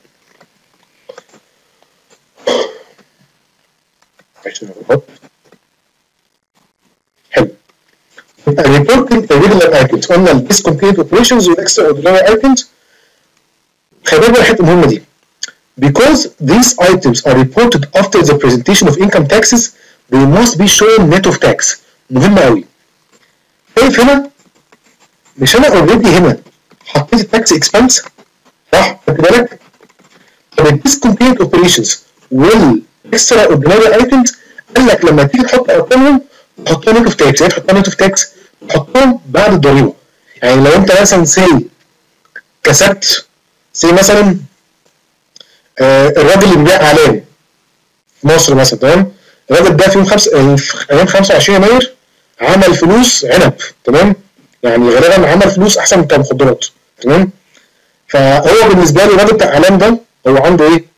حلو. reporting irregular items قلنا ال discontinued operations وال extraordinary items. خلي بالك الحته المهمه دي because these items are reported after the presentation of income taxes they must be shown net of tax. مهمه قوي. شايف هنا مش انا اوريدي هنا حطيت التاكس اكسبنس صح؟ خد بالك؟ طب ال discontinued operations وال extraordinary items قال لك لما تيجي تحط ارقامهم تحطهم نت اوف تاكس. يعني تحطهم نت اوف تاكس تحطهم بعد الضريبه. يعني لو انت مثلا سي كسبت سي مثلا آه الراجل اللي بيبيع اعلام في مصر مثلا. تمام الراجل ده في يوم خمسة ايام خمسة وعشرين يناير عمل فلوس عنب. تمام يعني غالبا عمل فلوس احسن من بتاع المخدرات. تمام فهو بالنسبه له الراجل بتاع الاعلام ده هو عنده ايه؟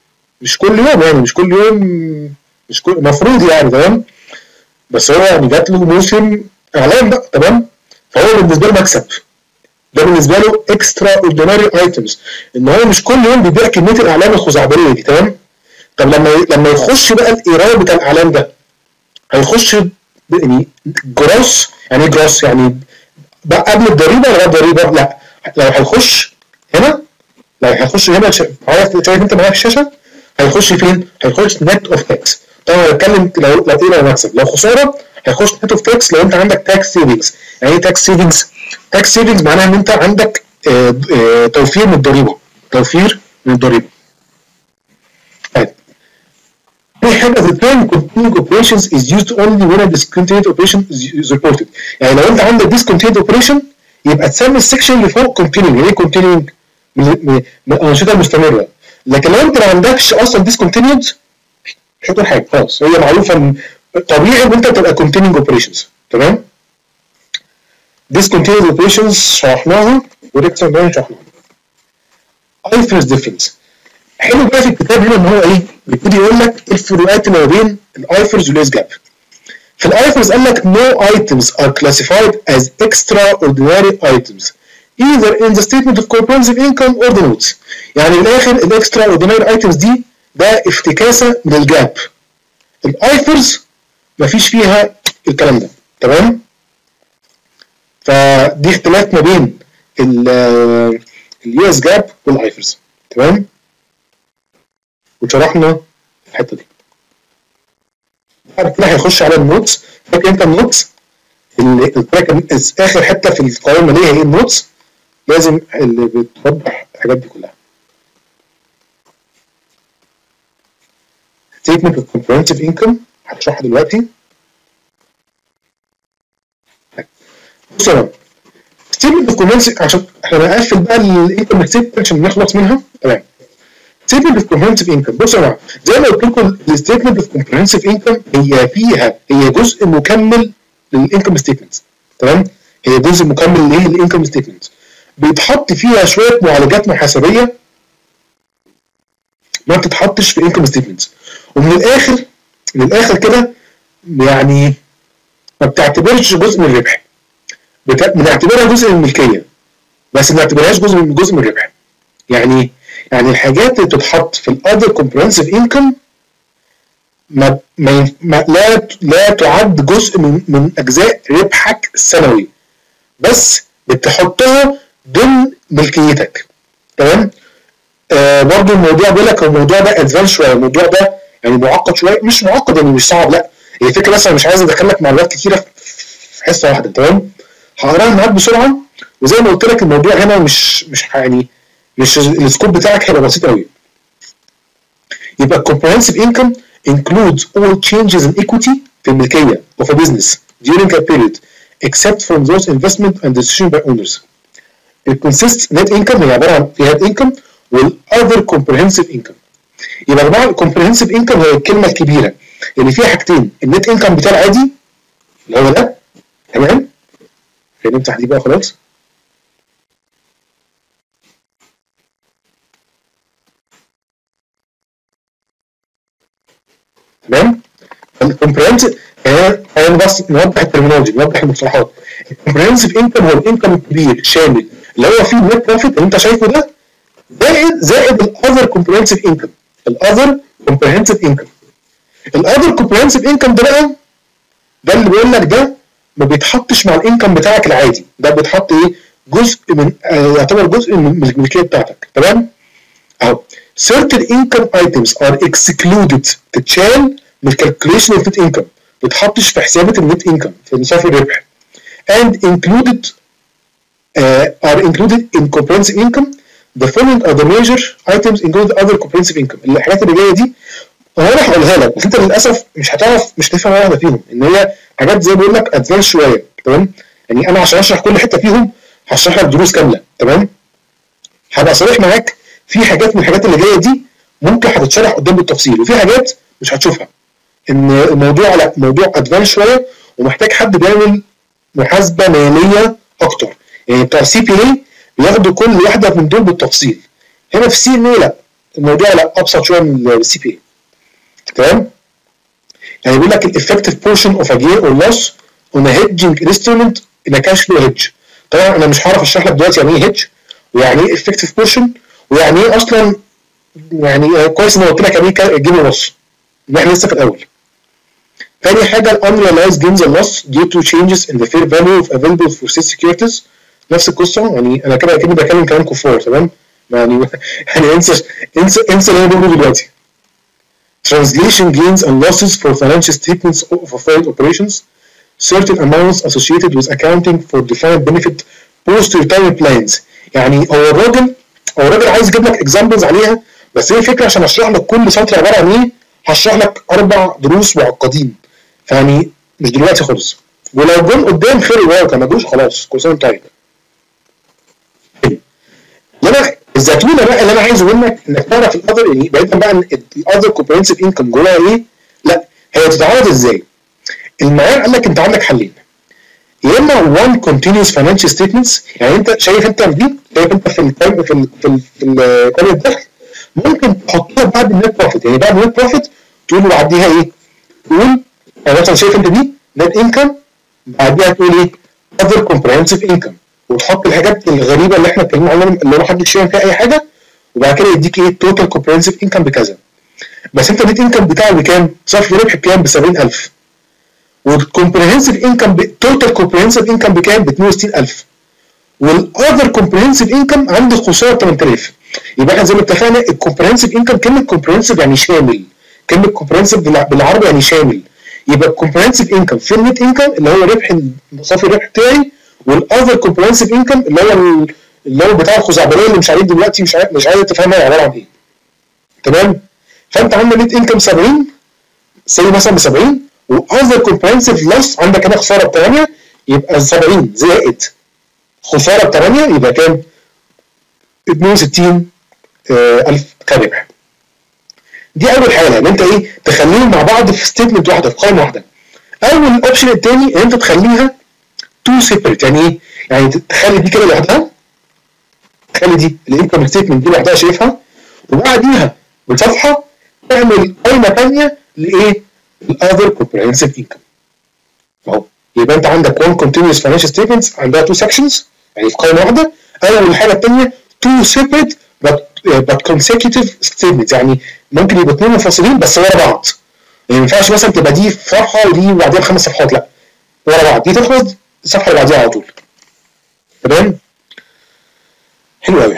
مش كل يوم يعني مش كل يوم مش كل المفروض يعني تمام، بس هو يعني جات له موسم اعلان بقى تمام، فهو بالنسبه له مكسب. ده بالنسبه له اكسترا اورديناري ايتمز، ان هو مش كل يوم بيبيع كميه الاعلان الخزعبليه دي تمام. طب لما لما يخش بقى الايراد بتاع الاعلان ده هيخش يعني جروس، يعني ايه جروس؟ يعني بقى قبل الضريبه ولا بعد الضريبه؟ لا، لو هيخش هنا لو هيخش هنا شايف انت معايا في الشاشه، هيخش فين؟ هيخش نت اوف تاكس. طبعا بتكلم لو لو ايه لو مكسب، لو خساره هيخش نت اوف تاكس. لو انت عندك تاكس سيفنجز، يعني ايه تاكس سيفنجز؟ تاكس سيفنجز معناها ان انت عندك اه اه توفير من الضريبه، توفير من الضريبه. طيب any head of the term continuing operations is used only when a discontinued operation is reported. يعني لو انت عندك discontinued operation يبقى تسمي السكشن اللي فوق continuing. يعني ايه continuing؟ من الانشطه المستمره. لكن لو انت ما عندكش اصلا discontinued مش هتقول حاجه خلاص، هي معروفه ان طبيعي ان انت تبقى continuing operations تمام. discontinued operations شرحناها وريكسون باين شرحناها. ايفرز ديفرنس حلو بقى في الكتاب هنا ان هو ايه بيبتدي يقول لك ايه الفروقات ما بين الايفرز والاس جاب. في الايفرز قال لك no items are classified as extraordinary items either in the statement of comprehensive income or the notes. يعني من الاخر الاكسترا اورديناري ايتمز دي ده افتكاسه من الجاب. الايفرز مفيش فيها الكلام ده تمام. فدي اختلاف ما بين اليو اس جاب والايفرز تمام، وشرحنا الحته دي. بعد كده هيخش على النوتس. فاكر انت النوتس اللي قلت لك اخر حته في القوائم الماليه هي النوتس، لازم اللي بتوضح الحاجات دي كلها. statement of comprehensive income هشرحها دلوقتي. بص يا statement of comprehensive عشان احنا هنقفل بقى الانكم ستيتمنت عشان نخلص منها تمام. statement of comprehensive income بص يا جماعه زي ما قلت لكم الستيتمنت of comprehensive income هي فيها هي جزء مكمل للانكم ستيتمنت تمام. هي جزء مكمل لايه؟ للانكم ستيتمنت. بيتحط فيها شويه معالجات محاسبيه ما بتتحطش في الانكم ستيتمنت. ومن الاخر من الاخر كده يعني ما بتعتبرش جزء من الربح، بنعتبرها جزء من الملكيه بس ما بنعتبرهاش جزء من جزء من الربح. يعني يعني الحاجات اللي بتتحط في الاذر كومبريهنسيف انكم ما, ما, ما لا لا تعد جزء من من اجزاء ربحك السنوي، بس بتحطها ضمن ملكيتك تمام. آه برضو الموضوع بيقول لك الموضوع ده ادفانس شويه، الموضوع ده يعني معقد شويه، مش معقد يعني مش صعب، لا هي الفكره بس انا مش عايز ادخل لك معلومات كتيره في حصه واحده تمام. هقراها معاك بسرعه، وزي ما قلت لك الموضوع هنا مش مش يعني مش السكوب بتاعك هيبقى بسيط قوي. يبقى comprehensive income includes all changes in equity في الملكيه of a business during a period except from those investment and decision by owners. It consists net income هي عباره عن net income والother comprehensive income. يبقى يا جماعه comprehensive income هي الكلمه الكبيره اللي فيها حاجتين، النت انكم بتاع العادي اللي هو ده تمام. هنمسح دي بقى خلاص. تمام. الكومبريهنسيف انا بس نوضح الترمينولوجي نوضح المصطلحات. الكومبريهنسيف انكم هو الانكم الكبير شامل اللي هو فيه النت بروفيت اللي انت شايفه ده زائد زائد الاذر كومبريهنسيف انكم. الاذر كومبريهنسيف انكم الاذر كومبريهنسيف انكم ده بقى ده اللي بيقول لك ده ما بيتحطش مع الانكم بتاعك العادي، ده بيتحط ايه؟ جزء من آه يعتبر جزء من الملكيه بتاعتك تمام. اهو certain income items are excluded تتشال من calculation of net income، ما بتحطش في حسابات النت انكم في مصاريف الربح. and included uh, are included in comprehensive income. The following are the major items included other comprehensive income. الحاجات اللي جايه دي هو انا هقولها لك بس انت للاسف مش هتعرف مش هتفهم واحده فيهم، ان هي حاجات زي ما بقول لك ادفانس شويه تمام. يعني انا عشان اشرح كل حته فيهم هشرح لك دروس كامله تمام. هبقى صريح معاك في حاجات من الحاجات اللي جايه دي ممكن هتتشرح قدام بالتفصيل، وفي حاجات مش هتشوفها. ان الموضوع لا موضوع ادفانس شويه ومحتاج حد بيعمل محاسبه ماليه اكتر. يعني بتوع سي بي اي بياخدوا كل واحده من دول بالتفصيل. هنا في سي ان اي لا الموضوع لا ابسط شويه من السي بي اي. تمام؟ يعني بيقول لك الافكتيف بورشن اوف ا جين اور لوس اون ا هيدجنج انسترومنت ان ا كاش فلو هيدج. طبعا انا مش هعرف اشرح لك دلوقتي يعني ايه هيدج ويعني ايه افكتيف بورشن ويعني ايه اصلا، يعني كويس ان قلت لك يعني ايه جيم ولوس، ان احنا لسه في الاول. تاني حاجه ال unrealized gains and loss due to changes in the fair value of available for sale securities. نفس القصه، يعني انا كده اكني بكلم كلام كفار. تمام؟ يعني يعني انسى انسى انسى اللي انا بقوله دلوقتي. Translation gains and losses for financial statements of failed operations. Certain amounts associated with accounting for defined benefit post-retirement plans. يعني هو الراجل هو الراجل عايز يجيب لك اكزامبلز عليها، بس هي الفكره عشان اشرح لك كل سطر عباره عن ايه هشرح لك اربع دروس معقدين، فيعني مش دلوقتي خالص. ولو جم قدام خير وبركه، ما جوش خلاص كل سنه وانت طيب. انا الزتونه بقى اللي انا عايزه منك انك تعرف الاذر، يعني بعيدا بقى عن الاذر كومبريهنسيف انكم جواها ايه، لا هي تتعرض ازاي؟ المعيار قال لك انت عندك حلين، يا اما وان كونتينوس فاينانشال ستيتمنتس، يعني انت شايف انت دي شايف انت في القائمه في ال في ال في قائمه الدخل ممكن تحطها بعد النت بروفيت، يعني بعد النت بروفيت تقول له بعديها ايه؟ تقول يعني مثلا شايف انت دي نت انكم، بعديها تقول ايه؟ اذر كومبريهنسيف انكم، وتحط الحاجات الغريبه اللي احنا اتكلمنا عنها اللي ما حدش فاهم فيها اي حاجه، وبعد كده يديك ايه؟ توتال كومبريهنسيف انكم بكذا. بس انت النت انكم بتاعه بكام؟ صافي ربح بكام؟ ب سبعين ألف. والكومبريهنسيف انكم توتال كومبريهنسيف انكم بكام؟ ب اتنين وستين ألف. والاذر كومبريهنسيف انكم عندك خساره ثمانية آلاف. يبقى احنا زي ما اتفقنا الكومبريهنسيف انكم، كلمه كومبريهنسيف يعني شامل، كلمه كومبريهنسيف بالعربي يعني شامل. يبقى الكومبريهنسيف انكم في النت انكم اللي هو ربح صافي الربح بتاعي، والاذر كومبريهنسيف انكم اللي هو اللي هو بتاع الخزعبليه اللي مش عارف دلوقتي مش عارف مش عايز تفهمها عباره عن ايه. تمام؟ فانت عندك نت انكم سبعين سي مثلا ب سبعين، واذر كومبريهنسيف لوس عندك هنا خساره ب ثمانية، يبقى سبعين زائد خساره ب ثمانية يبقى كام؟ اتنين وستين ألف كربح. دي اول حاله ان انت ايه تخليهم مع بعض في ستيتمنت واحده في قائمه واحده. اول اوبشن الثاني ان انت تخليها تو سيبريت، يعني ايه؟ يعني تخلي دي كده لوحدها، تخلي دي الانكم ستيتمنت دي لوحدها شايفها، وبعديها بصفحه تعمل قائمه ثانيه لايه؟ الاذر كومبريهنسيف انكم. اهو يبقى انت عندك one continuous financial statements عندها two sections يعني في قائمه واحده. اول الحاجه الثانيه two separate but but consecutive statements، يعني ممكن يبقوا اثنين منفصلين بس ورا بعض. يعني ما ينفعش مثلا تبقى دي في صفحه ودي وبعديها خمس صفحات، لا ورا بعض، دي تخلص الصفحه اللي بعديها على طول. تمام؟ حلو قوي.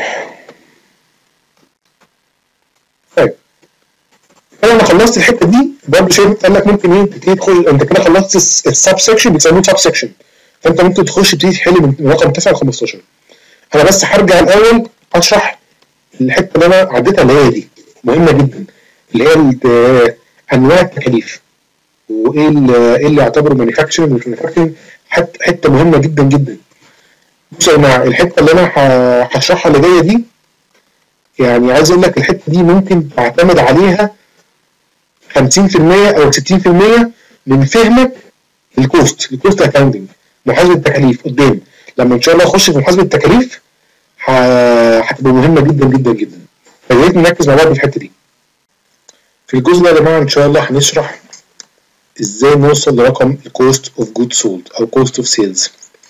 طيب انا لما خلصت الحته دي برضه شايف قال لك ممكن ايه تدخل انت كده خلصت السب سكشن، بيسموه سب سكشن، فانت ممكن تخش تبتدي تحل من رقم تسعة ل خمستاشر. انا بس هرجع الاول اشرح الحته اللي انا عديتها اللي هي دي مهمه جدا، اللي هي انواع التكاليف وايه ايه اللي يعتبره مانيفاكتشرنج ومش مانيفاكتشرنج، حته مهمه جدا جدا. بصوا يا جماعه الحته اللي انا هشرحها اللي جايه دي، يعني عايز اقول لك الحته دي ممكن تعتمد عليها خمسين في المية او ستين في المية من فهمك الكوست الكوست اكاونتنج، محاسبه التكاليف. قدام لما ان شاء الله اخش في محاسبه التكاليف هتبقى مهمه جدا جدا جدا، فيا ريت نركز مع بعض في الحته دي. في الجزء ده يا جماعه ان شاء الله هنشرح ازاي نوصل لرقم الكوست اوف جود سولد او كوست اوف سيلز.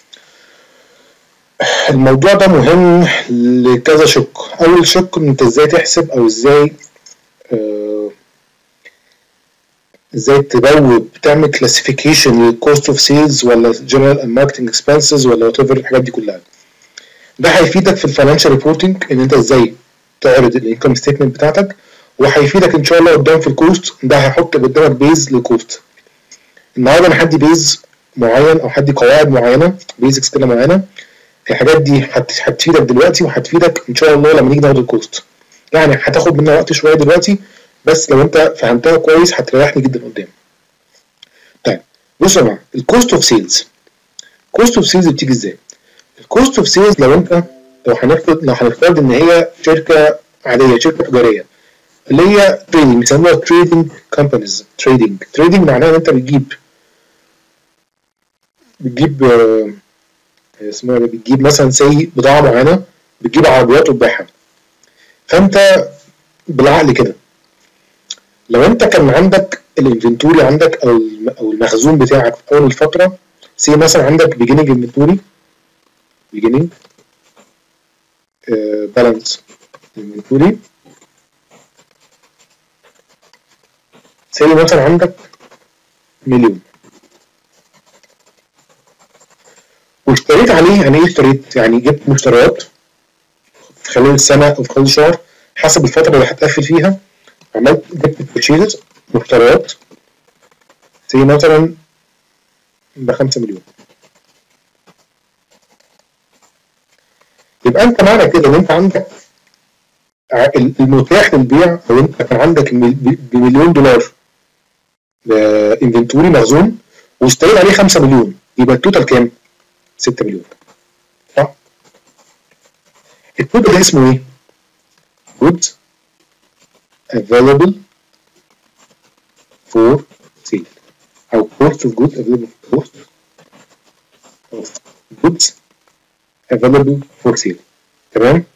الموضوع ده مهم لكذا شق. اول شق انت ازاي تحسب او ازاي آه ازاي تبوب تعمل كلاسيفيكيشن للكوست اوف سيلز ولا جنرال اند ماركتنج اكسبنسز ولا وات ايفر الحاجات دي كلها. ده هيفيدك في الفاينانشال ريبورتنج ان انت ازاي تعرض الانكم ستيتمنت بتاعتك، وهيفيدك ان شاء الله قدام في الكوست. ده هيحط قدامك بيز للكوست. النهارده انا هدي بيز معين او هدي قواعد معينه بيزكس كده معينه، الحاجات دي هتفيدك دلوقتي وهتفيدك ان شاء الله لما نيجي ناخد الكوست. يعني هتاخد منها وقت شويه دلوقتي، بس لو انت فهمتها كويس هتريحني جدا قدام. طيب بصوا يا جماعه الكوست اوف سيلز، كوست اوف سيلز بتيجي ازاي؟ الكوست اوف سيلز لو انت لو هنفترض لو هنفترض ان هي شركه عاديه شركه تجاريه اللي هي تريدنج، بيسموها تريدنج كومبانيز. تريدنج تريدنج معناها ان انت بتجيب بتجيب آه اسمها بتجيب مثلا سي بضاعه معينه، بتجيب عربيات وتبيعها. فانت بالعقل كده، لو انت كان عندك الانفنتوري عندك او او المخزون بتاعك في اول الفتره، سي مثلا عندك beginning inventory beginning بالانس inventory، سي مثلا عندك مليون، واشتريت عليه. يعني ايه اشتريت؟ يعني جبت مشتريات في خلال السنه او في خلال الشهر حسب الفتره اللي هتقفل فيها، عملت جبت purchases مشتريات سي مثلا ب خمسة مليون. يبقى انت معنى كده ان انت عندك المتاح للبيع، او انت كان عندك بمليون دولار انفنتوري مخزون واشتريت عليه خمسة مليون، يبقى التوتال كام؟ ستة مليون، صح؟ التوتال ده اسمه ايه؟ goods available for sale او cost of goods available cost of goods available for sale. تمام؟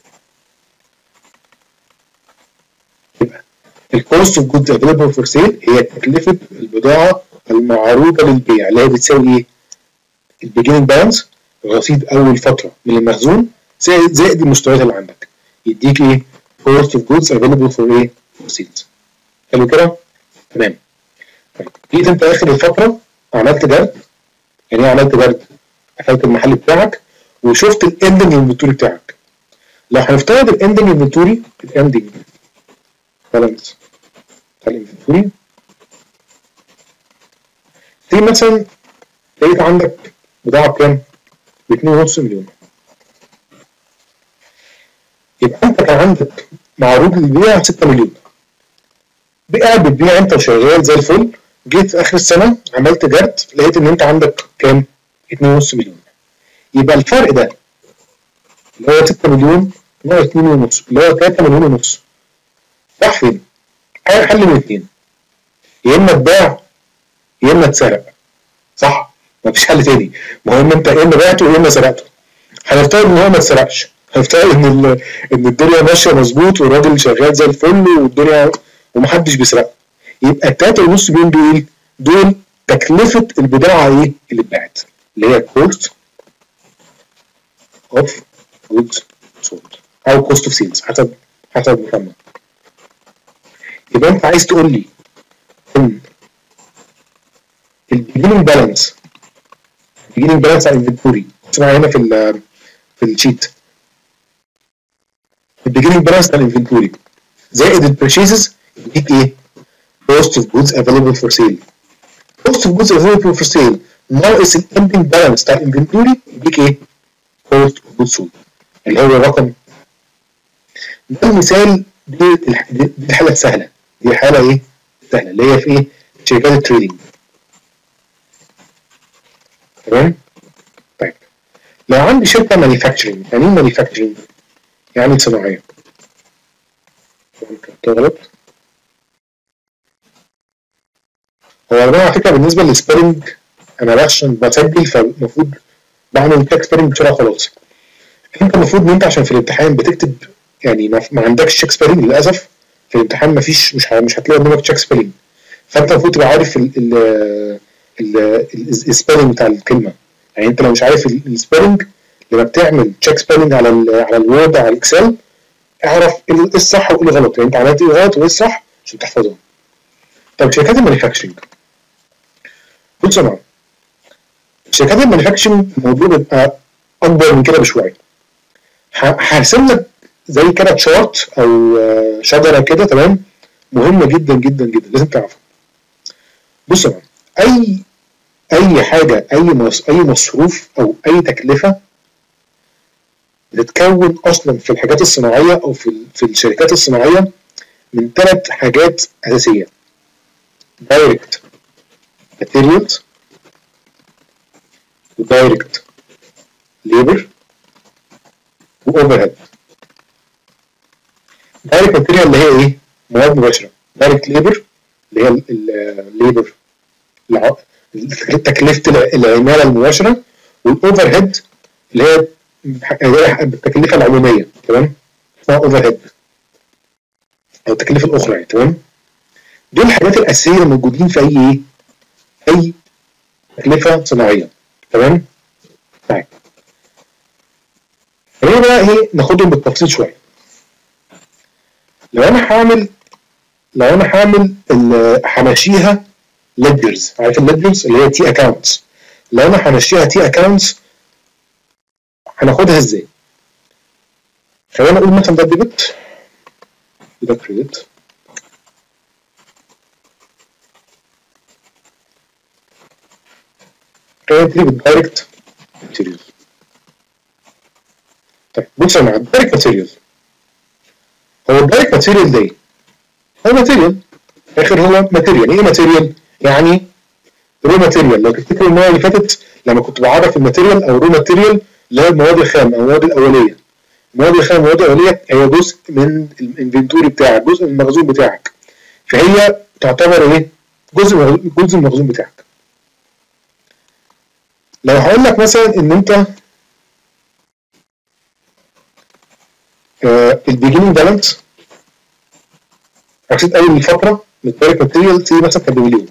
يبقى الكوست اوف جودز افيلبل فور سيل هي تكلفه البضاعه المعروضه للبيع، اللي هي بتساوي ايه؟ البيجننج بالانس، رصيد اول فتره من المخزون، زائد زائد المشتريات اللي عندك، يديك ايه؟ كوست اوف جودز افيلبل فور ايه؟ فور سيلز. حلو كده؟ تمام. طيب جيت انت اخر الفتره عملت جرد. يعني ايه عملت جرد؟ قفلت المحل بتاعك وشفت الاندنج انفنتوري بتاعك. لو هنفترض الاندنج انفنتوري الاندنج بالانس بتاع الانفنتوري، في مثلا لقيت عندك بضاعه بكام؟ ب اتنين ونص مليون. يبقى انت كان عندك معروض للبيع ستة مليون، قاعد بتبيع انت وشغال زي الفل، جيت في اخر السنه عملت جرد لقيت ان انت عندك كام؟ اتنين ونص مليون. يبقى الفرق ده اللي هو ستة مليون ناقص اتنين ونص اللي هو تلاتة مليون ونص، راح فين؟ حل من اتنين، يا اما اتباع يا اما اتسرق، صح؟ مفيش حل تاني. المهم انت يا اما بعته يا اما سرقته. هنفترض ان هو ما اتسرقش، هنفترض ان ان الدنيا ماشيه مظبوط والراجل شغال زي الفل والدنيا ومحدش بيسرقه. يبقى ال تلاتة ونص مليون دول دول تكلفه البضاعه ايه اللي اتباعت، اللي هي كوست اوف جودز سولد او كوست اوف سيلز حسب حسب المسمى. يبقى انت عايز تقول لي ان البيجننج بالانس البيجننج بالانس على الانفنتوري اسمها هنا في ال في الشيت، البيجننج بالانس على الانفنتوري زائد البرشيزز يديك ايه؟ cost of goods available for sale. cost of goods available for sale ناقص الاندنج بالانس بتاع الانفنتوري يديك ايه؟ cost of goods sold اللي هو الرقم. ده المثال، دي, دي الحاله السهله، دي حاله ايه؟ سهله اللي هي في ايه؟ شركات التريدنج. تمام؟ طيب لو عندي شركه مانيفاكتشرنج، يعني ايه مانيفاكتشرنج؟ يعني صناعيه. غلط. هو يا جماعه على فكره بالنسبه للسبيلنج انا عشان بسجل فالمفروض بعمل تشيك سبيلنج بسرعه خلاص. انت المفروض ان انت عشان في الامتحان بتكتب يعني ما, ما عندكش تشيك سبيلنج للاسف، في الامتحان ما فيش مش مش هتلاقي قدامك تشيك سبيلنج، فانت المفروض تبقى عارف السبيلنج بتاع الكلمه. يعني انت لو مش عارف السبيلنج لما بتعمل تشيك سبيلنج على ال على الوورد على الاكسل اعرف ايه الصح وايه الغلط، يعني انت عملت ايه غلط وايه الصح عشان تحفظهم. طب شركات المانيفاكتشرنج، بص يا جماعه شركات المانيفاكتشرنج الموضوع بيبقى اكبر من كده بشويه. هرسم لك زي كده تشارت او شجره كده، تمام؟ مهمه جدا جدا جدا لازم تعرفها. بص يا جماعه اي اي حاجه اي مص... اي مصروف او اي تكلفه بتتكون اصلا في الحاجات الصناعيه او في في الشركات الصناعيه من ثلاث حاجات اساسيه: دايركت ماتيريالز ودايركت ليبر واوفر هيد. دايركت ماتيريال اللي هي ايه؟ مواد مباشره. دايركت ليبر اللي هي الليبر تكلفه العماله المباشره، والاوفر هيد اللي هي التكلفه العموميه، تمام؟ اسمها اوفر هيد. او التكاليف الاخرى يعني. تمام، دول الحاجات الاساسيه اللي موجودين في اي ايه اي تكلفه صناعيه. تمام، طيب خلينا بقى ايه ناخدهم بالتفصيل شويه. لو انا هعمل لو انا هعمل همشيها ليدجرز، عارف الليدجرز اللي هي تي اكونتس، لو انا همشيها تي اكونتس هناخدها ازاي؟ خلينا نقول مثلا ده ديبت وده كريدت، خلينا نبتدي بالدايركت ماتيريال. طيب بص يا جماعه، الدايركت ماتيريال هو الدايركت ماتيريال ده ايه؟ هو ماتيريال، اخر هو ماتيريال. ايه ماتيريال؟ يعني رو ماتيريال. لو تفتكروا المره اللي فاتت لما كنت بعرف الماتيريال او رو ماتيريال اللي هي المواد الخام او المواد الاوليه، المواد الخام والمواد الاوليه هي جزء من الانفنتوري بتاعك، جزء من المخزون بتاعك، فهي تعتبر ايه؟ جزء جزء من المخزون بتاعك. لو هقول لك مثلا ان انت آه البيجيننج بالانس رصيد اول فتره من الدايركت ماتيريال تي مثلا كان بمليون،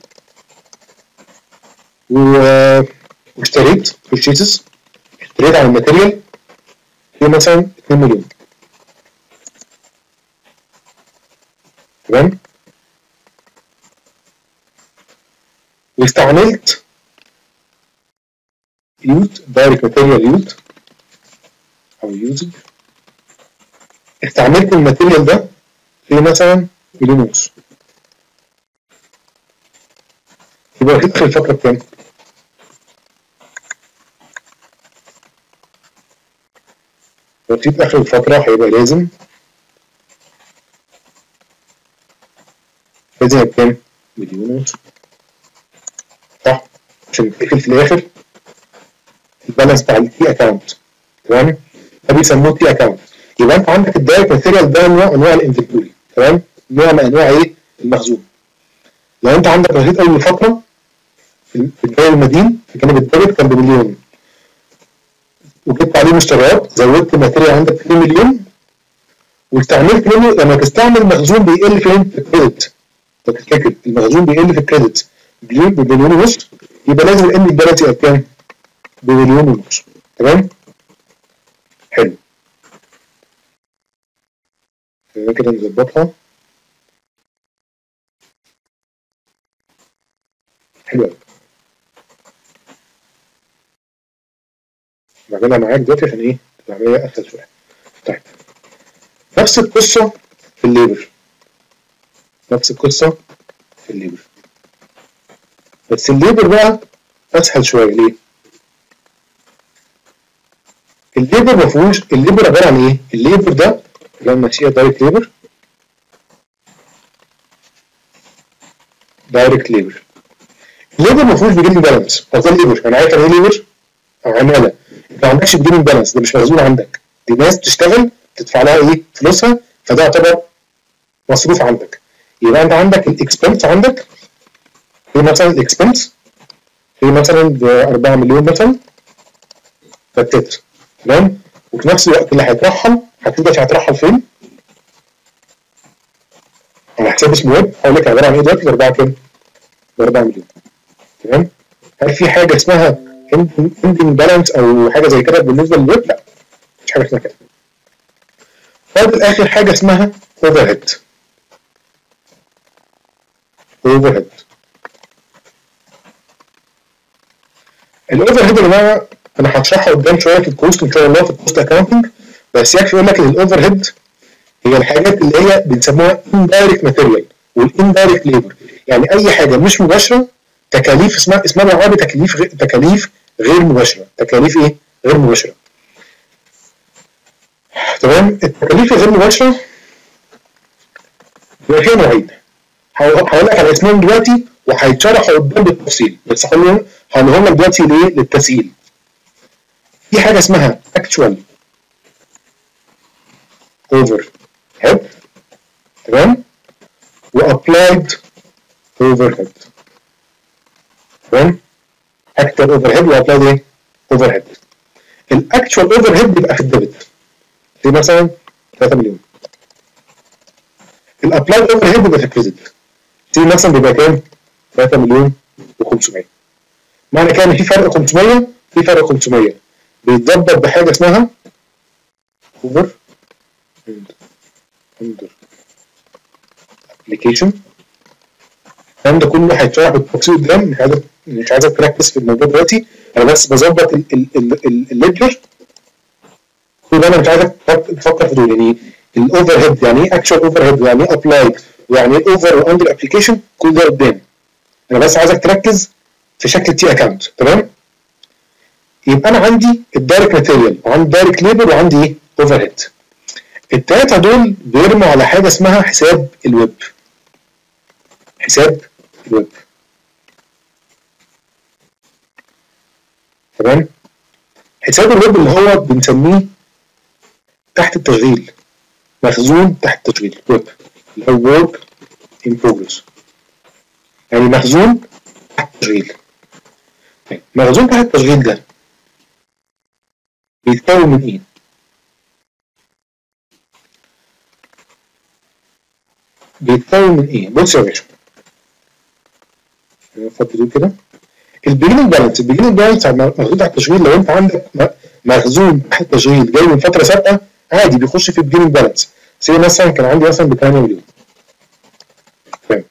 واشتريت بيرشيسز، اشتريت على الماتيريال في مثلا اتنين مليون. تمام، واستعملت يوز دايركت ماتيريال يوز او يوزج، استعملت الماتيريال ده في مثلا مليون ونص، يبقى هتدخل الفترة بكام؟ رصيد آخر الفترة هيبقى لازم لازم بكام؟ مليون ونص، صح؟ عشان تقفل في الآخر البالانس بتاع التي أكونت. تمام؟ ده بيسموه تي أكونت. يبقى أنت عندك الدايركت ماتيريال ده نوع أنواع الانفنتوري. تمام؟ نوع من أنواع إيه؟ المخزون. لو أنت عندك رصيد أول فترة في الجانب المدين، في جانب الديبت كان بمليون، وجبت عليه مشتريات، زودت الماتيريال عندك اتنين مليون، واستعملت منه. لما تستعمل مخزون بيقل فين؟ في الكريدت. تفتكر المخزون بيقل في الكريدت بمليون بمليون ونص، يبقى لازم الام البالانس يبقى بكام؟ بمليون ونص. تمام؟ حلو. خلينا كده نظبطها. حلو قوي. بعملها معاك دلوقتي عشان ايه؟ العملية اسهل شوية. طيب. نفس القصة في الليبر. نفس القصة في الليبر. بس الليبر بقى اسهل شوية. ليه؟ الليبر ما فيهوش، الليبر عبارة عن ايه؟ الليبر ده لما نسيها دايركت ليبر، دايركت ليبر. الليبر ما فيهوش بيجيننج بالانس. هو ده الليبر، انا عارف يعني ايه ليبر او عماله. انت ما عندكش بيجيننج بالانس، ده مش مخزون عندك، دي ناس بتشتغل تدفع لها ايه؟ فلوسها، فده يعتبر مصروف عندك. يبقى انت عندك الاكسبنس، عندك في مثلا الاكسبنس في مثلا ب أربعة مليون مثلا، فالتتر. تمام؟ وفي نفس الوقت اللي هيترحل هتبدا هيترحل فين؟ على حساب اسمه ويب. هقول لك عباره عن ايه دلوقتي؟ ب أربعة كام؟ ب أربعة مليون. تمام؟ هل في حاجه اسمها اندنج بالانس او حاجه زي كده بالنسبه للويب؟ لا، مش حاجه اسمها كده. فاضل اخر حاجه اسمها اوفر هيد. اوفر هيد الاوفر هيد يا جماعه انا هشرحها قدام شويه في الكوست ان شاء الله، في الكوست اكاونتنج. بس يكفي اقول لك ان الاوفر هيد هي الحاجات اللي هي بنسموها اندايركت ماتيريال والاندايركت ليبر، يعني اي حاجه مش مباشره، تكاليف اسمها اسمها بالعربي تكاليف غير تكاليف غير مباشره. تكاليف ايه؟ غير مباشره. تمام؟ التكاليف الغير مباشره بيبقى فيها نوعين، هقول لك على اسمهم دلوقتي وهيتشرحوا قدام بالتفصيل، بس هقولهم هقولهم لك دلوقتي ليه؟ للتسهيل. في حاجه اسمها actual overhead، تمام؟ وapplied overhead. تمام؟ actual overhead وapplied ايه؟ overhead. الاكتشوال overhead بيبقى في الديبت، دي مثلا ثلاثة مليون. الابلايد اوفر هيد بيبقى تكريدد. تيجي مثلا بيبقى كام؟ ثلاثة مليون وخمسمية. معنى كده ان في فرق خمسمية، في فرق خمسمية بيتظبط بحاجه اسمها اوفر اندر ابلكيشن. الكلام ده كله هيتشرح بالتفصيل قدام، مش عايزك مش عايزك تركز في الموضوع دلوقتي، انا بس بظبط الليدجر. كل ده انا مش عايزك تفكر في دول، يعني الاوفر هيد يعني ايه اكشوال اوفر هيد، يعني ايه ابلايد، يعني ايه اوفر واندر ابلكيشن، كل ده قدام. انا بس عايزك تركز في شكل تي اكونت. تمام؟ يبقى انا عندي الدايركت ماتيريال وعندي دايركت ليبر وعندي ايه؟ اوفر هيد. الثلاثه دول بيرموا على حاجه اسمها حساب الويب. حساب الويب. تمام؟ حساب الويب اللي هو بنسميه تحت التشغيل، مخزون تحت التشغيل، ويب اللي هو work in progress، يعني مخزون تحت التشغيل. مخزون تحت التشغيل ده بيتكون من ايه؟ بيتكون من ايه؟ بص يا باشا، نفضل كده. البيجننج بالانس، البيجننج بالانس مخزون تحت التشغيل. لو انت عندك مخزون تحت التشغيل جاي من فتره سابقه عادي بيخش في البيجننج بالانس. زي مثلا كان عندي مثلا ب ثمانية مليون. تمام.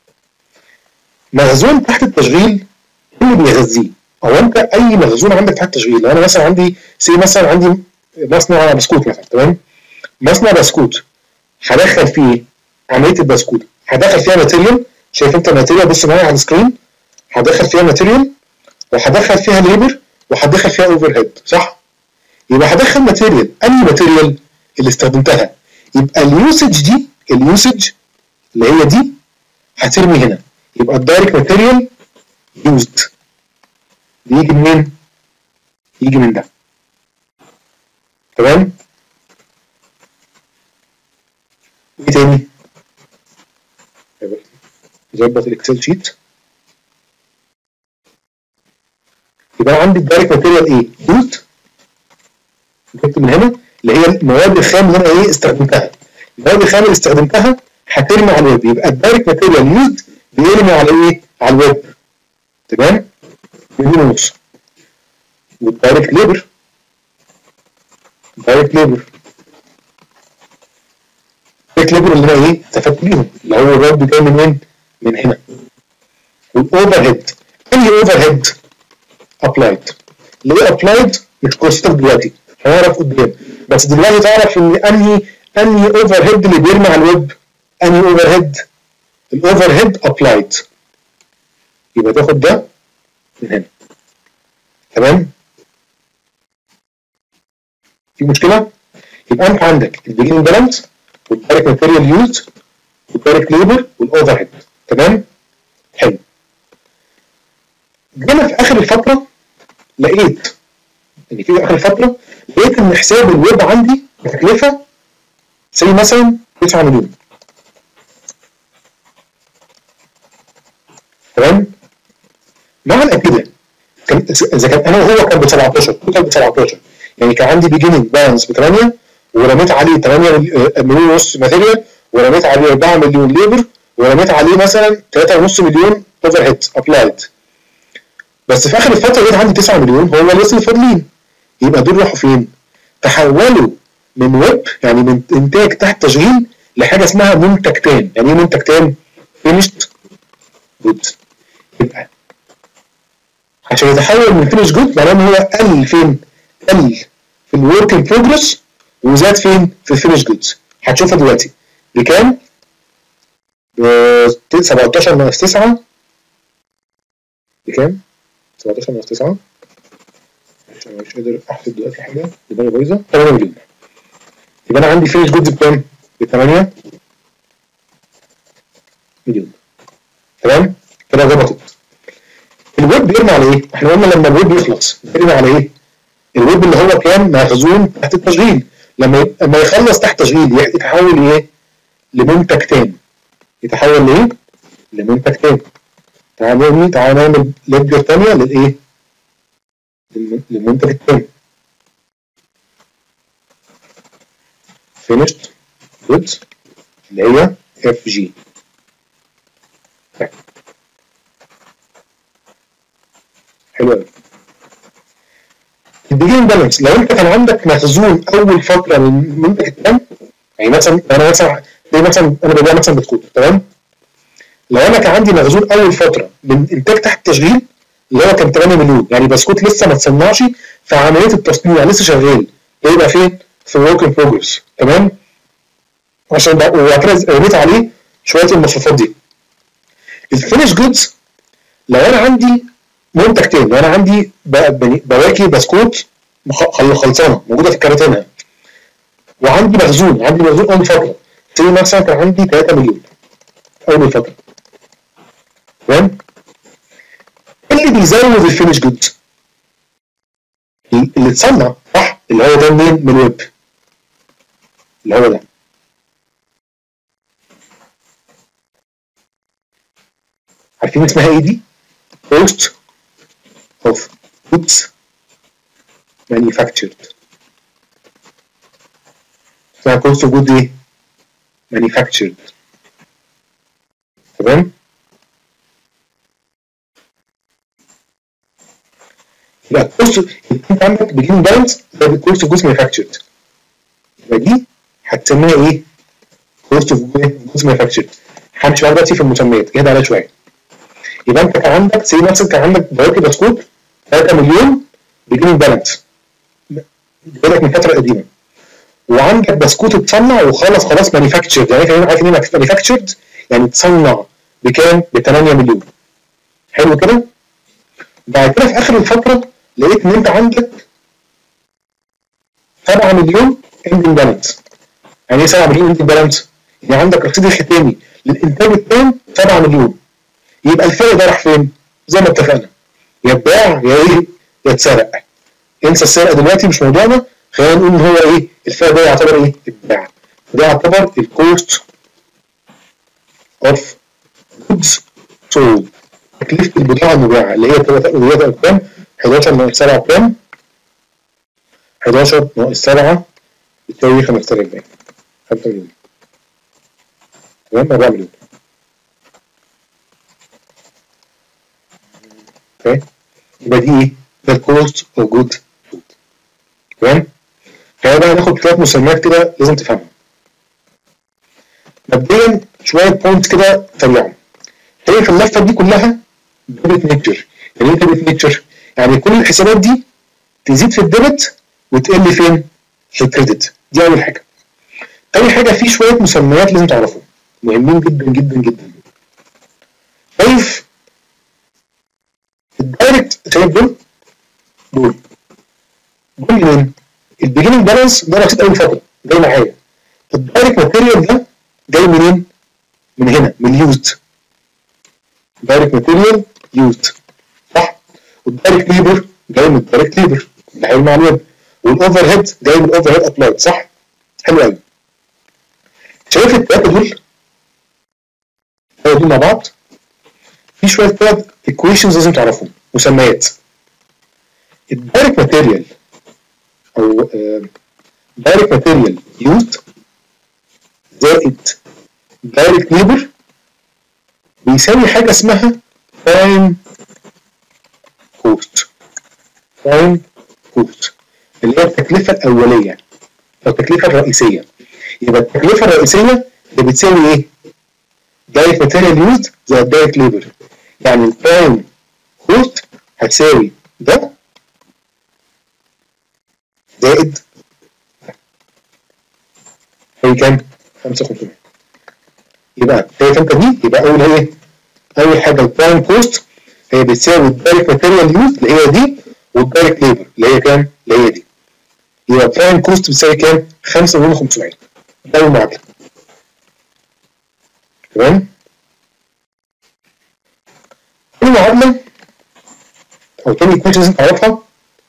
مخزون تحت التشغيل اللي بيغذيه، هو انت اي مخزون عندك تحت التشغيل، لو انا مثلا عندي سي مثلا عندي مصنع بسكوت مثلا، تمام؟ مصنع بسكوت هدخل فيه ايه؟ عمليه البسكوت هدخل فيها ماتيريال. شايف انت الماتيريال؟ بص معايا على السكرين. هدخل فيها ماتيريال وهدخل فيها ليبر وهدخل فيها اوفر هيد، صح؟ يبقى هدخل ماتيريال، انهي ماتيريال اللي استخدمتها؟ يبقى اليوسج دي، اليوسج اللي هي دي هترمي هنا. يبقى الدايركت ماتيريال يوزد بيجي منين؟ يجي من ده. تمام؟ ايه تاني؟ نظبط الاكسل شيت. يبقى عندي الدايركت ماتيريال ايه؟ يوزد. جبت من هنا اللي هي المواد الخام اللي انا ايه استخدمتها. المواد الخام اللي استخدمتها هترمي على الويب. يبقى الدايركت ماتيريال يوزد بيرمي على ايه؟ على الويب. تمام؟ مليون ونص. والدايركت ليبر، دايركت ليبر الدايركت ليبر اللي انا ايه استفدت بيهم، اللي هو الويب جاي من وين؟ من هنا. والاوفر هيد، انهي اوفر هيد؟ ابلايد. ليه ابلايد؟ مش قصتك دلوقتي، هنعرف قدام، بس دلوقتي تعرف ان انهي انهي اوفر هيد اللي بيرمي على الويب. انهي اوفر هيد؟ الاوفر هيد ابلايد. يبقى تاخد ده من هنا. تمام؟ في مشكله؟ يبقى انت عندك البيجننج بالانس والدايركت ماتيريال يوز والدايركت ليبر والاوفر هيد. تمام؟ حلو. جينا في اخر الفتره لقيت ان في اخر الفتره لقيت ان حساب الويب عندي بتكلفه زي مثلا تسعة مليون. تمام؟ معنى كده كان اذا كان انا وهو كان ب سبعتاشر، توتال ب سبعتاشر، يعني كان عندي بيجننج بالانس ب ثمانية ورميت عليه ثمانية مليون ونص ماتيريال ورميت عليه أربعة مليون ليبر ورميت عليه مثلا ثلاثة ونص مليون اوفر هيد ابلايد. بس في اخر الفتره لقيت عندي تسعة مليون هو لسه فاضلين. يبقى دول راحوا فين؟ تحولوا من ويب يعني من انتاج تحت تشغيل لحاجه اسمها منتج تام. يعني ايه منتج تام؟ فينيشد جود. يبقى عشان يتحول من فينيش جود معناه ان هو قل فين؟ قل في الورك ان بروجرس وزاد فين؟ في الفينيش جودز. هتشوفها دلوقتي بكام؟ ب سبعتاشر ناقص تسعة بكام؟ سبعتاشر ناقص تسعة عشان مش قادر احسب دلوقتي حاجه دماغي بايظه. ثمانية مليون. يبقى انا عندي فينيش جودز بكام؟ ب ثمانية مليون. تمام؟ كده ظبطت. الويب بيرمي على ايه؟ احنا قلنا لما الويب يخلص بيرمي على ايه؟ الويب اللي هو كان مخزون تحت التشغيل، لما لما يخلص تحت تشغيل يتحول لايه؟ لمنتج تام. يتحول لايه؟ لمنتج تام. تعال نعمل تعال نعمل ليدجر ثانيه للايه؟ للمنتج التاني. finished goods اللي هي اف جي. حلو قوي. البيجين بالانس لو انت كان عندك مخزون اول فتره من منتج التام، يعني مثلا انا مثلا زي مثلا انا ببيع مثلا بسكوت، تمام؟ لو انا كان عندي مخزون اول فتره من انتاج تحت التشغيل اللي هو كان ثمانية مليون، يعني بسكوت لسه ما اتصنعش فعمليه التصنيع لسه شغال، يبقى فين؟ في ورك ان بروجرس، تمام؟ عشان وبعد كده رميت عليه شويه المصروفات دي. الفينش جودز لو انا عندي منتج تاني، لو انا عندي بواكي بسكوت خلصانه موجوده في كراتينها وعندي مخزون، عندي مخزون اول فتره، زي مثلا كان عندي ثلاثة مليون اول فتره، تمام؟ اللي بيزود الفينش جودز اللي اتصنع، صح؟ اللي هو ده منين؟ من الويب، اللي هو ده. عارفين اسمها ايه دي؟ cost of goods manufactured. اسمها cost of goods ايه؟ manufactured، تمام؟ يبقى الكوست انت عندك بيجين بالانس ده الكوست اوف جودز مانيفاكتشرد، يبقى دي هتسميها ايه؟ كوست اوف جودز مانيفاكتشرد. همشي بقى دلوقتي في المسميات، اهدى عليها شويه. يبقى انت كان عندك زي مثلا كان عندك دلوقتي بسكوت ثلاثة مليون بيجين بالانس جايلك من فتره قديمه، وعندك بسكوت اتصنع وخلص خلاص مانيفاكتشرد، يعني خلينا عارفين ايه مانيفاكتشرد؟ يعني اتصنع بكام؟ ب ثمانية مليون. حلو كده؟ بعد كده في اخر الفتره لقيت ان انت عندك سبعة مليون اندنج بالانس. يعني ايه سبعة مليون اندنج بالانس؟ يعني عندك رصيد الختامي للانتاج التام سبعة مليون. يبقى الفرق ده راح فين؟ زي ما اتفقنا، يا اتباع يا ايه؟ يا اتسرق. انسى السرقه دلوقتي مش موضوعنا، خلينا نقول ان هو ايه؟ الفرق ده يعتبر ايه؟ اتباع. ده يعتبر الكوست اوف جودز سولد، تكلفه البضاعه المباعه اللي هي تبقى كام؟ حداشر ناقص سبعة كام؟ حداشر ناقص سبعة بتساوي خمسة آلاف باين، خمسة مليون، تمام؟ أربعة مليون. اوكي؟ يبقى دي ايه؟ ده الكوست اوف جود سولد، تمام؟ تعالى بقى ناخد ثلاث مسميات كده لازم تفهمها. مبدئيا شويه بوينتس كده سريعه. هي في اللفه دي كلها ديبت نيتشر. يعني ايه ديبت نيتشر؟ يعني كل الحسابات دي تزيد في الديبت وتقل فين؟ في الكريدت. دي اول حاجه. تاني حاجه في شويه مسميات لازم تعرفهم مهمين جدا جدا جدا. شايف الدايركت، شايف دول؟ دول دول منين؟ البيجننج بالانس ده رصيد اول فتره جاي معايا. الدايركت ماتيريال ده جاي منين؟ من هنا، من اليوزد. دايركت ماتيريال يوزد، صح؟ والدايركت ليبر جاي من الدايركت ليبر اللي هيعمل مع الويب، والاوفر هيد جاي من الاوفر هيد ابلايد، صح؟ حلو قوي. شايف الثلاثه دول؟ الثلاثه دول مع بعض في شويه كده ايكويشنز لازم تعرفهم، مسميات. الدايركت ماتيريال او دايركت ماتيريال يوزد زائد دايركت ليبر بيساوي حاجه اسمها برايم كوست. برايم كوست اللي هي التكلفه الاوليه او التكلفه الرئيسيه. يبقى التكلفه الرئيسيه اللي بتساوي ايه؟ دايركت ماتيريال يوزد زائد دايركت ليبر. يعني البرايم كوست هتساوي ده زائد هي كام؟ خمسة آلاف وخمسمية. يبقى شايف انت دي؟ يبقى اول ايه؟ اول حاجه البرايم كوست هي بتساوي الدايركت ماتيريال يوزد اللي هي دي، والدايركت ليبر اللي هي كام؟ اللي هي دي. يبقى البرايم كوست بتساوي كام؟ خمسة آلاف وخمسمية. ده المعادله، تمام؟ تاني معادله او تاني ايكويشن لازم تعرفها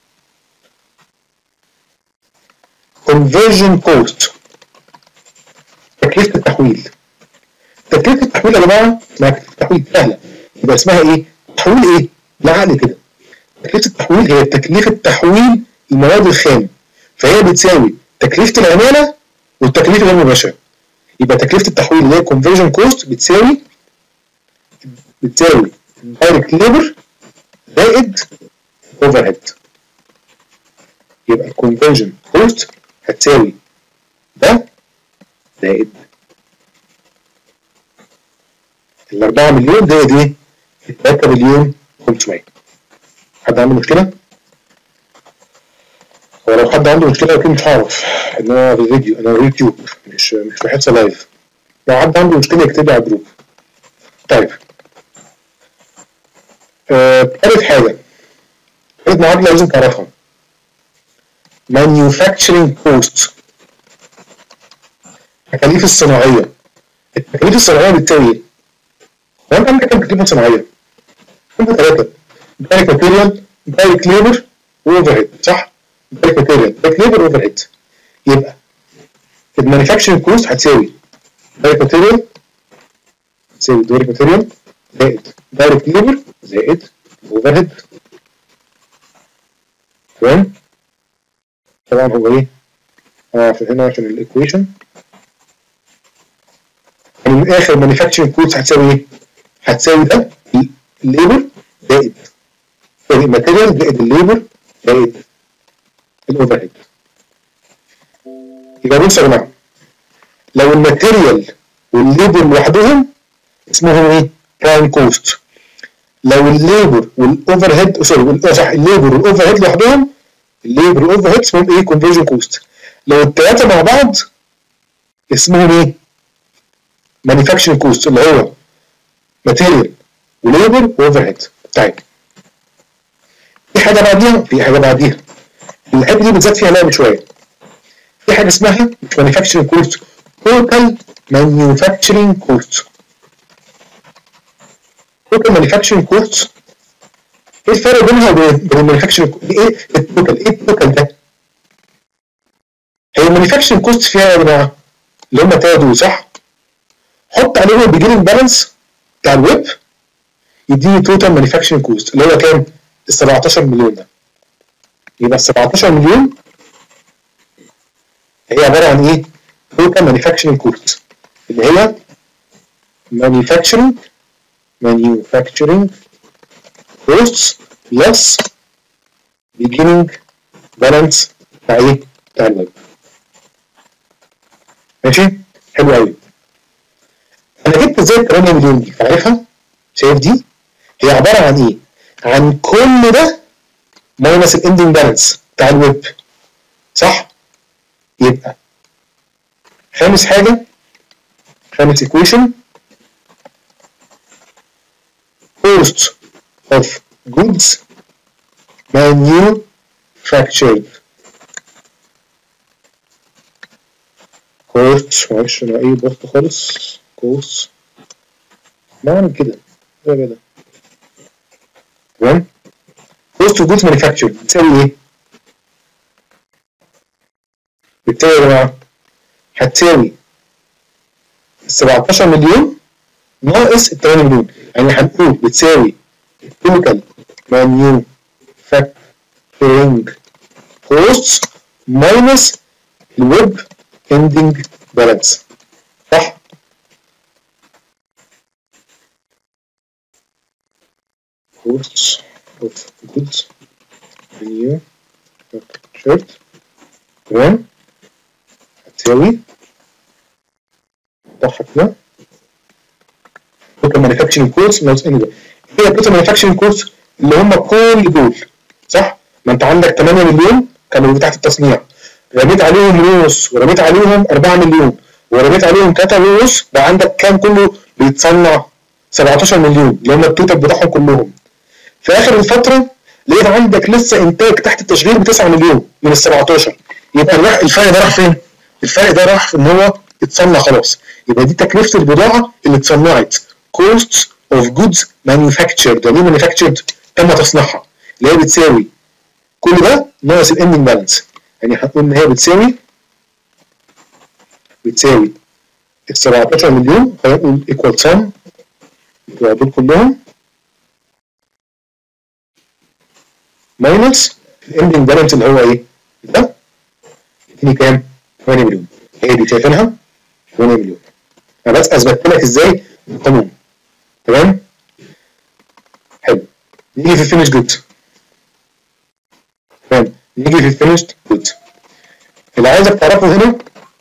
conversion cost، تكلفه التحويل. تكلفه التحويل يا جماعه اسمها تكلفه التحويل سهله، يبقى اسمها ايه؟ تحويل ايه؟ بالعقل كده. تكلفه التحويل هي تكلفه تحويل المواد الخام، فهي بتساوي تكلفه العماله والتكلفه غير المباشره. يبقى تكلفه التحويل اللي هي conversion cost بتساوي بتساوي direct labor زائد overhead. يبقى الكونفرجن كوست هتساوي ده زائد ال أربعة مليون زائد ايه؟ تلاتة مليون وخمسمية. حد عنده مشكلة؟ هو لو حد عنده مشكلة أكيد مش هعرف إن أنا في الفيديو، أنا على اليوتيوب مش مش في حصة لايف. لو حد عنده مشكلة يكتب لي على الجروب. طيب. آه، تالت حاجة. تالت معادلة لازم تعرفها. manufacturing cost. التكاليف الصناعية. التكاليف الصناعية بتساوي ايه؟ هو انت عندك كام تكلفة صناعية؟ عندك ثلاثة. direct material، direct labor، overhead، صح؟ direct material، direct labor، overhead. يبقى المانيفاكتشرنج كوست هتساوي direct material تساوي direct material زائد direct labor زائد overhead. تمام؟ طبعا هو ايه؟ اه عشان هنا عشان الايكويشن يعني من الاخر مانيفاكتشرنج كوست هتساوي ايه؟ هتساوي ده الليبر زائد الماتيريال زائد الليبر زائد الاوفر هيد. يبقى بصوا يا جماعه لو الماتيريال والليبر لوحدهم اسمهم ايه؟ برايم كوست. لو الليبر والاوفر هيد سوري صح الليبر والاوفر هيد لوحدهم الليبر والاوفر هيد اسمهم ايه؟ كونفرجن كوست. لو الثلاثه مع بعض اسمهم ايه؟ مانيفاكتشرنج كوست اللي هو ماتيريال وليبر واوفر هيد. طيب في حاجه بعديها في حاجه بعديها الحته دي بالذات فيها لعب شويه. في حاجه اسمها مش مانيفاكتشرنج كوست، توتال مانيفاكتشرنج كوست. توتال مانيفاكتشرنج كوست ايه الفرق بينها وبين المانيفاكتشرنج؟ ايه التوتال؟ ايه التوتال ده؟ هي المانيفاكتشرنج كوست فيها يا جماعه اللي هم الثلاثه دول صح؟ حط عليهم البيجننج بالانس بتاع الويب يديني توتال مانيفاكتشرنج كوست اللي هو كام؟ ال سبعتاشر مليون ده. يبقى ال سبعتاشر مليون هي عباره عن ايه؟ توتال مانيفاكتشرنج كوست اللي هي مانيفاكتشرنج مانيفاكتشرنج كوست بلس بيجننج بالانس بتاع ايه؟ بتاع الويب. ماشي؟ حلو قوي. انا جبت ازاي ال تمانية مليون دي؟ عارفها؟ شايف دي؟ هي عباره عن ايه؟ عن كل ده ماينس الاندنج بالانس بتاع الويب صح؟ يبقى خامس حاجه خامس ايكويشن cost of goods manufactured. cost معلش انا ايه بسط خالص cost بعمل كده زي كده تمام. cost of goods manufactured بتساوي ايه؟ بتساوي يا جماعه هتساوي ال سبعتاشر مليون ناقص ال تمانية مليون. يعني هنقول بتساوي total manufacturing costs minus الويب ending balance صح؟ costs of goods manufactured تمام هتساوي صح كده total manufacturing costs minus anyway. هي total manufacturing costs اللي هم كل دول صح؟ ما انت عندك تمانية مليون كانوا تحت التصنيع رميت عليهم مليون ونص ورميت عليهم أربعة مليون ورميت عليهم تلاتة مليون ونص بقى عندك كام كله بيتصنع؟ سبعتاشر مليون اللي هم التوتال بتاعهم كلهم. في اخر الفتره لقيت عندك لسه انتاج تحت التشغيل ب تسعة مليون من ال سبعتاشر. يبقى الفرق ده راح فين؟ الفرق ده راح في ان هو اتصنع خلاص. يبقى دي تكلفه البضاعه اللي اتصنعت costs of goods manufactured. يعني ايه manufactured؟ تم تصنيعها اللي هي بتساوي كل ده ناقص الاندنج بالانس. يعني هنقول ان هي بتساوي بتساوي ال سبعتاشر مليون خلينا نقول equal sum بتوع دول كلهم ماينس الاندنج بالانس اللي هو ايه؟ ده يديني كام؟ تمانية مليون. هي دي شايفينها؟ تمانية مليون. انا بس اثبتت لك ازاي القانون. تمام؟ حلو. نيجي في الفينش جود. تمام، نيجي في الفينش جود. اللي عايزك تعرفه هنا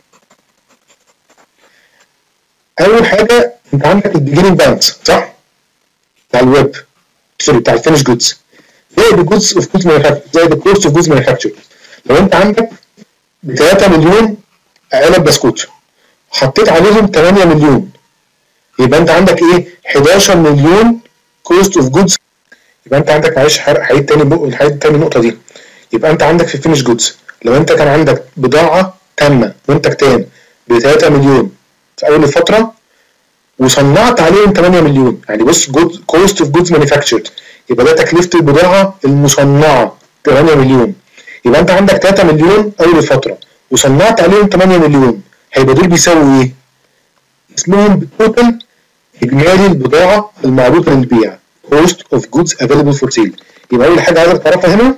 اول حاجه انت عندك البيجيننج بالانس صح؟ بتاع الويب سوري بتاع الفينش جودز زائد الجودز اوف جودز مانيفاكتشر زائد الكوست اوف جودز مانيفاكتشر. لو انت عندك ب ثلاثة مليون علب بسكوت حطيت عليهم ثمانية مليون يبقى انت عندك ايه؟ حداشر مليون كوست اوف جودز. يبقى انت عندك معلش هعيد تاني بق هعيد تاني النقطه دي. يبقى انت عندك في الفينش جودز لو انت كان عندك بضاعه تامه منتج تام ب ثلاثة مليون في اول الفتره وصنعت عليهم ثمانية مليون، يعني بص جود كوست اوف جودز مانيفاكتشرد يبقى ده تكلفه البضاعه المصنعه ثمانية مليون. يبقى انت عندك ثلاثة مليون اول الفتره وصنعت عليهم ثمانية مليون، هيبقى دول بيساووا ايه؟ اسمهم توتال اجمالي البضاعه المعروضه للبيع cost of goods available for sale. يبقى اول حاجه عايزك تعرفها هنا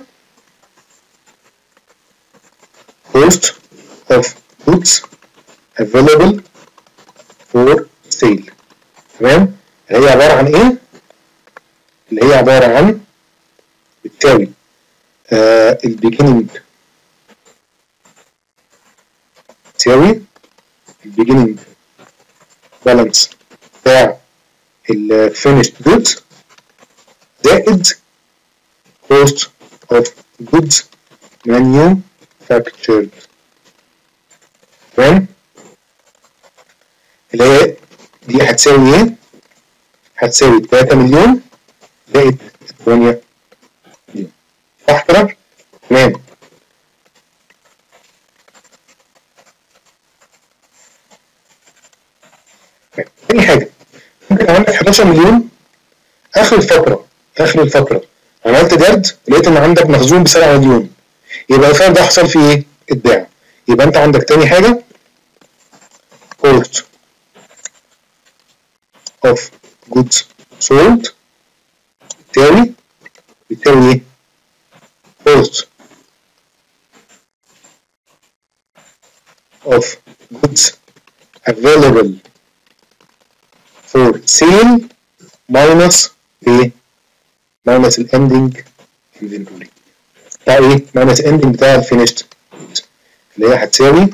cost of goods available for sale. تمام؟ اللي هي عباره عن ايه؟ اللي هي عباره عن بتساوي آه البيجيننج تساوي البيجيننج بالانس بتاع الفينيشد جودز زائد cost of goods manufactured. تمام؟ اللي هي دي هتساوي ايه؟ هتساوي ثلاثة مليون زائد ثمانية مليون. صح كده؟ تمام. تاني حاجة ممكن عندك حداشر مليون آخر الفترة آخر الفترة عملت جرد لقيت إن عندك مخزون ب سبعة مليون يبقى الفرق ده حصل فيه إيه؟ اتباع. يبقى أنت عندك تاني حاجة cost of goods sold بتساوي بتساوي ايه؟ cost of goods available for sale minus ايه؟ minus ال ending inventory بتاع ايه؟ minus ending بتاع ال finished goods اللي هي هتساوي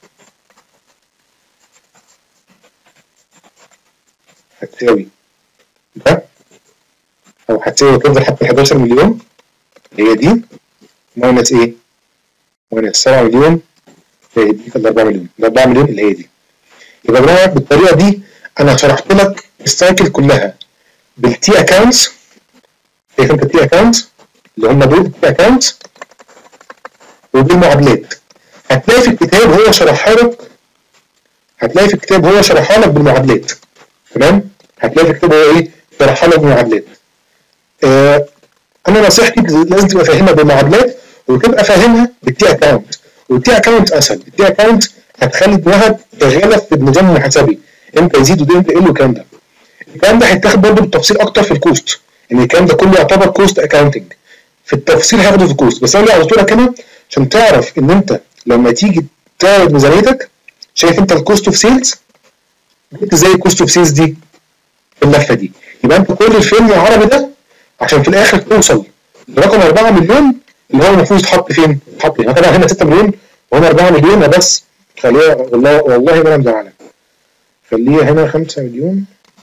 هتساوي ده او هتساوي تفضل حتى حداشر مليون اللي هي دي ماينس ايه؟ ماينس سبعة مليون اللي هي دي ال أربعة مليون ال أربعة مليون اللي هي دي. يبقى بقى بالطريقه دي انا شرحت لك السايكل كلها بالتي اكونتس. شايف انت التي اكونتس اللي هم دول التي اكونتس وبالمعادلات. هتلاقي في الكتاب هو شرحها لك هتلاقي في الكتاب هو شرحها لك بالمعادلات. تمام؟ هتلاقي في الكتاب هو ايه؟ شرحها لك بالمعادلات. آه انا نصيحتي لازم تبقى فاهمها بالمعادلات وتبقى فاهمها بالتي اكونت. والتي اكونت اسهل. التي اكونت هتخلي دماغك شغاله في النظام المحاسبي امتى يزيد وده امتى يقل والكلام ده. الكلام ده هيتاخد برضه بالتفصيل اكتر في الكوست، ان الكلام ده كله يعتبر كوست اكاونتنج. في التفصيل هاخده في الكوست، بس انا اللي عرضته لك هنا عشان تعرف ان انت لما تيجي تعرض ميزانيتك شايف انت الكوست اوف سيلز جبت ازاي الكوست اوف سيلز دي في اللفه دي. يبقى انت كل الفيلم العربي ده عشان في الاخر توصل لرقم أربعة مليون اللي هو المفروض يتحط فين؟ يتحط هنا. طبعا هنا ستة مليون وهنا أربعة مليون بس خليها والله والله ما انا مزعلك. خليها هنا خمسة مليون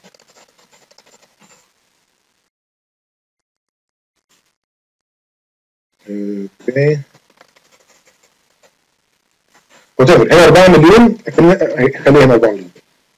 اوكي وتفر هنا أربعة مليون خليها هنا أربعة مليون.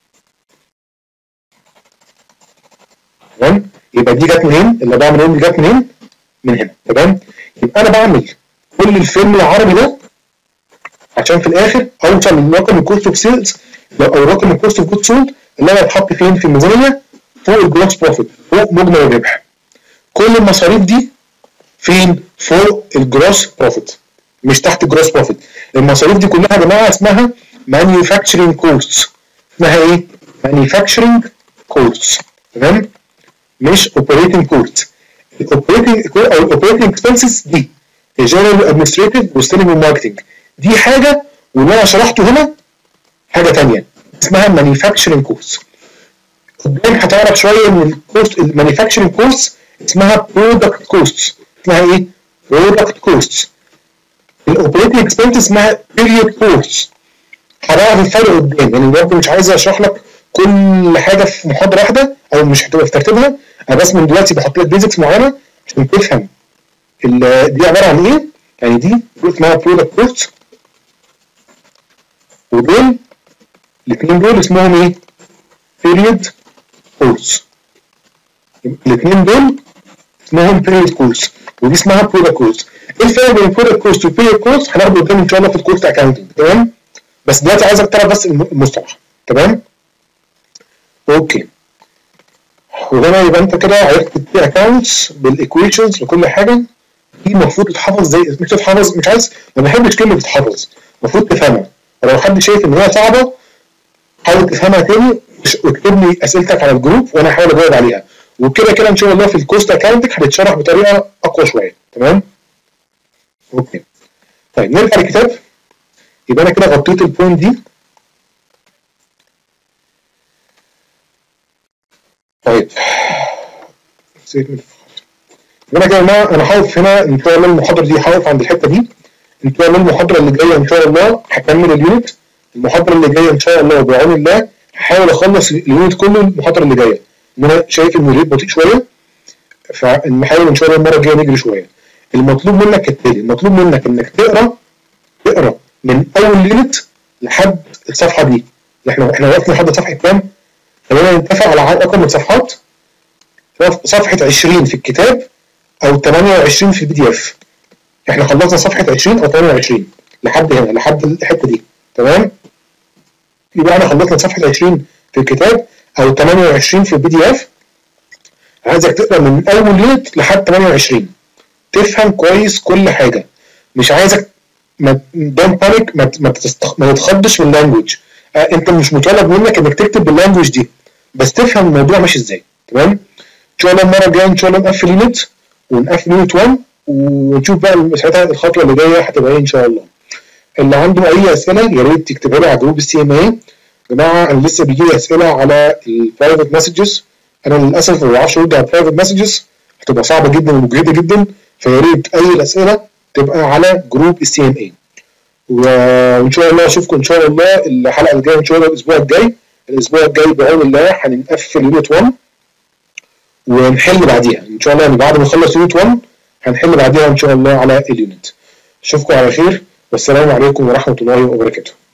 تمام؟ يبقى دي جت منين؟ ال أربعة مليون دي جت منين؟ من هنا. تمام؟ يبقى انا بعمل كل الفيلم العربي ده عشان في الاخر اوصل لرقم الكوست اوف سيلز او رقم الكوست اوف جود سولد اللي انا هتحط فين في الميزانيه فوق الجروس بروفيت فوق مجمل الربح. كل المصاريف دي فين؟ فوق الجروس بروفيت مش تحت الجروس بروفيت. المصاريف دي كلها يا جماعه اسمها مانيفاكتشرنج كوستس. اسمها ايه؟ مانيفاكتشرنج كوستس. تمام؟ مش اوبريتنج كوست. الاوبريتنج او الاوبريتنج اكسبنسز دي الجنرال ادمنستريتيف والسيلينج والماركتنج دي حاجه واللي انا شرحته هنا حاجه ثانيه. اسمها مانيفاكتشرنج كورس. قدام هتعرف شويه ان الكورس المانيفاكتشرنج كورس اسمها برودكت كوست. اسمها ايه؟ برودكت كوست. الاوبريتنج اكسبنس اسمها بيريود كوست. هتعرف الفرق قدام، يعني برضه مش عايز اشرح لك كل حاجه في محاضره واحده او مش هتبقى في ترتيبها، انا بس من دلوقتي بحط لك بيزكس معينه عشان تفهم دي عباره عن ايه. يعني دي اسمها برودكت كوست، ودول الاثنين دول اسمهم ايه؟ بيريود كوست. الاثنين دول اسمهم بيريود كوست، ودي اسمها برودكت كوست. ايه الفرق بين البرودكت كوست والبيريود كوست؟ هناخده قدام ان شاء الله في الكوست اكاونتنج، تمام؟ بس دلوقتي عايزك تعرف بس المصطلح، تمام؟ اوكي. وهنا يبقى انت كده عرفت البي اكونتس بالايكويشنز وكل حاجه. دي المفروض تتحفظ، زي مش تتحفظ، مش عايز، ما بحبش كلمه تتحفظ، المفروض تفهمها. ولو حد شايف ان هي صعبه حاول تفهمها تاني واكتب لي اسئلتك على الجروب وانا هحاول اجاوب عليها. وكده كده ان شاء الله في الكوست اكاونتنج هتتشرح بطريقه اقوى شويه، تمام؟ اوكي. طيب نرجع للكتاب. يبقى انا كده غطيت البوينت دي. طيب هنا يا جماعه انا هقف هنا ان شاء الله. المحاضره دي هقف عند الحته دي. ان شاء الله المحاضره اللي جايه ان شاء الله هكمل اليونت. المحاضره اللي جايه ان شاء الله بعون الله هحاول اخلص اليونت كله المحاضره اللي جايه. ان انا شايف ان الريت بطيء شويه، فنحاول ان شاء الله المره الجايه نجري شويه. المطلوب منك كالتالي، المطلوب منك انك تقرا تقرا من اول يونت لحد الصفحه دي. احنا احنا وقفنا لحد صفحه كام؟ خلينا نتفق على رقم الصفحات. صفحه عشرين في الكتاب او ثمانية وعشرين في البي دي اف. احنا خلصنا صفحه عشرين او ثمانية وعشرين لحد هنا، لحد الحته دي، تمام؟ يبقى احنا خلصنا صفحه عشرين في الكتاب او ثمانية وعشرين في البي دي اف. عايزك تقرا من اول يونت لحد ثمانية وعشرين، تفهم كويس كل حاجه. مش عايزك ما دونت بانيك، ما ما, ما تتخضش من اللانجوج. آه انت مش مطالب منك انك تكتب باللانجوج دي، بس تفهم الموضوع ماشي ازاي، تمام؟ ان شاء الله المره الجايه ان شاء الله نقفل يونت ونقفل يونت واحد ونشوف بقى ساعتها الخطوه اللي جايه هتبقى ايه ان شاء الله. اللي عنده اي اسئله يا ريت يكتبها لي على جروب السي ام اي. يا جماعه انا لسه بيجي لي اسئله على البرايفت مسجز، انا للاسف ما بعرفش ارد على البرايفت مسجز، هتبقى صعبه جدا ومجهده جدا، فيا ريت اي الاسئله تبقى على جروب السي ام اي. وان شاء الله اشوفكم ان شاء الله الحلقه الجايه ان شاء الله الاسبوع الجاي. الاسبوع الجاي بعون الله هنقفل يونت واحد ونحل بعديها ان شاء الله. يعني بعد ما نخلص يونت واحد هنحل بعديها ان شاء الله على اليونت. اشوفكم على خير والسلام عليكم ورحمه الله وبركاته.